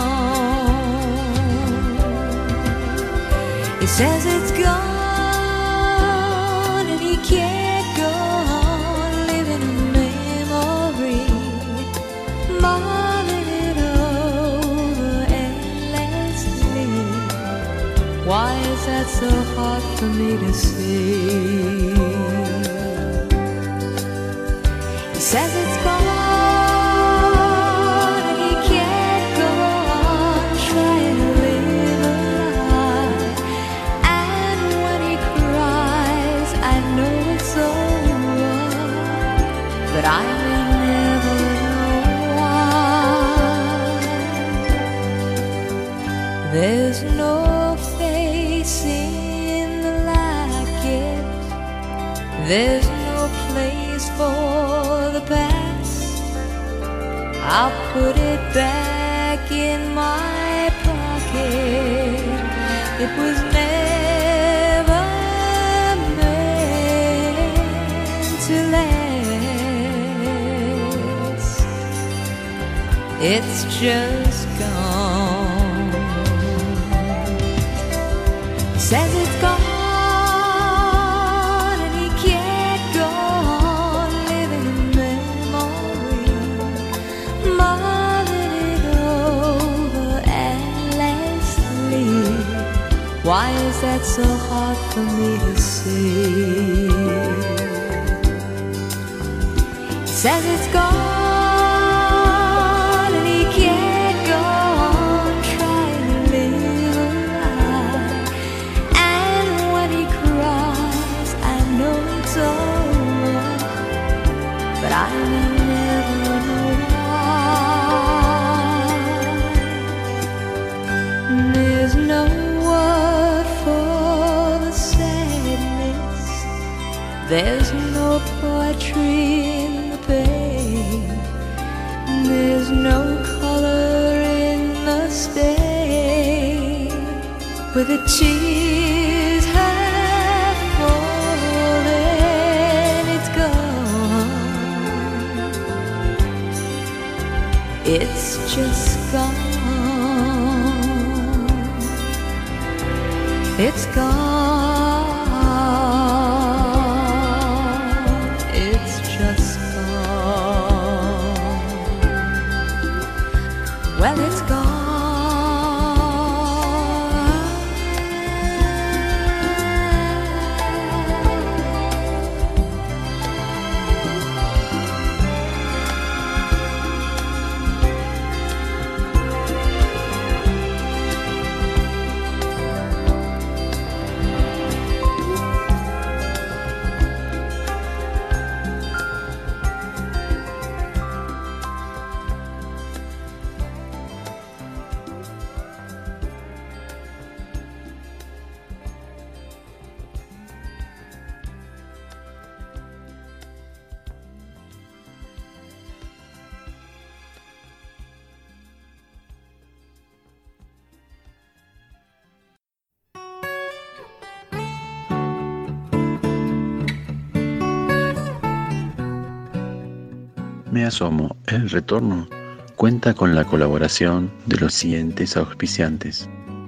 He says it's gone and he can't go on living for me to see. He says it's gone and he can't go on trying to live a lie. And when he cries, I know it's over, but I may never know why. There's no face in the light. There's no place for the past. I'll put it back in my pocket. It was never meant to last. It's just gone. He says it's gone. Why is that so hard for me to see? He says it's gone and he can't go on trying to live a lie. And when he cries, I know it's over, but I may never know why. There's no there's no poetry in the pain. There's no color in the stain. Where the tears have fallen, it's gone. It's just gone. It's gone. Well, it's gone. Me asomo, el retorno cuenta con la colaboración de los siguientes auspiciantes.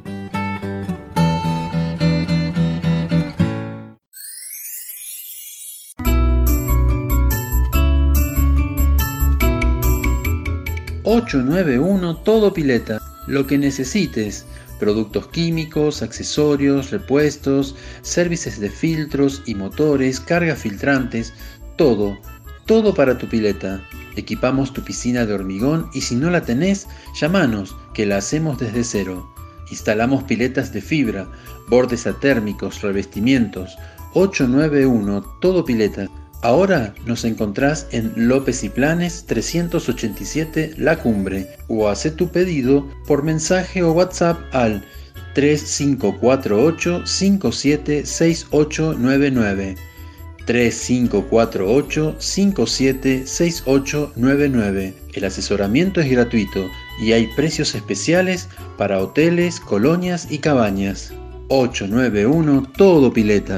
ocho nueve uno Todo Pileta, lo que necesites, productos químicos, accesorios, repuestos, servicios de filtros y motores, cargas filtrantes, todo, todo para tu pileta. Equipamos tu piscina de hormigón y si no la tenés, llamanos, que la hacemos desde cero. Instalamos piletas de fibra, bordes atérmicos, revestimientos. ocho nueve uno Todo Pileta. Ahora nos encontrás en López y Planes trescientos ochenta y siete La Cumbre o haz tu pedido por mensaje o WhatsApp al tres cinco cuatro ocho cinco siete seis ocho nueve nueve. tres cinco cuatro ocho cinco siete seis ocho nueve nueve. El asesoramiento es gratuito y hay precios especiales para hoteles, colonias y cabañas. ocho nueve uno Todo Pileta.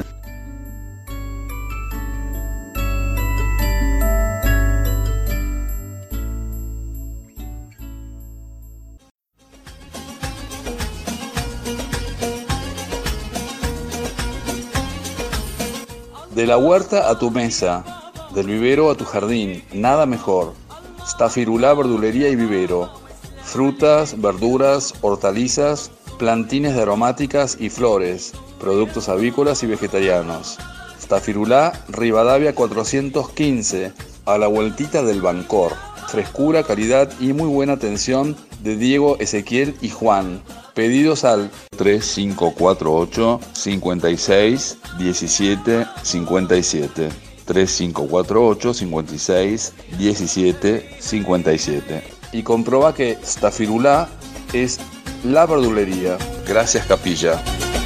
De la huerta a tu mesa, del vivero a tu jardín, nada mejor. Stafirulá Verdulería y Vivero. Frutas, verduras, hortalizas, plantines de aromáticas y flores. productos avícolas y vegetarianos. Stafirulá, Rivadavia cuatrocientos quince, a la vueltita del Bancor. Frescura, calidad y muy buena atención de Diego, Ezequiel y Juan. Pedidos al tres cinco cuatro ocho, cinco seis, uno siete cinco siete. tres cinco cuatro ocho, cinco seis, uno siete cinco siete. Y comproba que Stafirulá es la verdulería. Gracias, Capilla.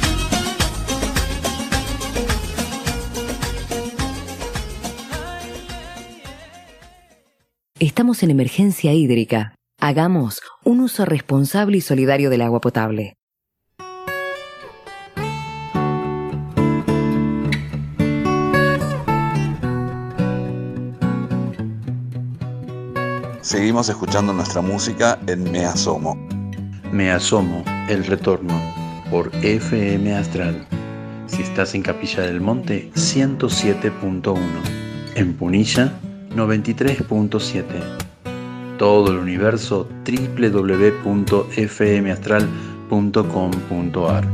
Estamos en emergencia hídrica. Hagamos un uso responsable y solidario del agua potable. Seguimos escuchando nuestra música en Me Asomo. Me Asomo, el retorno, por F M Astral. Si estás en Capilla del Monte, ciento siete punto uno. En Punilla, noventa y tres punto siete. Todo el universo, doble u doble u doble u punto f m astral punto com punto a r.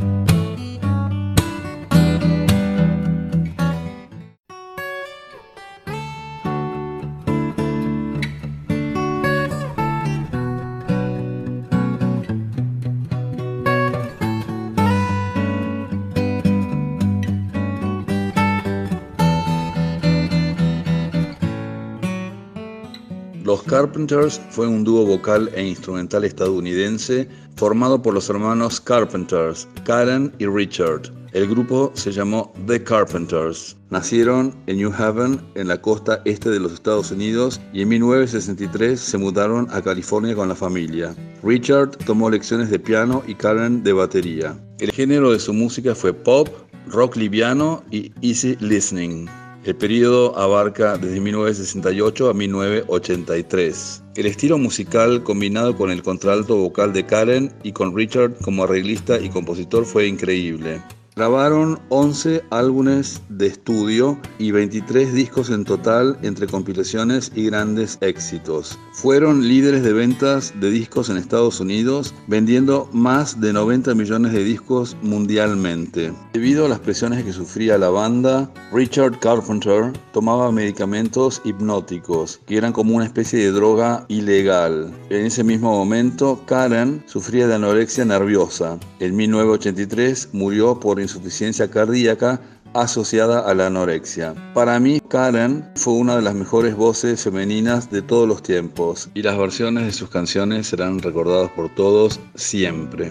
Los Carpenters fue un dúo vocal e instrumental estadounidense formado por los hermanos Carpenters, Karen y Richard. El grupo se llamó The Carpenters. Nacieron en New Haven, en la costa este de los Estados Unidos, y en mil novecientos sesenta y tres se mudaron a California con la familia. Richard tomó lecciones de piano y Karen de batería. El género de su música fue pop, rock liviano y easy listening. El periodo abarca desde mil novecientos sesenta y ocho a mil novecientos ochenta y tres. El estilo musical, combinado con el contralto vocal de Karen y con Richard como arreglista y compositor, fue increíble. Grabaron once álbumes de estudio y veintitrés discos en total entre compilaciones y grandes éxitos. Fueron líderes de ventas de discos en Estados Unidos, vendiendo más de noventa millones de discos mundialmente. Debido a las presiones que sufría la banda, Richard Carpenter tomaba medicamentos hipnóticos, que eran como una especie de droga ilegal. En ese mismo momento, Karen sufría de anorexia nerviosa. En mil novecientos ochenta y tres murió por insuficiencia cardíaca asociada a la anorexia. Para mí, Karen fue una de las mejores voces femeninas de todos los tiempos, y las versiones de sus canciones serán recordadas por todos siempre.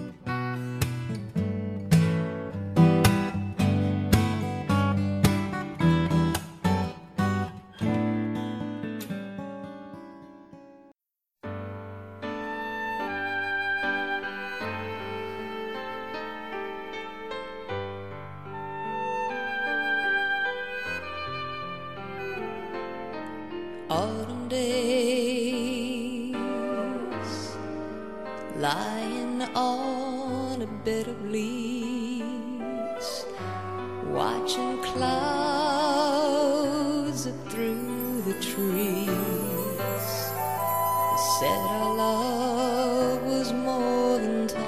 Autumn days, lying on a bed of leaves, watching clouds through the trees. They said our love was more than time.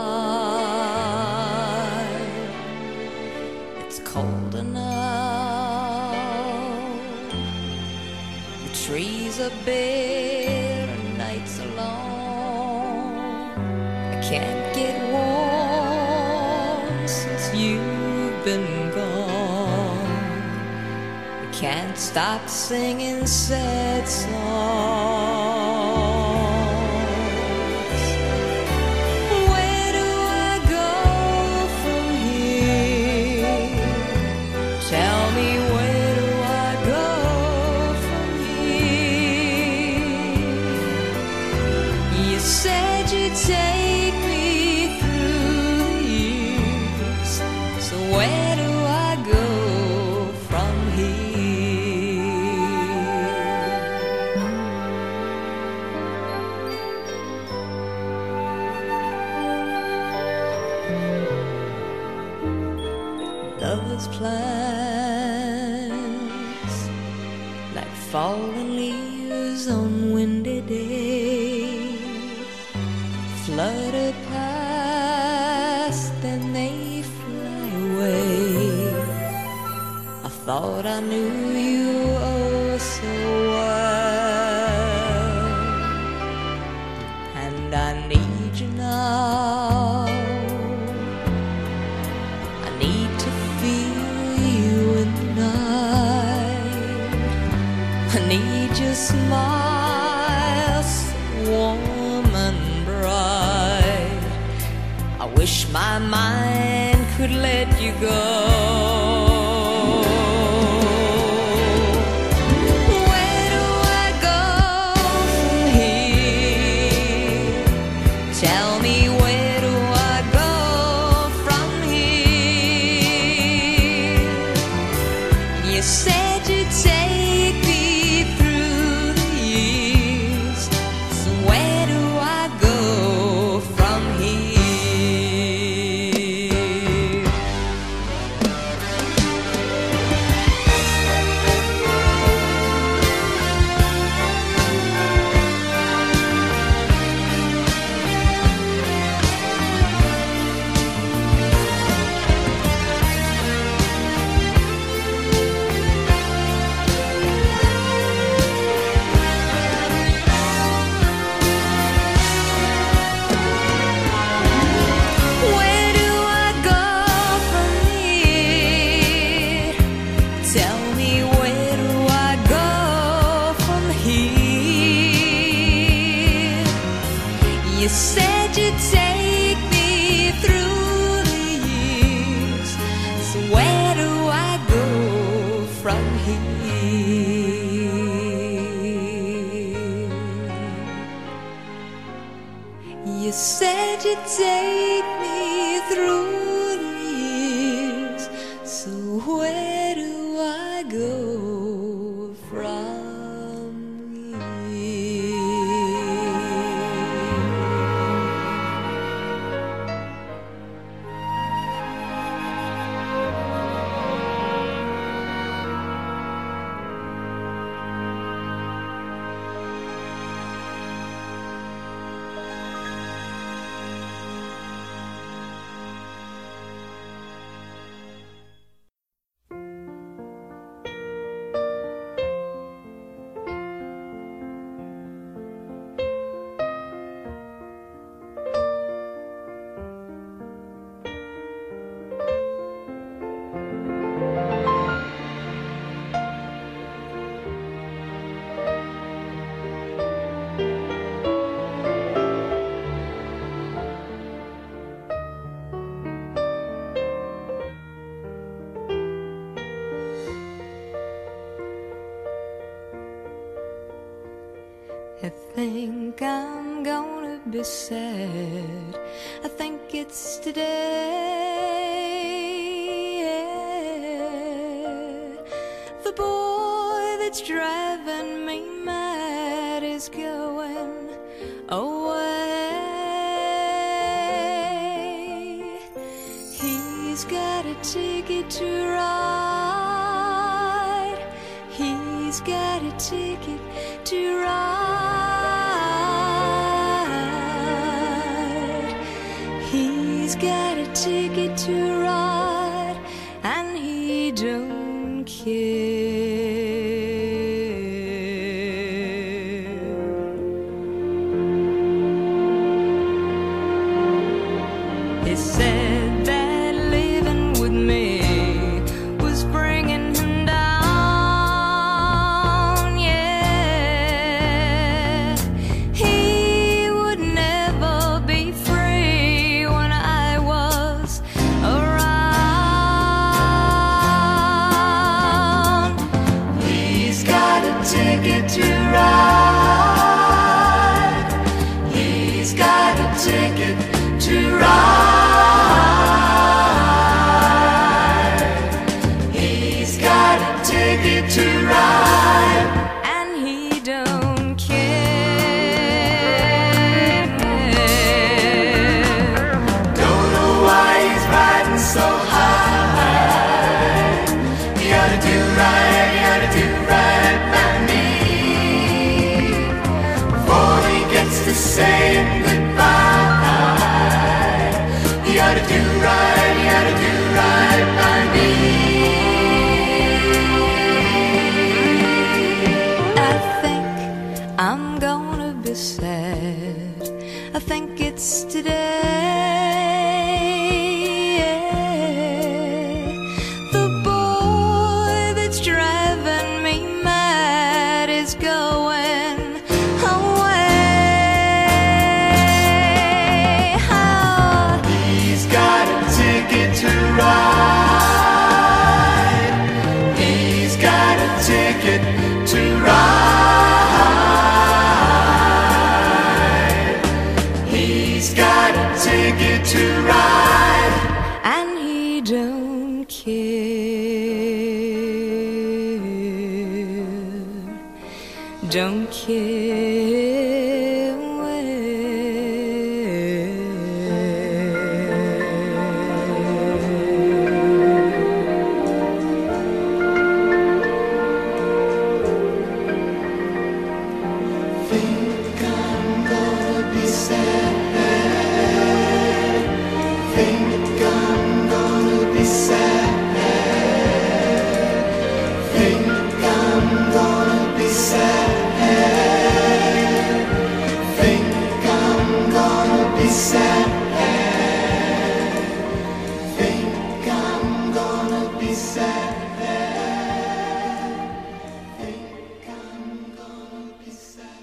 It's colder now, the trees are bare and nights are long. I can't get warm since you've been gone. I can't stop singing sad songs. Where do I go from here? Tell me, where do I go from here? You said you'd take me through the years, so where do I go from here? Lovers' plans, like fallen leaves on windy days, flutter past, then they fly thought I knew you oh so well, and I need you now. I need to feel you in the night. I need your smile so warm and bright. I wish my mind could let you go. Take me through the years, so where do I go from I think I'm gonna be sad. I think it's today. The boy that's driving me mad is going away. He's got a ticket to ride. He's got a ticket to ride. He's got a ticket to ride, and he don't care. He said that living with me was bringing him down, yeah. He would never be free when I was around. He's got a ticket to ride. He's got a ticket to ride. He's got a ticket to ride, and he don't care. Don't know why he's riding so high. He ought to do right, he ought to do right by me before he gets to saying goodbye. is going away. Oh, he's got a ticket to ride. He's got a ticket to ride. He's got a ticket to ride. and he don't care, don't care Think I'm gonna be sad. Think I'm gonna be sad. Think I'm gonna be sad. Think I'm gonna be sad. Think I'm gonna be sad. Think I'm gonna be sad.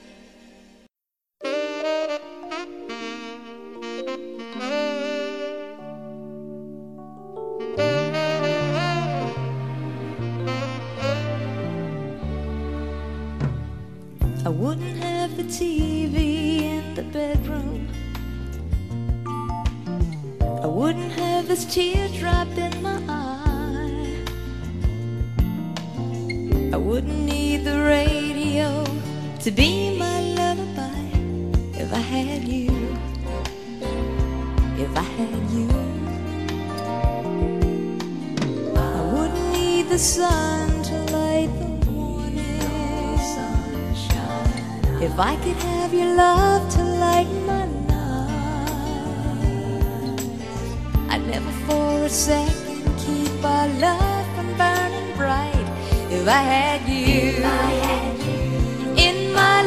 I wouldn't have a T V in the bedroom. I wouldn't have this teardrop in my eye. I wouldn't need the radio to be my lullaby if I had you. If I had you, I wouldn't need the sun to light the if I could have your love to lighten my night, I'd never for a second keep our love from burning bright. If I had you, if I had you in my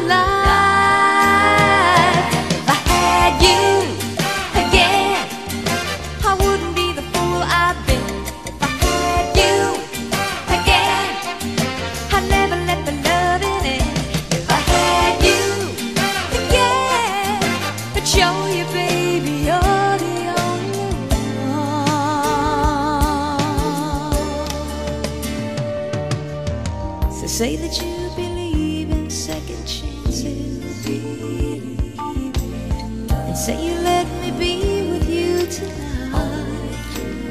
life, if I had you again, I wouldn't be the fool I've been. If I had you again, I'd never let the love in it. Show you, baby, you're the only one. So say that you believe in second chances, and say you let me be with you tonight.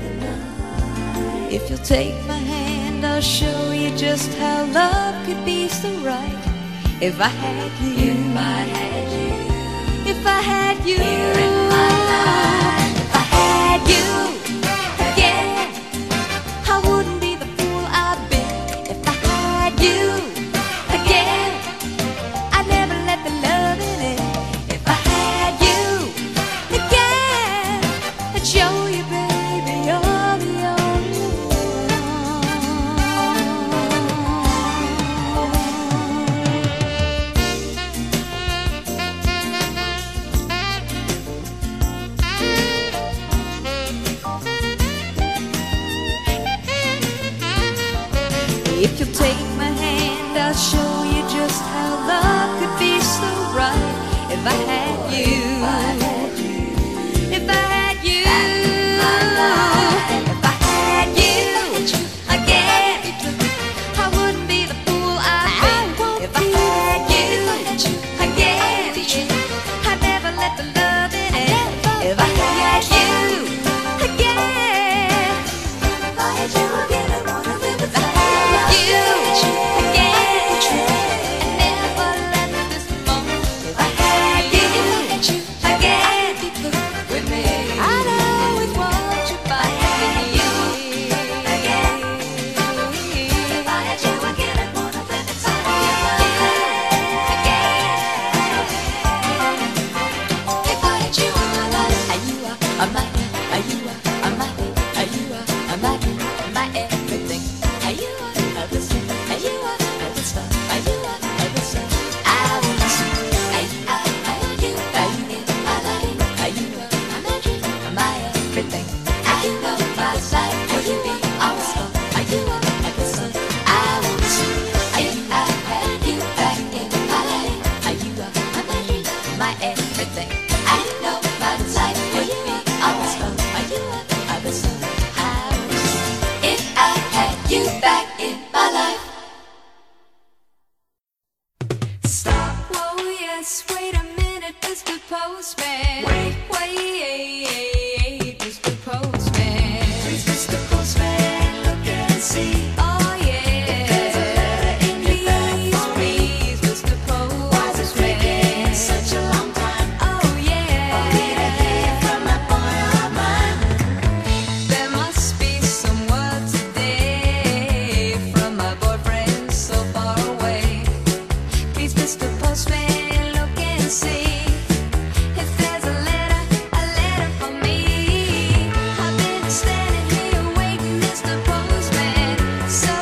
If you'll take my hand, I'll show you just how love could be so right. If I had you, if I had you. If I had you here in my life, if I had you again, I wouldn't be the fool I've been. If I had you again, I'd never let the love in it. If I had you again, I'd show you, baby, you're the only If you'll take my hand, I'll show you just how love could be so right. If I had you, if I had you, if I had you again, I wouldn't be the fool I've been. If I had you again, I'd never let the love in it. If I had you again, if I had you again, I wanna live with you again. I never yes, wait a minute, Mister Postman. Wait, wait, Mister Postman. Please, Mister Postman, look and see. Oh yeah. There's a letter in your bag for me. Please, Mister Postman. Why's it taking such a long time? Oh yeah. For me to hear from that boy of mine. There must be some word today from my boyfriend so far away. Please, Mister Postman, look and see if there's a letter, a letter for me. I've been standing here waiting, Mister Postman, so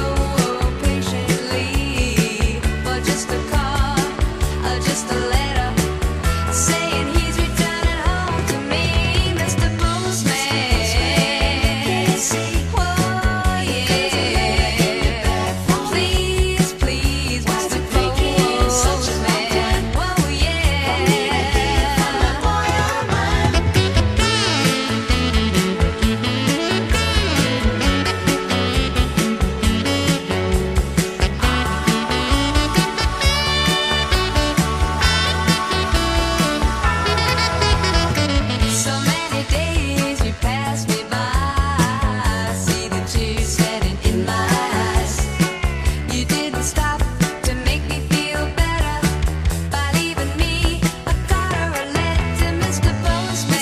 patiently for just a call, or just a letter saying he's returning home to me, Mister Postman. Whoa, yeah. Please, please, Mister Postman. Whoa, yeah. So many days you pass me by. I see the tears standing in my eyes. You didn't stop to make me feel better by leaving me a card or a letter, Mister Postman.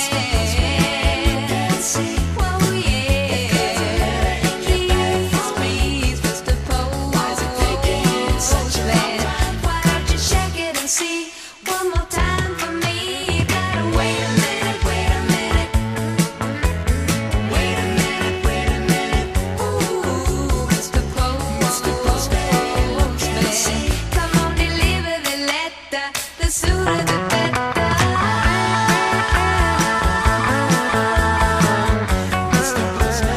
Whoa, yeah. Please, please, Mister Postman. Why don't you check it and see one more time for me? You gotta wait a minute, wait a minute. Wait a minute, wait a minute. Ooh, Mister Postman. Come on, deliver the letter. The sooner the better. Mister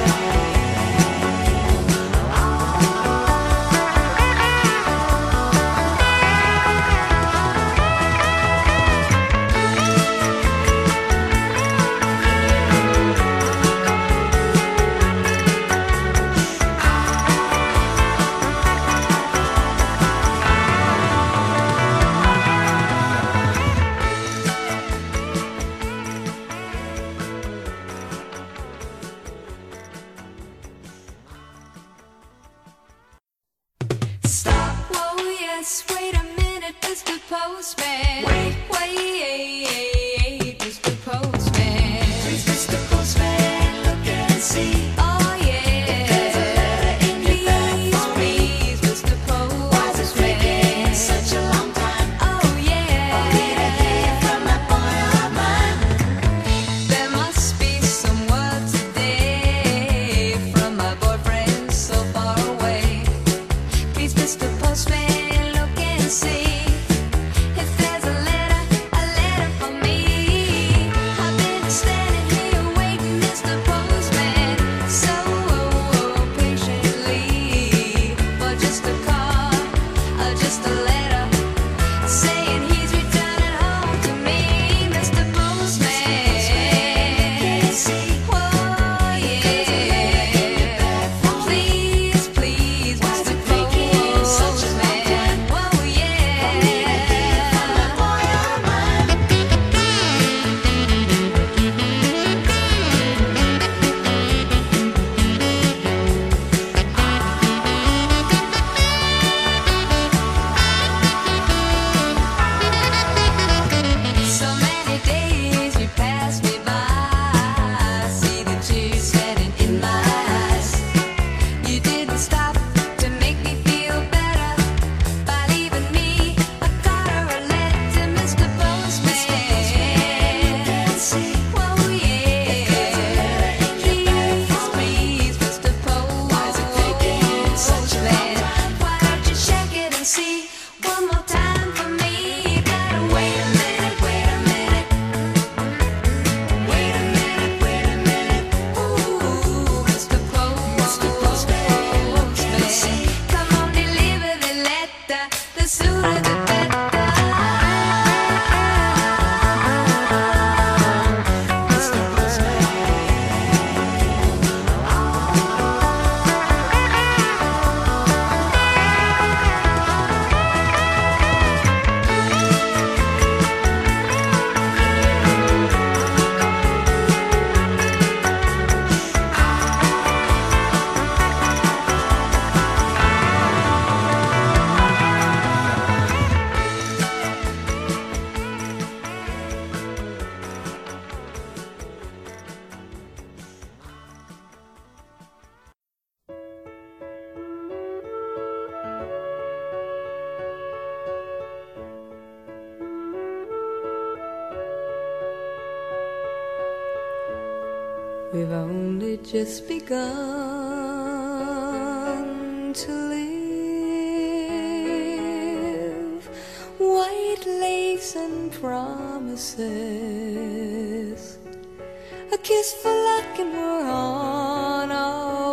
Stop, whoa, yes, wait a minute, Mister Postman. Wait, wait, Mister Postman. Please, Mister Postman, look and see. Oh yeah. There's a letter in your bag for me. Please, Mister Postman. Why's it taking such a long time? Oh yeah. For me to hear from that boy of mine. There must be some word today from my boyfriend so far away. Please, Mister Postman, look and see if there's a letter, a letter for me. I've been standing here waiting, Mister Postman, so patiently for just a call, or just a letter saying he's returning home to me, Mister Postman. Whoa, yeah. Please, please, Mister Postman. Whoa, yeah. So many days you pass me by. I see the tears standing in my eyes. You didn't stop to make me feel better by leaving me a card or a letter, Mister Postman. Whoa, yeah. Please, please, Mister Postman. Why don't you check it and see one more time for me? You gotta wait a minute, wait a minute. Wait a minute, wait a minute. Ooh, Mister Postman. Come on, deliver the letter. The sooner the better. Mister Postman. We've only just begun to live. White lace and promises, a kiss for luck and we're on our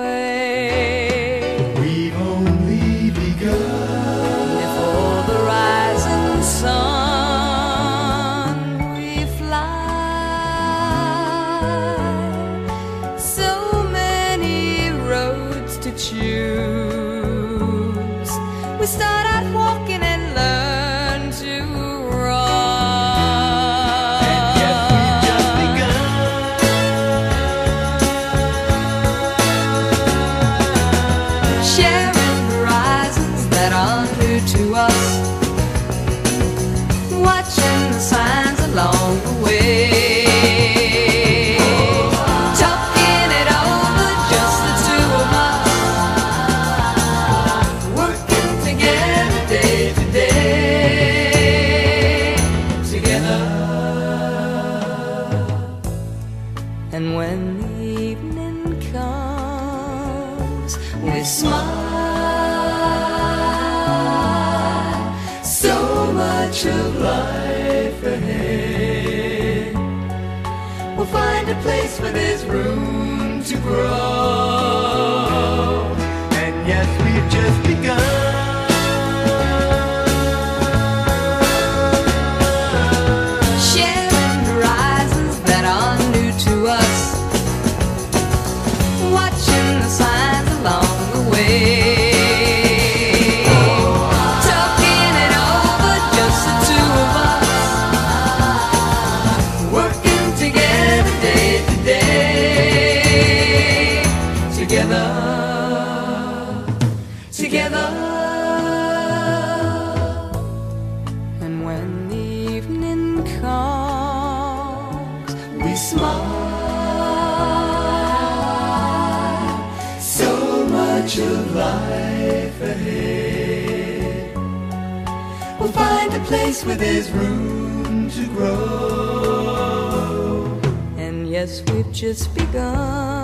way. We've only begun. Before the rising sun we fly. So many roads to choose. We start out walking and learn to run. And yet we've just begun. Sharing horizons that are new to us, watching the signs along the way, talking it over, just the two of us, working together day to day, together. And when the evening comes, we smile. So much of life ahead. We'll find a place where there's room to grow. And yes, we've just begun. Sharing horizons that are new to us, watching the signs along the way, talking it over, just the two of us, working together day to day, together, together. And when the evening comes, we smile. So much of life ahead. We'll find a place where there's room to grow. And yes, we've just begun.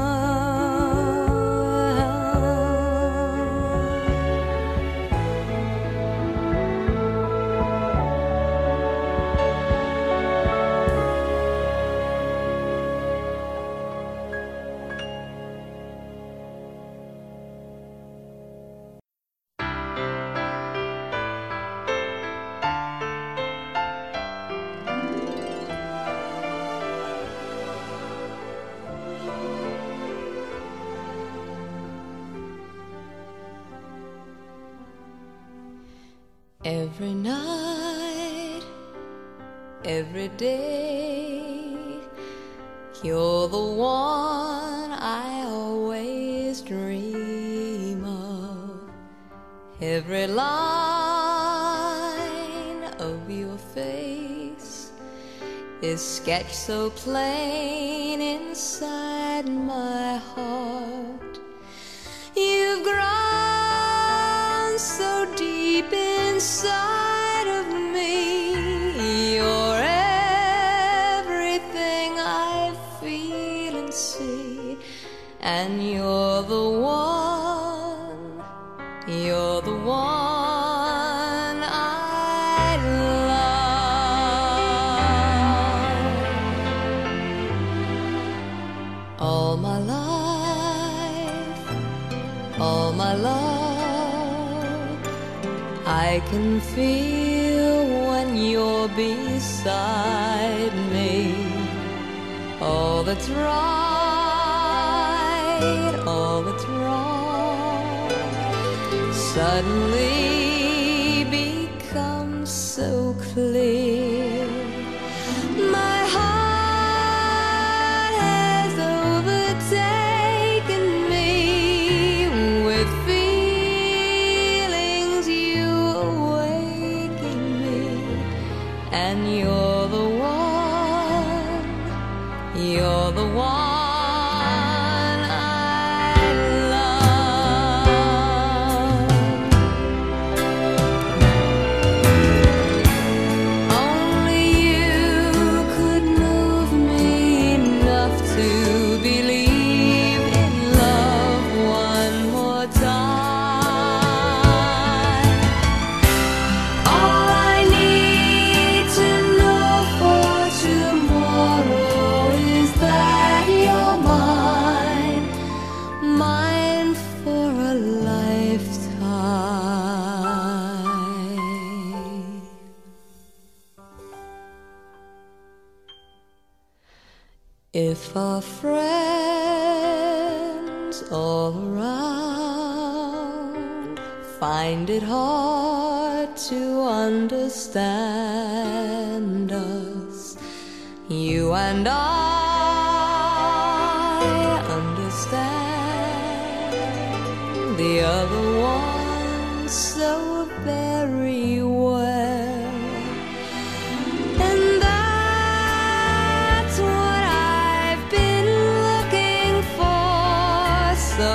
Every night, every day, you're the one I always dream of. Every line of your face is sketched so plain inside my heart. You've grown so deep inside of me. You're everything I feel and see, and you're the one, you're the one I love. All my life, all my love, I can feel when you're beside me. All that's right, all that's wrong, suddenly becomes so clear. My heart has overtaken me with feelings. You awaken me, and you're the one, you're the one I love. Only you could move me enough to be If our friends all around find it hard to understand us, you and I understand the other one so very well. And that's what I've been looking for, so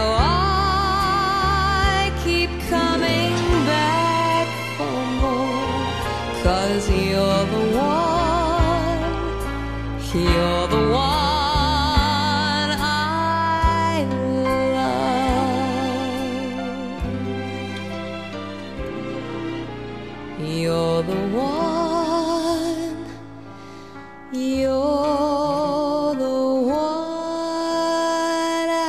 I keep coming back for more, 'cause you're the one, you're the one I love. You're the one, you're the one I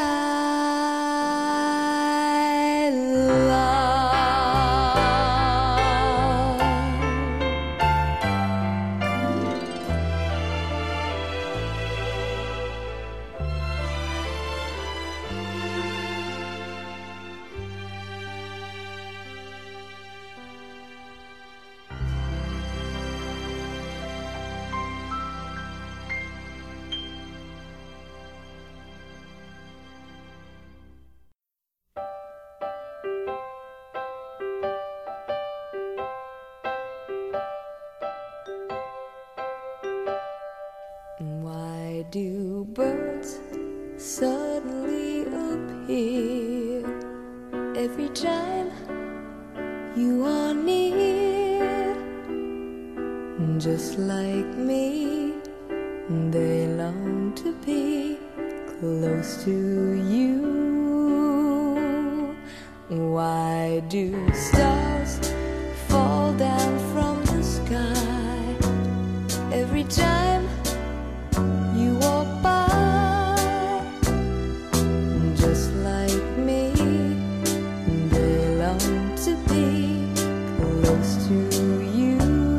Why do birds suddenly appear every time you are near? Just like me, they long to be close to you. Why do stars fall down from the sky every time you walk by? Just like me, they long to be close to you.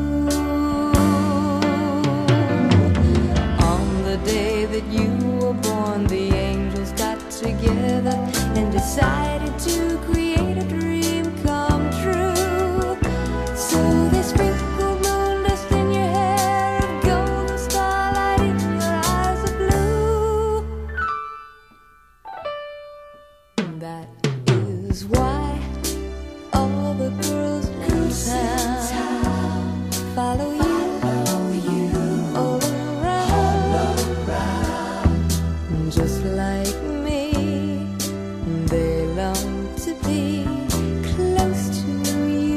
On the day that you were born, the angels got together and decided to create a dream come true. So they sprinkled moon dust in your hair of gold and starlight in your eyes of blue. That is why all the girls in town follow you, all around. Just like me, they long to be close to you.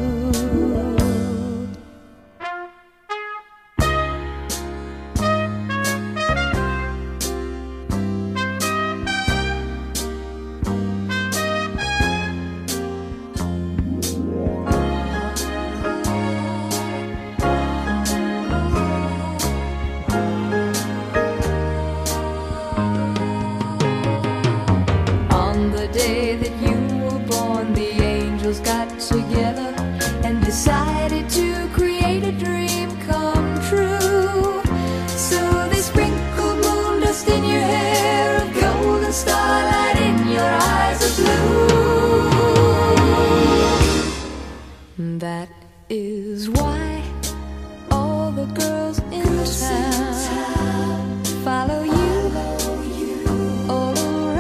On the day that you were born, the angels got together and decided to create a dream come true. So they sprinkled moon dust in your hair of gold and starlight in your eyes of blue. That is why all the girls in town follow you, all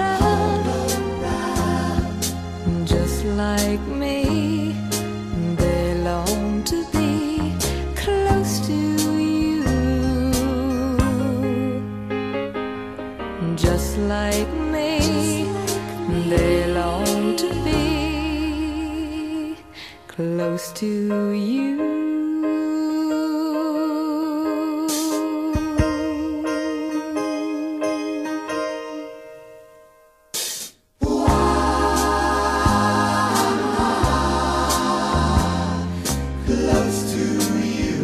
around. Just like me, they long to be close to you. Just like me, they long to be close to you. Close to you.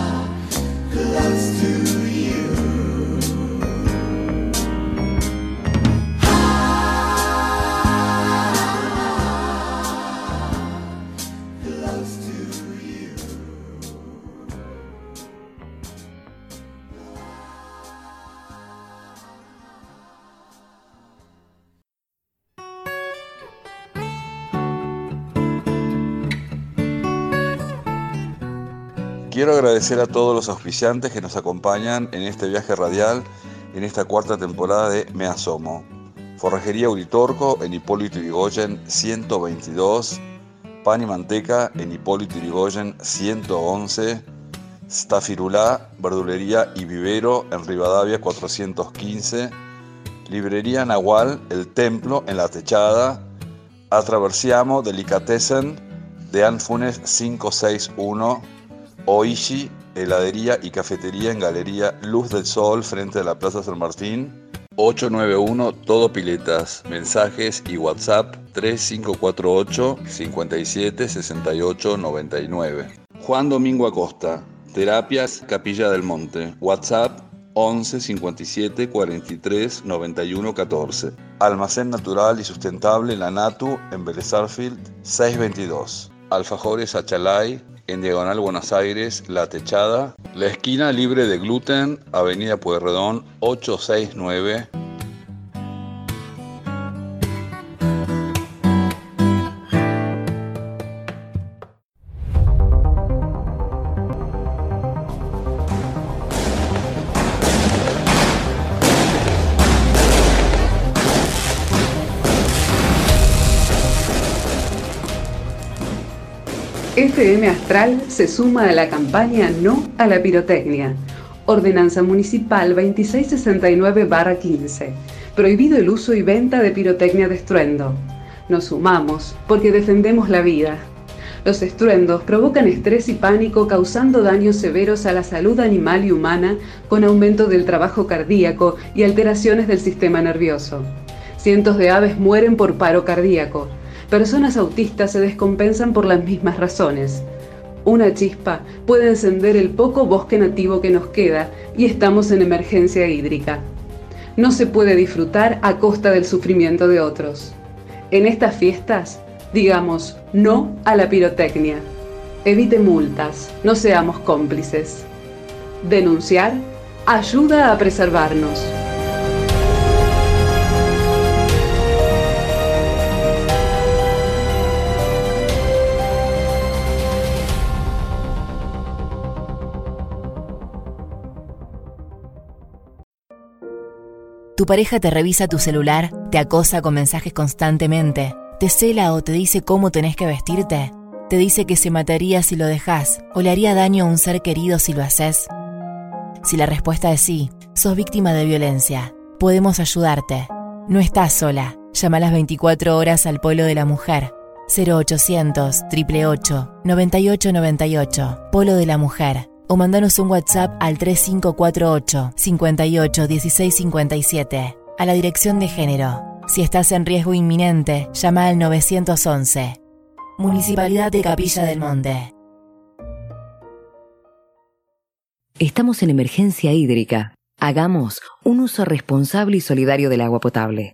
Close to you. Quiero agradecer a todos los auspiciantes que nos acompañan en este viaje radial, en esta cuarta temporada de Me Asomo. Forrajería Uritorco en Hipólito Yrigoyen ciento veintidós, Pan y Manteca en Hipólito Yrigoyen ciento once, Stafirulá, Verdulería y Vivero en Rivadavia cuatrocientos quince, Librería Nahual, El Templo en La Techada, Atraversiamo Delicatessen de Anfunes quinientos sesenta y uno, Oishi, heladería y cafetería en Galería Luz del Sol frente a la Plaza San Martín, ocho nueve uno Todo Piletas, mensajes y WhatsApp tres cinco cuatro ocho, cinco siete, seis ocho nueve nueve. Juan Domingo Acosta, Terapias Capilla del Monte, WhatsApp once cincuenta y siete cuarenta y tres noventa y uno catorce. Almacén Natural y Sustentable La Natu en Vélez Sarsfield seiscientos veintidós. Alfajores Achalay en Diagonal Buenos Aires, La Techada. La Esquina Libre de Gluten, Avenida Pueyrredón ochocientos sesenta y nueve. F M Astral se suma a la campaña No a la Pirotecnia. Ordenanza Municipal veintiséis sesenta y nueve barra quince. Prohibido el uso y venta de pirotecnia de estruendo. Nos sumamos porque defendemos la vida. Los estruendos provocan estrés y pánico, causando daños severos a la salud animal y humana, con aumento del trabajo cardíaco y alteraciones del sistema nervioso. Cientos de aves mueren por paro cardíaco. Personas autistas se descompensan por las mismas razones. Una chispa puede encender el poco bosque nativo que nos queda y estamos en emergencia hídrica. No se puede disfrutar a costa del sufrimiento de otros. En estas fiestas, digamos no a la pirotecnia. Evite multas, no seamos cómplices. Denunciar ayuda a preservarnos. Tu pareja te revisa tu celular, te acosa con mensajes constantemente, te cela o te dice cómo tenés que vestirte, te dice que se mataría si lo dejás o le haría daño a un ser querido si lo haces. Si la respuesta es sí, sos víctima de violencia. Podemos ayudarte. No estás sola. Llama a las veinticuatro horas al Polo de la Mujer. cero ochocientos, ocho ocho ocho, nueve ocho nueve ocho. Polo de la Mujer. O mandanos un WhatsApp al tres cinco cuatro ocho, cinco ocho, uno seis cinco siete, a la Dirección de Género. Si estás en riesgo inminente, llama al nueve once. Municipalidad de Capilla del Monte. Estamos en emergencia hídrica. Hagamos un uso responsable y solidario del agua potable.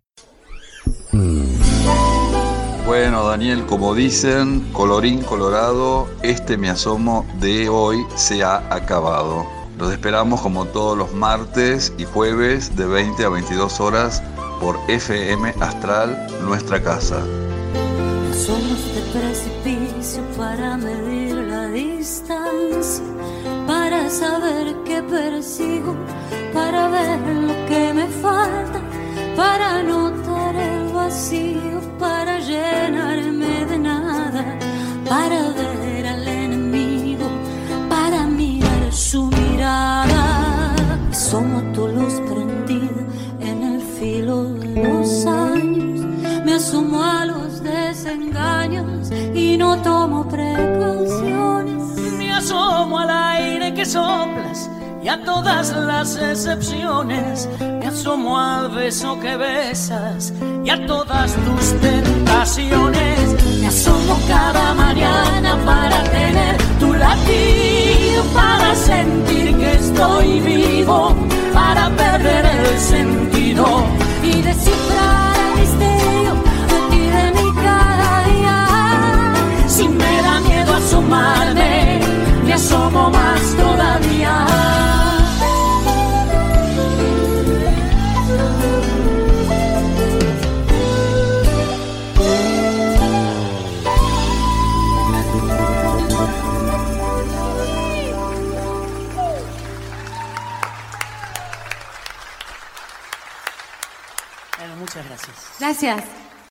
Bueno, Daniel, como dicen, colorín colorado, este Me Asomo de hoy se ha acabado. Los esperamos como todos los martes y jueves de veinte a veintidós horas por F M Astral, nuestra casa. Somos de precipicio para medir la distancia, para saber qué persigo, para ver lo que me falta, para notar el vacío, para llenarme de nada, para ver al enemigo, para mirar su mirada. Somos tu luz prendida en el filo de los años. Me asumo a los desengaños y no tomo precauciones. Me asomo al aire que soplas y a todas las excepciones. Me asomo al beso que besas y a todas tus tentaciones. Me asomo cada mañana para tener tu latido, para sentir que estoy vivo, para perder el sentido y descifrar el misterio de ti, de mi cada día. Si me da miedo asomarme, me asomo más todavía. Muchas gracias. Gracias.